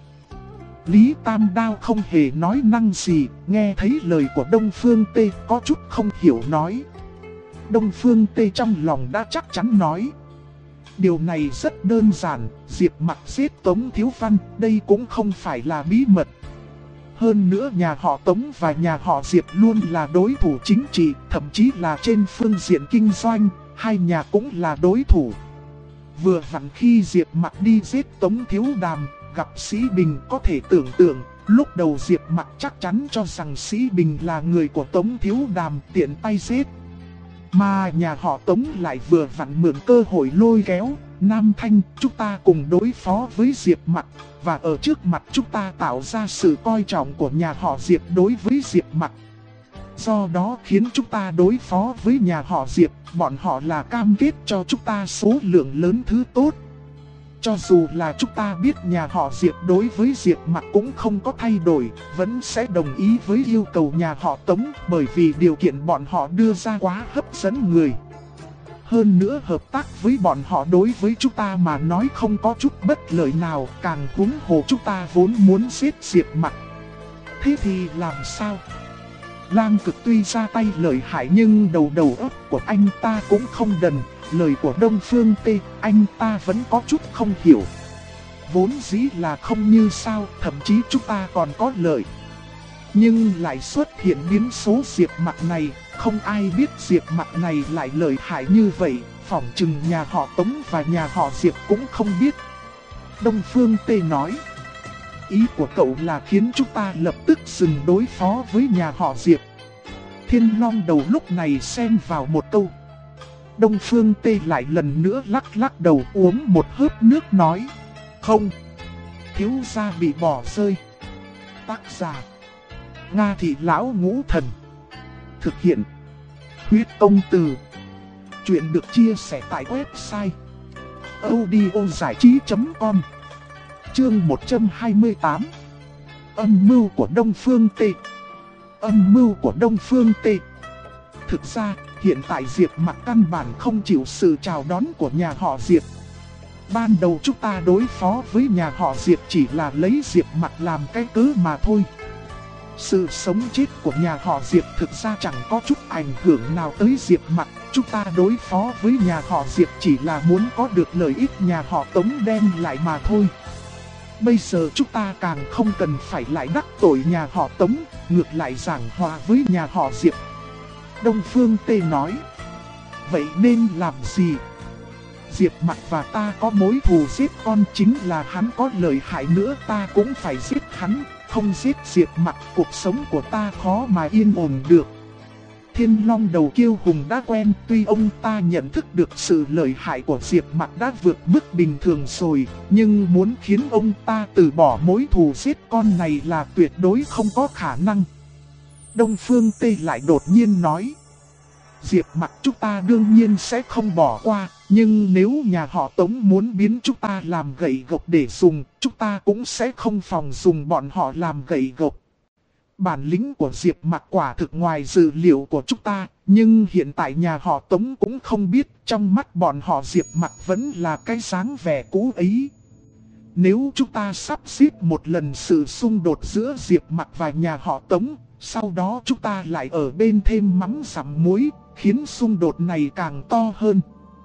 Lý Tam Đao không hề nói năng gì, nghe thấy lời của Đông Phương Tê có chút không hiểu nói. Đông Phương Tê trong lòng đã chắc chắn nói. Điều này rất đơn giản, Diệp Mặc giết Tống Thiếu Văn, đây cũng không phải là bí mật. Hơn nữa nhà họ Tống và nhà họ Diệp luôn là đối thủ chính trị, thậm chí là trên phương diện kinh doanh, hai nhà cũng là đối thủ. Vừa vặn khi Diệp Mặc đi giết Tống Thiếu Đàm, gặp Sĩ Bình, có thể tưởng tượng, lúc đầu Diệp Mặc chắc chắn cho rằng Sĩ Bình là người của Tống Thiếu Đàm, tiện tay giết. Mà nhà họ Tống lại vừa vặn mượn cơ hội lôi kéo, Nam Thanh, chúng ta cùng đối phó với Diệp Mặc, và ở trước mặt chúng ta tạo ra sự coi trọng của nhà họ Diệp đối với Diệp Mặc. Do đó khiến chúng ta đối phó với nhà họ Diệp, bọn họ là cam kết cho chúng ta số lượng lớn thứ tốt. Cho dù là chúng ta biết nhà họ Diệp đối với Diệp Mặc cũng không có thay đổi, vẫn sẽ đồng ý với yêu cầu nhà họ Tống, bởi vì điều kiện bọn họ đưa ra quá hấp dẫn người. Hơn nữa hợp tác với bọn họ đối với chúng ta mà nói không có chút bất lợi nào, càng huống hồ chúng ta vốn muốn giết Diệp Mặc. Thế thì làm sao? Lang Cực tuy ra tay lợi hại nhưng đầu óc của anh ta cũng không đần. Lời của Đông Phương Tê, anh ta vẫn có chút không hiểu. Vốn dĩ là không như sao, thậm chí chúng ta còn có lợi. Nhưng lại xuất hiện biến số Diệp Mặc này, không ai biết Diệp Mặc này lại lợi hại như vậy, phỏng chừng nhà họ Tống và nhà họ Diệp cũng không biết. Đông Phương Tê nói, ý của cậu là khiến chúng ta lập tức dừng đối phó với nhà họ Diệp. Thiên Long Đầu lúc này xen vào một câu. Đông Phương Tê lại lần nữa lắc đầu uống một hớp nước nói, không, thiếu gia bị bỏ rơi. Tác giả Nga Thị Lão Ngũ Thần. Thực hiện Huyết Công Từ. Chuyện được chia sẻ tại website audiozảichí.com. Chương 128. Âm mưu của Đông Phương Tê. Âm mưu của Đông Phương Tê. Thực ra, hiện tại Diệp Mặc căn bản không chịu sự chào đón của nhà họ Diệp. Ban đầu chúng ta đối phó với nhà họ Diệp chỉ là lấy Diệp Mặc làm cái cớ mà thôi. Sự sống chết của nhà họ Diệp thực ra chẳng có chút ảnh hưởng nào tới Diệp Mặc. Chúng ta đối phó với nhà họ Diệp chỉ là muốn có được lợi ích nhà họ Tống đem lại mà thôi. Bây giờ chúng ta càng không cần phải lại đắc tội nhà họ Tống, ngược lại giảng hòa với nhà họ Diệp. Đông Phương Tê nói, vậy nên làm gì? Diệp Mặc và ta có mối thù giết con, chính là hắn có lợi hại nữa ta cũng phải giết hắn, không giết Diệp Mặc cuộc sống của ta khó mà yên ổn được. Thiên Long Đầu kiêu hùng đã quen, tuy ông ta nhận thức được sự lợi hại của Diệp Mặc đã vượt mức bình thường rồi, nhưng muốn khiến ông ta từ bỏ mối thù giết con này là tuyệt đối không có khả năng. Đông Phương Tê lại đột nhiên nói, Diệp Mặc chúng ta đương nhiên sẽ không bỏ qua, nhưng nếu nhà họ Tống muốn biến chúng ta làm gậy gộc để dùng, chúng ta cũng sẽ không phòng dùng bọn họ làm gậy gộc. Bản lĩnh của Diệp Mặc quả thực ngoài dự liệu của chúng ta, nhưng hiện tại nhà họ Tống cũng không biết trong mắt bọn họ Diệp Mặc vẫn là cái dáng vẻ cũ ấy. Nếu chúng ta sắp xếp một lần sự xung đột giữa Diệp Mặc và nhà họ Tống, sau đó chúng ta lại ở bên thêm mắm dặm muối, khiến xung đột này càng to hơn.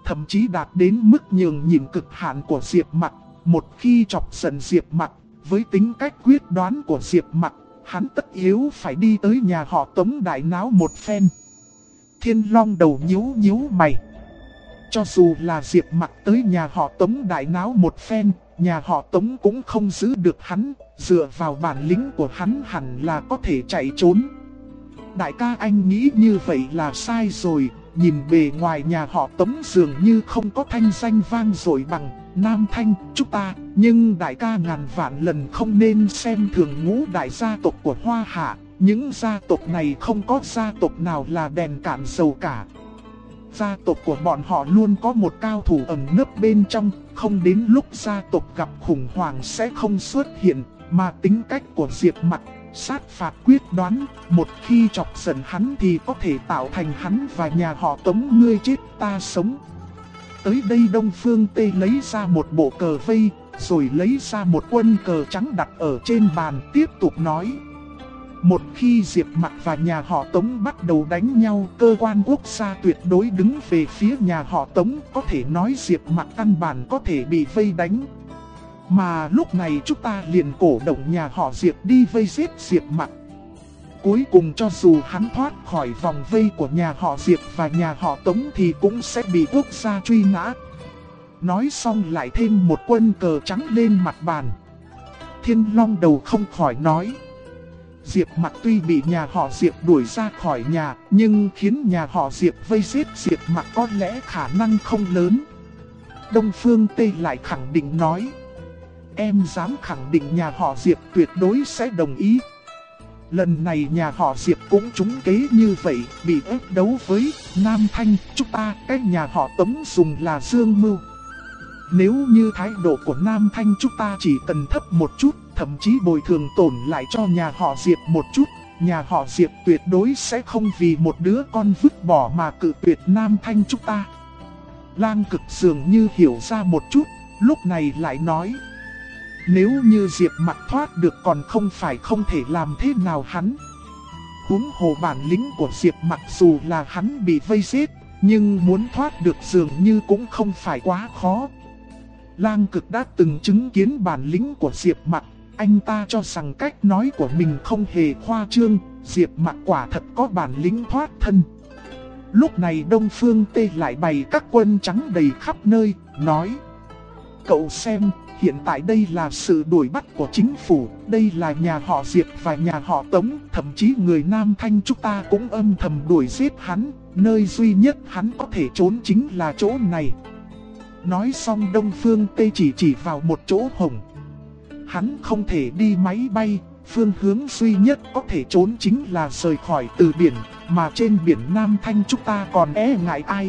thậm chí đạt đến mức nhường nhịn cực hạn của Diệp Mặc. Một khi chọc giận Diệp Mặc, với tính cách quyết đoán của Diệp Mặc, hắn tất yếu phải đi tới nhà họ Tống đại náo một phen. Thiên Long đầu nhíu nhíu mày. Cho dù là Diệp Mặc tới nhà họ Tống đại náo một phen, nhà họ Tống cũng không giữ được hắn, dựa vào bản lĩnh của hắn hẳn là có thể chạy trốn. Đại ca, anh nghĩ như vậy là sai rồi, nhìn bề ngoài nhà họ Tống dường như không có thanh danh vang dội bằng Nam Thanh chúng ta, nhưng đại ca ngàn vạn lần không nên xem thường ngũ đại gia tộc của Hoa Hạ. Những gia tộc này không có gia tộc nào là đèn cạn dầu cả. Gia tộc của bọn họ luôn có một cao thủ ẩn nấp bên trong, không đến lúc gia tộc gặp khủng hoảng sẽ không xuất hiện, mà tính cách của Diệp Mặc sát phạt quyết đoán, một khi chọc giận hắn thì có thể tạo thành hắn và nhà họ Tống ngươi chết ta sống. Tới đây Đông Phương Tê lấy ra một bộ cờ vây, rồi lấy ra một quân cờ trắng đặt ở trên bàn, tiếp tục nói. Một khi Diệp Mặc và nhà họ Tống bắt đầu đánh nhau, cơ quan quốc gia tuyệt đối đứng về phía nhà họ Tống, có thể nói Diệp Mặc căn bản có thể bị vây đánh. Mà lúc này chúng ta liền cổ động nhà họ Diệp đi vây giết Diệp Mặc. Cuối cùng cho dù hắn thoát khỏi vòng vây của nhà họ Diệp và nhà họ Tống thì cũng sẽ bị quốc gia truy nã. Nói xong lại thêm một quân cờ trắng lên mặt bàn. Thiên Long đầu không khỏi nói. Diệp Mặc tuy bị nhà họ Diệp đuổi ra khỏi nhà, nhưng khiến nhà họ Diệp vây giết Diệp Mặc có lẽ khả năng không lớn. Đông Phương Tê lại khẳng định nói. Em dám khẳng định nhà họ Diệp tuyệt đối sẽ đồng ý. Lần này nhà họ Diệp cũng trúng kế như vậy, bị ép đấu với Nam Thanh chúng ta, cái nhà họ Tống dùng là dương mưu. Nếu như thái độ của Nam Thanh chúng ta chỉ cần thấp một chút, thậm chí bồi thường tổn lại cho nhà họ Diệp một chút, nhà họ Diệp tuyệt đối sẽ không vì một đứa con vứt bỏ mà cự tuyệt Nam Thanh chúng ta. Lang Cực dường như hiểu ra một chút, lúc này lại nói. Nếu như Diệp Mặc thoát được còn không phải không thể làm thế nào hắn. Huống hồ bản lĩnh của Diệp Mặc dù là hắn bị vây giết, nhưng muốn thoát được dường như cũng không phải quá khó. Lang Cực đã từng chứng kiến bản lĩnh của Diệp Mặc, anh ta cho rằng cách nói của mình không hề khoa trương, Diệp Mặc quả thật có bản lĩnh thoát thân. Lúc này Đông Phương Tê lại bày các quân trắng đầy khắp nơi, nói. Cậu xem, hiện tại đây là sự đuổi bắt của chính phủ, đây là nhà họ Diệp và nhà họ Tống, thậm chí người Nam Thanh chúng ta cũng âm thầm đuổi giết hắn, nơi duy nhất hắn có thể trốn chính là chỗ này. Nói xong Đông Phương Tê chỉ vào một chỗ hổng. Hắn không thể đi máy bay, phương hướng duy nhất có thể trốn chính là rời khỏi từ biển, mà trên biển Nam Thanh chúng ta còn e ngại ai.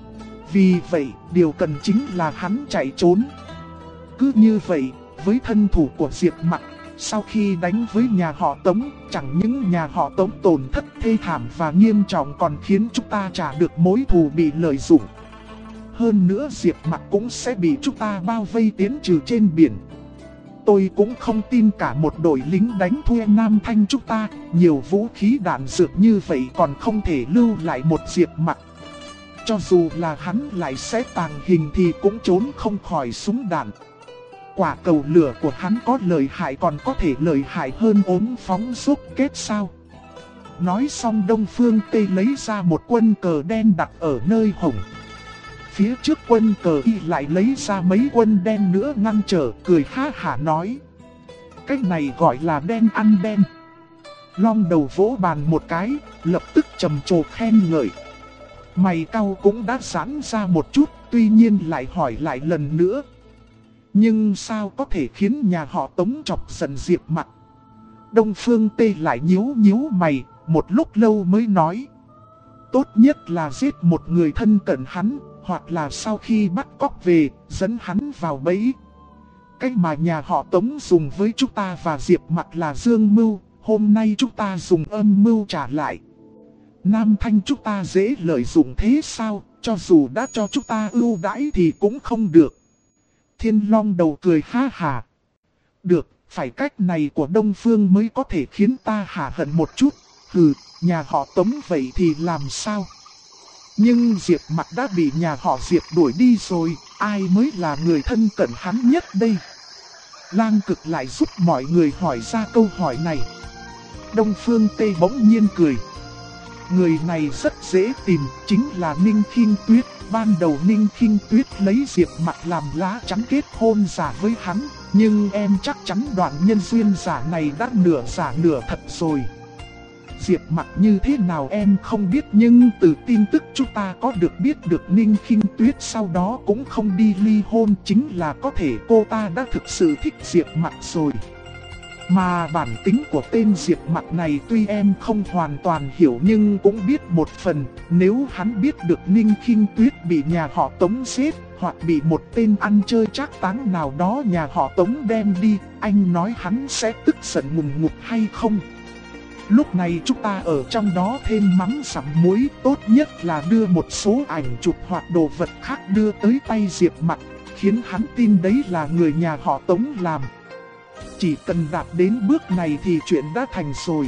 Vì vậy, điều cần chính là hắn chạy trốn. Cứ như vậy, với thân thủ của Diệp Mặc, sau khi đánh với nhà họ Tống, chẳng những nhà họ Tống tổn thất thê thảm và nghiêm trọng còn khiến chúng ta trả được mối thù bị lợi dụng. Hơn nữa Diệp Mặc cũng sẽ bị chúng ta bao vây tiến trừ trên biển. Tôi cũng không tin cả một đội lính đánh thuê Nam Thanh chúng ta, nhiều vũ khí đạn dược như vậy còn không thể lưu lại một Diệp Mặc. Cho dù là hắn lại sẽ tàng hình thì cũng trốn không khỏi súng đạn. Quả cầu lửa của hắn có lợi hại còn có thể lợi hại hơn ốm phóng rốc kết sao. Nói xong Đông Phương Tê lấy ra một quân cờ đen đặt ở nơi hổng. Phía trước quân cờ y lại lấy ra mấy quân đen nữa ngăn trở, cười ha hả nói. Cái này gọi là đen ăn đen. Long đầu vỗ bàn một cái, lập tức trầm trồ khen ngợi. Mày cau cũng đã giãn ra một chút, tuy nhiên lại hỏi lại lần nữa. Nhưng sao có thể khiến nhà họ Tống chọc giận Diệp Mặc? Đông Phương Tê lại nhíu nhíu mày, một lúc lâu mới nói. Tốt nhất là giết một người thân cận hắn, hoặc là sau khi bắt cóc về, dẫn hắn vào bẫy. Cách mà nhà họ Tống dùng với chúng ta và Diệp Mặc là dương mưu, hôm nay chúng ta dùng âm mưu trả lại. Nam Thanh chúng ta dễ lợi dụng thế sao, cho dù đã cho chúng ta ưu đãi thì cũng không được. Thiên Long đầu cười ha hà. Được, phải cách này của Đông Phương mới có thể khiến ta hả hận một chút. Hừ, nhà họ Tống vậy thì làm sao? Nhưng Diệp Mặc đã bị nhà họ Diệp đuổi đi rồi, ai mới là người thân cận hắn nhất đây? Lang Cực lại giúp mọi người hỏi ra câu hỏi này. Đông Phương Tê bỗng nhiên cười. Người này rất dễ tìm, chính là Ninh Khinh Tuyết. Ban đầu Ninh Khinh Tuyết lấy Diệp Mặc làm lá chắn kết hôn giả với hắn, nhưng em chắc chắn đoạn nhân duyên giả này đã nửa giả nửa thật rồi. Diệp Mặc như thế nào em không biết, nhưng từ tin tức chúng ta có được biết được Ninh Khinh Tuyết sau đó cũng không đi ly hôn, chính là có thể cô ta đã thực sự thích Diệp Mặc rồi. Mà bản tính của tên Diệp Mặc này tuy em không hoàn toàn hiểu nhưng cũng biết một phần, nếu hắn biết được Ninh Khinh Tuyết bị nhà họ Tống giết, hoặc bị một tên ăn chơi trác táng nào đó nhà họ Tống đem đi, anh nói hắn sẽ tức giận ngùn ngụt hay không? Lúc này chúng ta ở trong đó thêm mắm sắm muối, tốt nhất là đưa một số ảnh chụp hoặc đồ vật khác đưa tới tay Diệp Mặc, khiến hắn tin đấy là người nhà họ Tống làm. Chỉ cần đạt đến bước này thì chuyện đã thành rồi.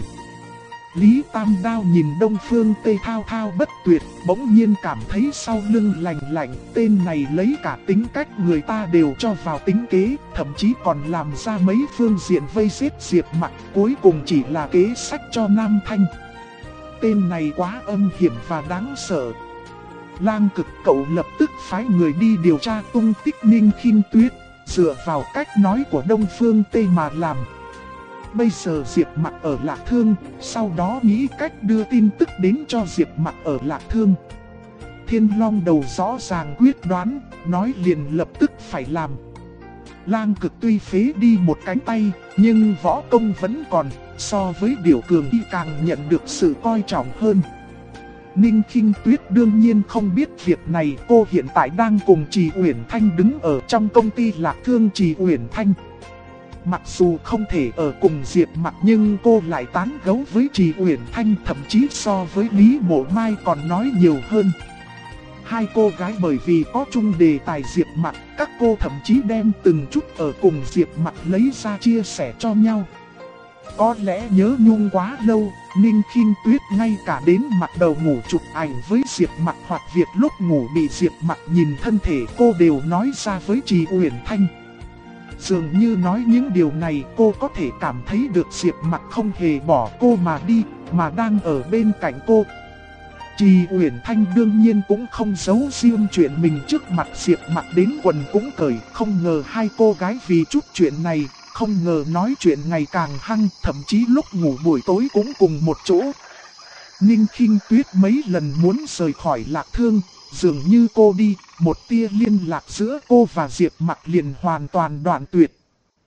Lý Tam Đao nhìn Đông Phương Tê thao thao bất tuyệt, bỗng nhiên cảm thấy sau lưng lạnh lạnh. Tên này lấy cả tính cách người ta đều cho vào tính kế, thậm chí còn làm ra mấy phương diện vây giết Diệp Mặc, cuối cùng chỉ là kế sách cho Nam Thanh. Tên này quá âm hiểm và đáng sợ. Lang Cực cậu lập tức phái người đi điều tra tung tích Ninh Khinh Tuyết, dựa vào cách nói của Đông Phương Tê mà làm. Bây giờ Diệp Mặc ở Lạc Thương, sau đó nghĩ cách đưa tin tức đến cho Diệp Mặc ở Lạc Thương. Thiên Long đầu rõ ràng quyết đoán, nói liền lập tức phải làm. Lang Cực tuy phế đi một cánh tay, nhưng võ công vẫn còn, so với Điểu Cường y càng nhận được sự coi trọng hơn. Ninh Khinh Tuyết đương nhiên không biết việc này, cô hiện tại đang cùng Trì Uyển Thanh đứng ở trong công ty Lạc Thương Trì Uyển Thanh. Mặc dù không thể ở cùng Diệp Mặc nhưng cô lại tán gẫu với Trì Uyển Thanh, thậm chí so với Lý Mộ Mai còn nói nhiều hơn. Hai cô gái bởi vì có chung đề tài Diệp Mặc, các cô thậm chí đem từng chút ở cùng Diệp Mặc lấy ra chia sẻ cho nhau. Có lẽ nhớ nhung quá lâu, Ninh Khinh Tuyết ngay cả đến mặt đầu ngủ chụp ảnh với Diệp Mặc, hoặc việc lúc ngủ bị Diệp Mặc nhìn thân thể cô đều nói ra với Trì Uyển Thanh. Dường như nói những điều này cô có thể cảm thấy được Diệp Mặc không hề bỏ cô mà đi, mà đang ở bên cạnh cô. Trì Uyển Thanh đương nhiên cũng không giấu riêng chuyện mình trước mặt Diệp Mặc đến quần cũng cởi, không ngờ hai cô gái vì chút chuyện này, không ngờ nói chuyện ngày càng hăng, thậm chí lúc ngủ buổi tối cũng cùng một chỗ. Ninh Khinh Tuyết mấy lần muốn rời khỏi Lạc Thương, dường như cô đi, một tia liên lạc giữa cô và Diệp Mặc liền hoàn toàn đoạn tuyệt.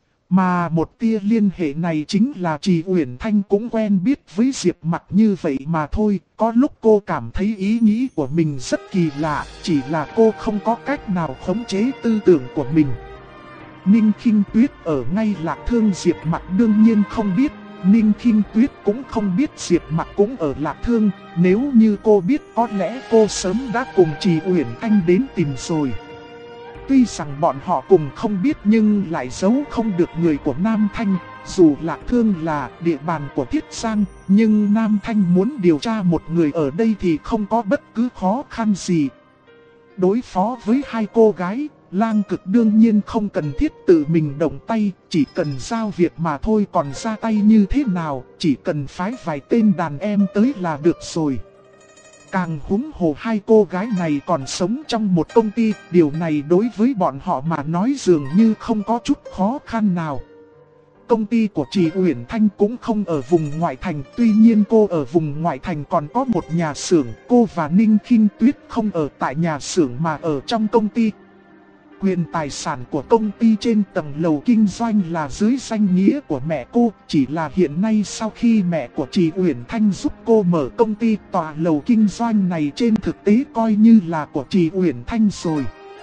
Mà một tia liên hệ này chính là Trì Uyển Thanh cũng quen biết với Diệp Mặc như vậy mà thôi. Có lúc cô cảm thấy ý nghĩ của mình rất kỳ lạ, chỉ là cô không có cách nào khống chế tư tưởng của mình. Ninh Khinh Tuyết ở ngay Lạc Thương Diệp Mặc đương nhiên không biết. Ninh Khinh Tuyết cũng không biết Diệp Mặc cũng ở Lạc Thương. Nếu như cô biết có lẽ cô sớm đã cùng Trì Uyển Thanh đến tìm rồi. Tuy rằng bọn họ cùng không biết nhưng lại giấu không được người của Nam Thanh. Dù Lạc Thương là địa bàn của Thiết Giang, nhưng Nam Thanh muốn điều tra một người ở đây thì không có bất cứ khó khăn gì. Đối phó với hai cô gái, Lang Cực đương nhiên không cần thiết tự mình động tay, chỉ cần giao việc mà thôi, còn ra tay như thế nào, chỉ cần phái vài tên đàn em tới là được rồi. Càng húng hồ hai cô gái này còn sống trong một công ty, điều này đối với bọn họ mà nói dường như không có chút khó khăn nào. Công ty của Trì Uyển Thanh cũng không ở vùng ngoại thành, tuy nhiên cô ở vùng ngoại thành còn có một nhà xưởng, cô và Ninh Khinh Tuyết không ở tại nhà xưởng mà ở trong công ty. Quyền tài sản của công ty trên tầng lầu kinh doanh là dưới danh nghĩa của mẹ cô, chỉ là hiện nay sau khi mẹ của Trì Uyển Thanh giúp cô mở công ty, tòa lầu kinh doanh này trên thực tế coi như là của Trì Uyển Thanh rồi.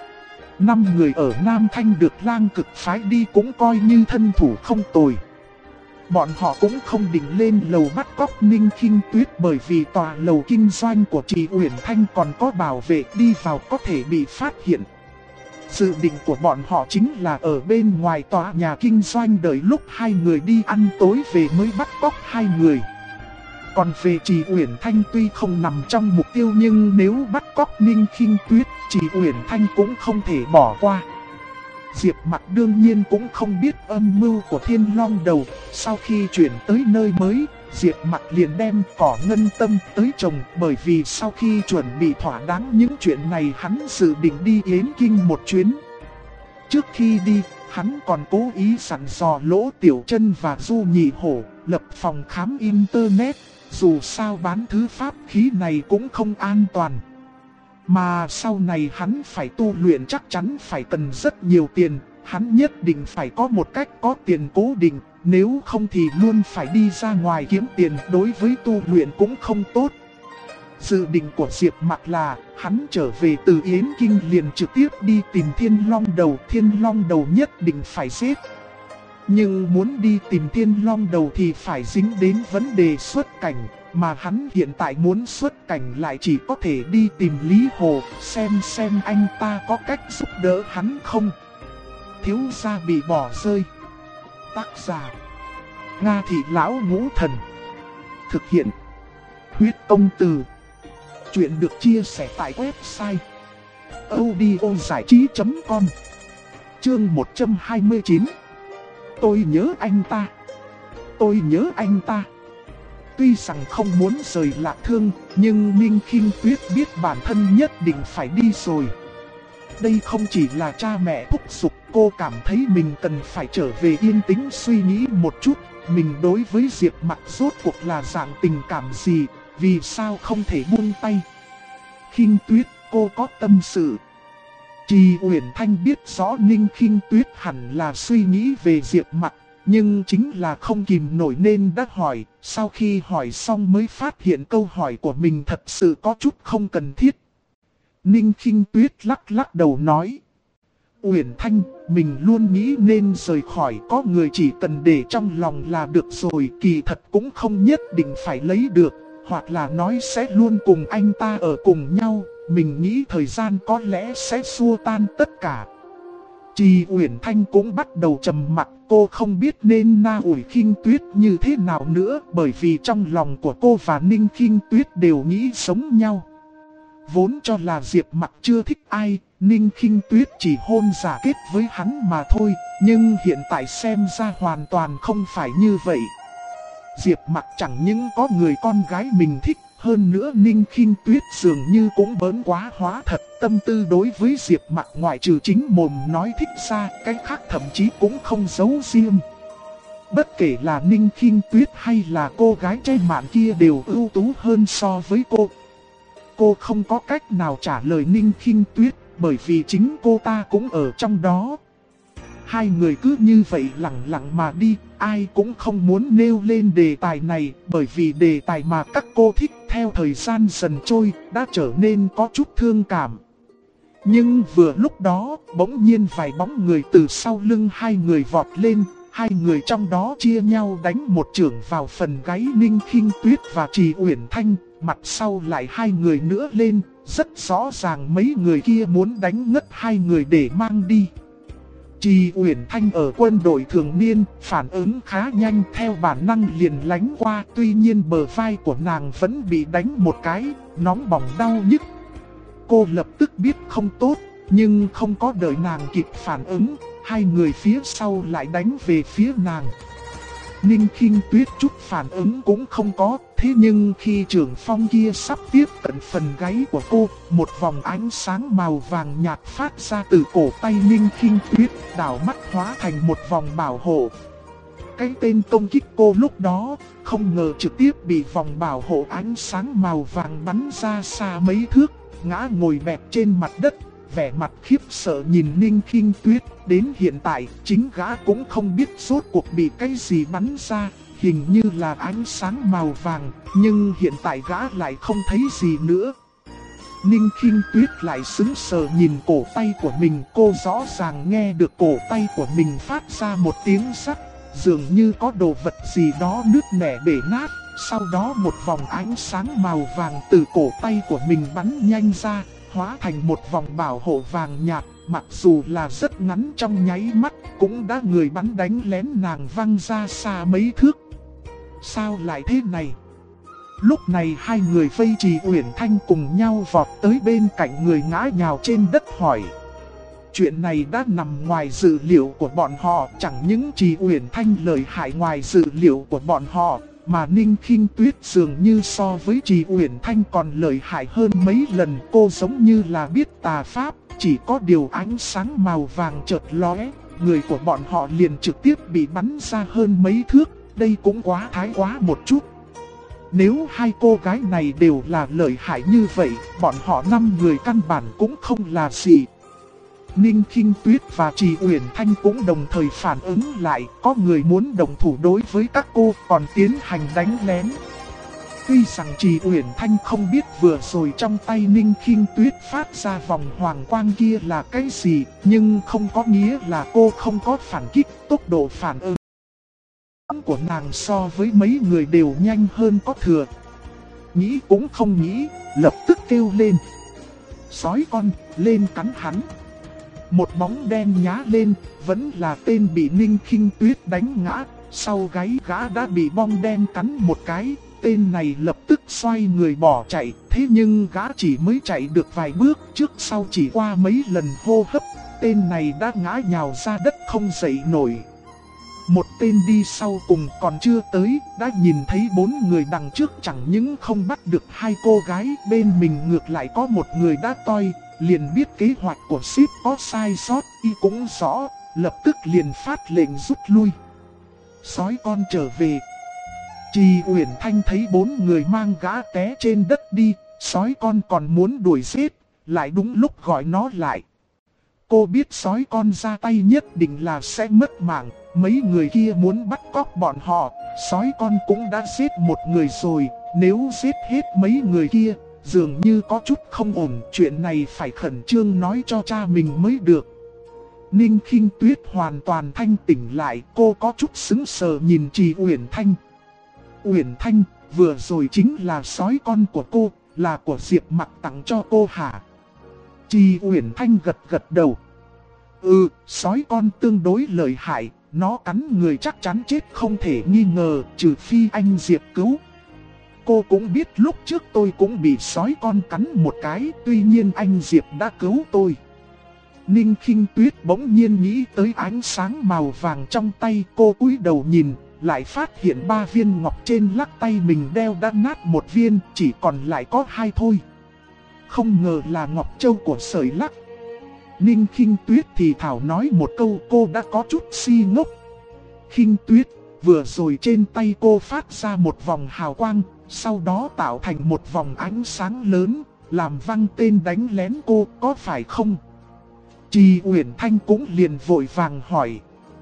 5 người ở Nam Thanh được Lang Cực phái đi cũng coi như thân thủ không tồi. Bọn họ cũng không định lên lầu bắt cóc Ninh Khinh Tuyết, bởi vì tòa lầu kinh doanh của Trì Uyển Thanh còn có bảo vệ, đi vào có thể bị phát hiện. Dự định của bọn họ chính là ở bên ngoài tòa nhà kinh doanh đợi lúc hai người đi ăn tối về mới bắt cóc hai người. Còn về Trì Uyển Thanh tuy không nằm trong mục tiêu nhưng nếu bắt cóc Ninh Khinh Tuyết, Trì Uyển Thanh cũng không thể bỏ qua. Diệp Mặc đương nhiên cũng không biết âm mưu của Thiên Long Đầu. Sau khi chuyển tới nơi mới, Diệp Mặc liền đem Cỏ Ngân Tâm tới trồng, bởi vì sau khi chuẩn bị thỏa đáng những chuyện này hắn dự định đi Yến Kinh một chuyến. Trước khi đi, hắn còn cố ý sẵn dò Lỗ Tiểu Chân và Du Nhị Hổ lập phòng khám internet, dù sao bán thứ pháp khí này cũng không an toàn. Mà sau này hắn phải tu luyện chắc chắn phải cần rất nhiều tiền, hắn nhất định phải có một cách có tiền cố định, nếu không thì luôn phải đi ra ngoài kiếm tiền, đối với tu luyện cũng không tốt. Dự định của Diệp Mặc là hắn trở về từ Yến Kinh liền trực tiếp đi tìm Thiên Long Đầu, Thiên Long Đầu nhất định phải giết. Nhưng muốn đi tìm Thiên Long Đầu thì phải dính đến vấn đề xuất cảnh, mà hắn hiện tại muốn xuất cảnh lại chỉ có thể đi tìm Lý Hồ, xem anh ta có cách giúp đỡ hắn không. Thiếu gia bị bỏ rơi. Tác giả Nga Thị Lão Ngũ Thần. Thực hiện Huyết Công Từ. Chuyện được chia sẻ tại website audiozảichí.com. Chương 129. Tôi nhớ anh ta. Tôi nhớ anh ta. Tuy rằng không muốn rời Lạc Thương, nhưng Ninh Khinh Tuyết biết bản thân nhất định phải đi rồi. Đây không chỉ là cha mẹ thúc giục, cô cảm thấy mình cần phải trở về yên tĩnh suy nghĩ một chút. Mình đối với Diệp Mặc rốt cuộc là dạng tình cảm gì, vì sao không thể buông tay. Khinh Tuyết, cô có tâm sự. Trì Uyển Thanh biết rõ Ninh Khinh Tuyết hẳn là suy nghĩ về Diệp Mặc, nhưng chính là không kìm nổi nên đã hỏi. Sau khi hỏi xong mới phát hiện câu hỏi của mình thật sự có chút không cần thiết. Ninh Khinh Tuyết lắc đầu nói: Uyển Thanh, mình luôn nghĩ nên rời khỏi, có người chỉ cần để trong lòng là được rồi, kỳ thật cũng không nhất định phải lấy được, hoặc là nói sẽ luôn cùng anh ta ở cùng nhau, mình nghĩ thời gian có lẽ sẽ xua tan tất cả. Trì Uyển Thanh cũng bắt đầu trầm mặc, cô không biết nên na ủi Khinh Tuyết như thế nào nữa, bởi vì trong lòng của cô và Ninh Khinh Tuyết đều nghĩ giống nhau. Vốn cho là Diệp Mặc chưa thích ai, Ninh Khinh Tuyết chỉ hôn giả kết với hắn mà thôi, nhưng hiện tại xem ra hoàn toàn không phải như vậy. Diệp Mặc chẳng những có người con gái mình thích, hơn nữa Ninh Khinh Tuyết dường như cũng bớn quá hóa thật, tâm tư đối với Diệp Mặc ngoại trừ chính mồm nói thích ra, cái khác thậm chí cũng không giấu riêng. Bất kể là Ninh Khinh Tuyết hay là cô gái trai mạn kia đều ưu tú hơn so với cô. Cô không có cách nào trả lời Ninh Khinh Tuyết, bởi vì chính cô ta cũng ở trong đó. Hai người cứ như vậy lặng lặng mà đi, ai cũng không muốn nêu lên đề tài này, bởi vì đề tài mà các cô thích theo thời gian dần trôi đã trở nên có chút thương cảm. Nhưng vừa lúc đó, bỗng nhiên vài bóng người từ sau lưng hai người vọt lên, hai người trong đó chia nhau đánh một chưởng vào phần gáy Ninh Khinh Tuyết và Trì Uyển Thanh, mặt sau lại hai người nữa lên, rất rõ ràng mấy người kia muốn đánh ngất hai người để mang đi. Trì Uyển Thanh ở quân đội thường niên, phản ứng khá nhanh, theo bản năng liền lánh qua, tuy nhiên bờ vai của nàng vẫn bị đánh một cái, nóng bỏng đau nhức. Cô lập tức biết không tốt, nhưng không có đợi nàng kịp phản ứng, hai người phía sau lại đánh về phía nàng. Ninh Khinh Tuyết chút phản ứng cũng không có, thế nhưng khi trường phong kia sắp tiếp cận phần gáy của cô, một vòng ánh sáng màu vàng nhạt phát ra từ cổ tay Ninh Khinh Tuyết, đảo mắt hóa thành một vòng bảo hộ. Cái tên công kích cô lúc đó, không ngờ trực tiếp bị vòng bảo hộ ánh sáng màu vàng bắn ra xa mấy thước, ngã ngồi bẹp trên mặt đất. Vẻ mặt khiếp sợ nhìn Ninh Khinh Tuyết, đến hiện tại chính gã cũng không biết rốt cuộc bị cái gì bắn ra, hình như là ánh sáng màu vàng, nhưng hiện tại gã lại không thấy gì nữa. Ninh Khinh Tuyết lại sững sờ nhìn cổ tay của mình, cô rõ ràng nghe được cổ tay của mình phát ra một tiếng rắc, dường như có đồ vật gì đó nứt nẻ bể nát. Sau đó một vòng ánh sáng màu vàng từ cổ tay của mình bắn nhanh ra, hóa thành một vòng bảo hộ vàng nhạt, mặc dù là rất ngắn trong nháy mắt, cũng đã người bắn đánh lén nàng văng ra xa mấy thước. Sao lại thế này? Lúc này hai người vây Trì Uyển Thanh cùng nhau vọt tới bên cạnh người ngã nhào trên đất hỏi. Chuyện này đã nằm ngoài dự liệu của bọn họ, chẳng những Trì Uyển Thanh lợi hại ngoài dự liệu của bọn họ, mà Ninh Khinh Tuyết dường như so với Trì Uyển Thanh còn lợi hại hơn mấy lần. Cô giống như là biết tà pháp, chỉ có điều ánh sáng màu vàng chợt lóe, người của bọn họ liền trực tiếp bị bắn ra hơn mấy thước, đây cũng quá thái quá một chút. Nếu hai cô gái này đều là lợi hại như vậy, bọn họ 5 người căn bản cũng không là gì. Ninh Khinh Tuyết và Trì Uyển Thanh cũng đồng thời phản ứng lại, có người muốn đồng thủ đối với các cô còn tiến hành đánh lén. Tuy rằng Trì Uyển Thanh không biết vừa rồi trong tay Ninh Khinh Tuyết phát ra vòng hoàng quang kia là cái gì, nhưng không có nghĩa là cô không có phản kích. Tốc độ phản ứng của nàng so với mấy người đều nhanh hơn có thừa. Nghĩ cũng không nghĩ, lập tức kêu lên. Sói con, lên cắn hắn. Một bóng đen nhá lên, vẫn là tên bị Ninh Khinh Tuyết đánh ngã. Sau gáy gã đã bị bom đen cắn một cái, tên này lập tức xoay người bỏ chạy. Thế nhưng gã chỉ mới chạy được vài bước, trước sau chỉ qua mấy lần hô hấp, tên này đã ngã nhào ra đất không dậy nổi. Một tên đi sau cùng còn chưa tới, đã nhìn thấy 4 người đằng trước chẳng những không bắt được hai cô gái, bên mình ngược lại có một người đã toi, liền biết kế hoạch của ship có sai sót, y cũng rõ, lập tức liền phát lệnh rút lui. Sói con trở về. Trì Uyển Thanh thấy 4 người mang gã té trên đất đi, sói con còn muốn đuổi giết, lại đúng lúc gọi nó lại. Cô biết sói con ra tay nhất định là sẽ mất mạng, mấy người kia muốn bắt cóc bọn họ, sói con cũng đã giết một người rồi, nếu giết hết mấy người kia, dường như có chút không ổn, chuyện này phải khẩn trương nói cho cha mình mới được. Ninh Khinh Tuyết hoàn toàn thanh tỉnh lại, cô có chút sững sờ nhìn Trì Uyển Thanh. Uyển Thanh, vừa rồi chính là sói con của cô, là của Diệp Mặc tặng cho cô hả? Trì Uyển Thanh gật gật đầu. Sói con tương đối lợi hại, nó cắn người chắc chắn chết không thể nghi ngờ, trừ phi anh Diệp cứu. Cô cũng biết lúc trước tôi cũng bị sói con cắn một cái, tuy nhiên anh Diệp đã cứu tôi. Ninh Khinh Tuyết bỗng nhiên nghĩ tới ánh sáng màu vàng trong tay, cô cúi đầu nhìn, lại phát hiện 3 viên ngọc trên lắc tay mình đeo đã nát một viên, chỉ còn lại có 2 thôi. Không ngờ là ngọc châu của Sởi Lắc. Ninh Khinh Tuyết thì thảo nói một câu, cô đã có chút si ngốc. Khinh Tuyết, vừa rồi trên tay cô phát ra một vòng hào quang, sau đó tạo thành một vòng ánh sáng lớn, làm văng tên đánh lén cô, có phải không? Trì Uyển Thanh cũng liền vội vàng hỏi.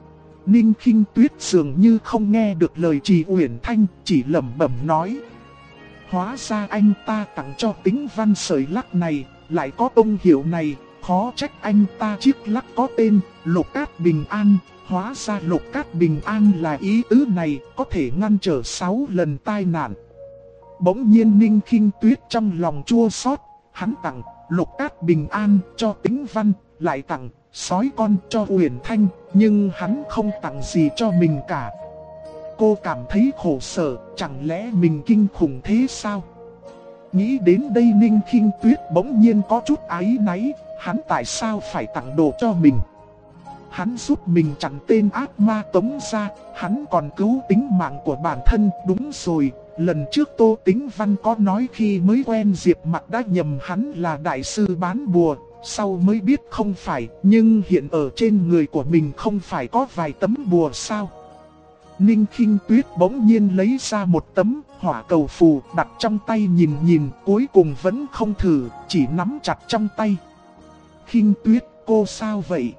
Ninh Khinh Tuyết dường như không nghe được lời Trì Uyển Thanh, chỉ lẩm bẩm nói. Hóa ra anh ta tặng cho Tĩnh Văn sợi lắc này, lại có công hiệu này, khó trách anh ta chiếc lắc có tên Lục Cát Bình An. Hóa ra Lục Cát Bình An là ý tứ này, có thể ngăn trở 6 lần tai nạn. Bỗng nhiên Ninh Khinh Tuyết trong lòng chua xót, hắn tặng Lục Cát Bình An cho Tĩnh Văn, lại tặng sói con cho Uyển Thanh, nhưng hắn không tặng gì cho mình cả. Cô cảm thấy khổ sở, chẳng lẽ mình kinh khủng thế sao? Nghĩ đến đây Ninh Khinh Tuyết bỗng nhiên có chút áy náy, hắn tại sao phải tặng đồ cho mình? Hắn giúp mình chặn tên ác ma Tống ra, hắn còn cứu tính mạng của bản thân. Đúng rồi, lần trước Tô Tĩnh Văn có nói khi mới quen Diệp Mặc đã nhầm hắn là đại sư bán bùa, sau mới biết không phải, nhưng hiện ở trên người của mình không phải có vài tấm bùa sao? Ninh Khinh Tuyết bỗng nhiên lấy ra một tấm hỏa cầu phù đặt trong tay nhìn, cuối cùng vẫn không thử, chỉ nắm chặt trong tay. Khinh Tuyết, cô sao vậy?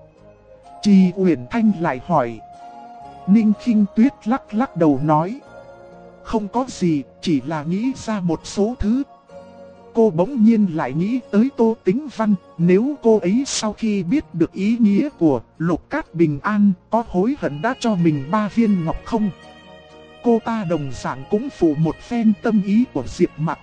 Trì Uyển Thanh lại hỏi. Ninh Khinh Tuyết lắc đầu nói. Không có gì, chỉ là nghĩ ra một số thứ. Cô bỗng nhiên lại nghĩ tới Tô Tĩnh Văn, nếu cô ấy sau khi biết được ý nghĩa của Lục Cát Bình An, có hối hận đã cho mình 3 viên ngọc không? Cô ta đồng dạng cũng phụ một phen tâm ý của Diệp Mặc.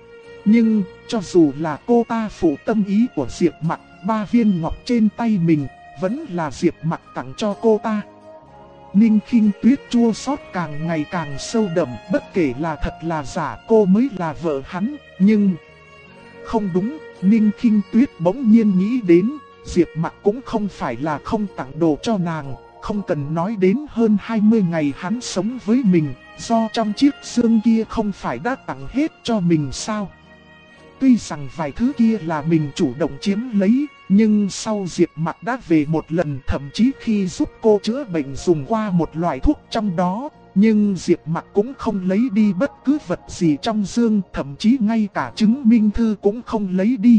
Nhưng, cho dù là cô ta phụ tâm ý của Diệp Mặc, 3 viên ngọc trên tay mình, vẫn là Diệp Mặc tặng cho cô ta. Ninh Khinh Tuyết chua xót càng ngày càng sâu đậm, bất kể là thật là giả cô mới là vợ hắn, nhưng... Không đúng, Ninh Khinh Tuyết bỗng nhiên nghĩ đến, Diệp Mặc cũng không phải là không tặng đồ cho nàng, không cần nói đến hơn 20 ngày hắn sống với mình, do trong chiếc xương kia không phải đã tặng hết cho mình sao? Tuy rằng vài thứ kia là mình chủ động chiếm lấy, nhưng sau Diệp Mặc đã về một lần, thậm chí khi giúp cô chữa bệnh dùng qua một loại thuốc trong đó, nhưng Diệp Mặc cũng không lấy đi bất cứ vật gì trong dương, thậm chí ngay cả chứng minh thư cũng không lấy đi.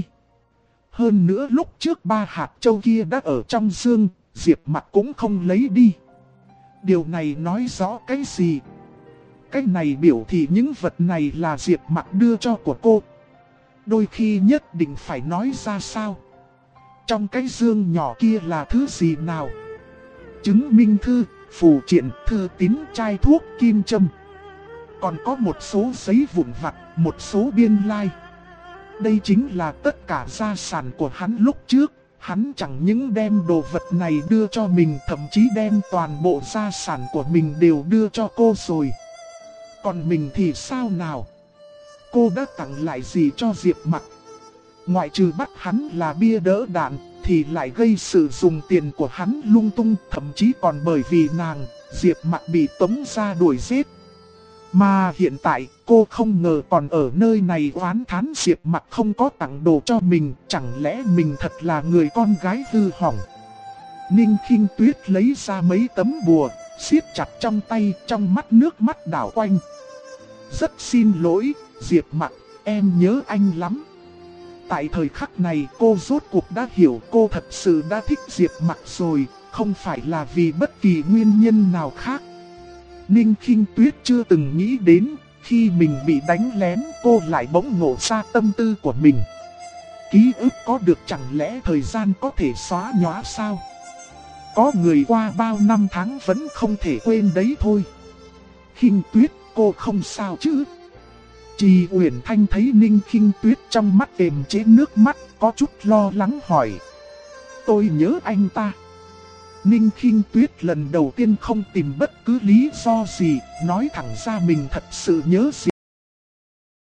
Hơn nữa lúc trước 3 hạt châu kia đã ở trong dương, Diệp Mặc cũng không lấy đi. Điều này nói rõ cái gì? Cái này biểu thị những vật này là Diệp Mặc đưa cho của cô. Đôi khi nhất định phải nói ra sao? Trong cái dương nhỏ kia là thứ gì nào? Chứng minh thư, phù triện, thư tín, chai thuốc, kim châm. Còn có một số giấy vụn vặt, một số biên lai. Đây chính là tất cả gia sản của hắn lúc trước. Hắn chẳng những đem đồ vật này đưa cho mình, thậm chí đem toàn bộ gia sản của mình đều đưa cho cô rồi. Còn mình thì sao nào? Cô đã tặng lại gì cho Diệp Mặc? Ngoại trừ bắt hắn là bia đỡ đạn, thì lại gây sự dùng tiền của hắn lung tung, thậm chí còn bởi vì nàng, Diệp Mặc bị tống ra đuổi giết. Mà hiện tại, cô không ngờ còn ở nơi này oán thán Diệp Mặc không có tặng đồ cho mình, chẳng lẽ mình thật là người con gái hư hỏng. Ninh Khinh Tuyết lấy ra mấy tấm bùa, siết chặt trong tay, trong mắt nước mắt đảo quanh. Rất xin lỗi, Diệp Mặc, em nhớ anh lắm. Tại thời khắc này cô rốt cuộc đã hiểu cô thật sự đã thích Diệp Mặc rồi, không phải là vì bất kỳ nguyên nhân nào khác. Ninh Khinh Tuyết chưa từng nghĩ đến, khi mình bị đánh lén cô lại bỗng ngộ ra tâm tư của mình. Ký ức có được chẳng lẽ thời gian có thể xóa nhóa sao? Có người qua bao năm tháng vẫn không thể quên đấy thôi. Khinh Tuyết, cô không sao chứ? Trì Uyển Thanh thấy Ninh Khinh Tuyết trong mắt kềm chế nước mắt, có chút lo lắng hỏi. Tôi nhớ anh ta. Ninh Khinh Tuyết lần đầu tiên không tìm bất cứ lý do gì, nói thẳng ra mình thật sự nhớ gì.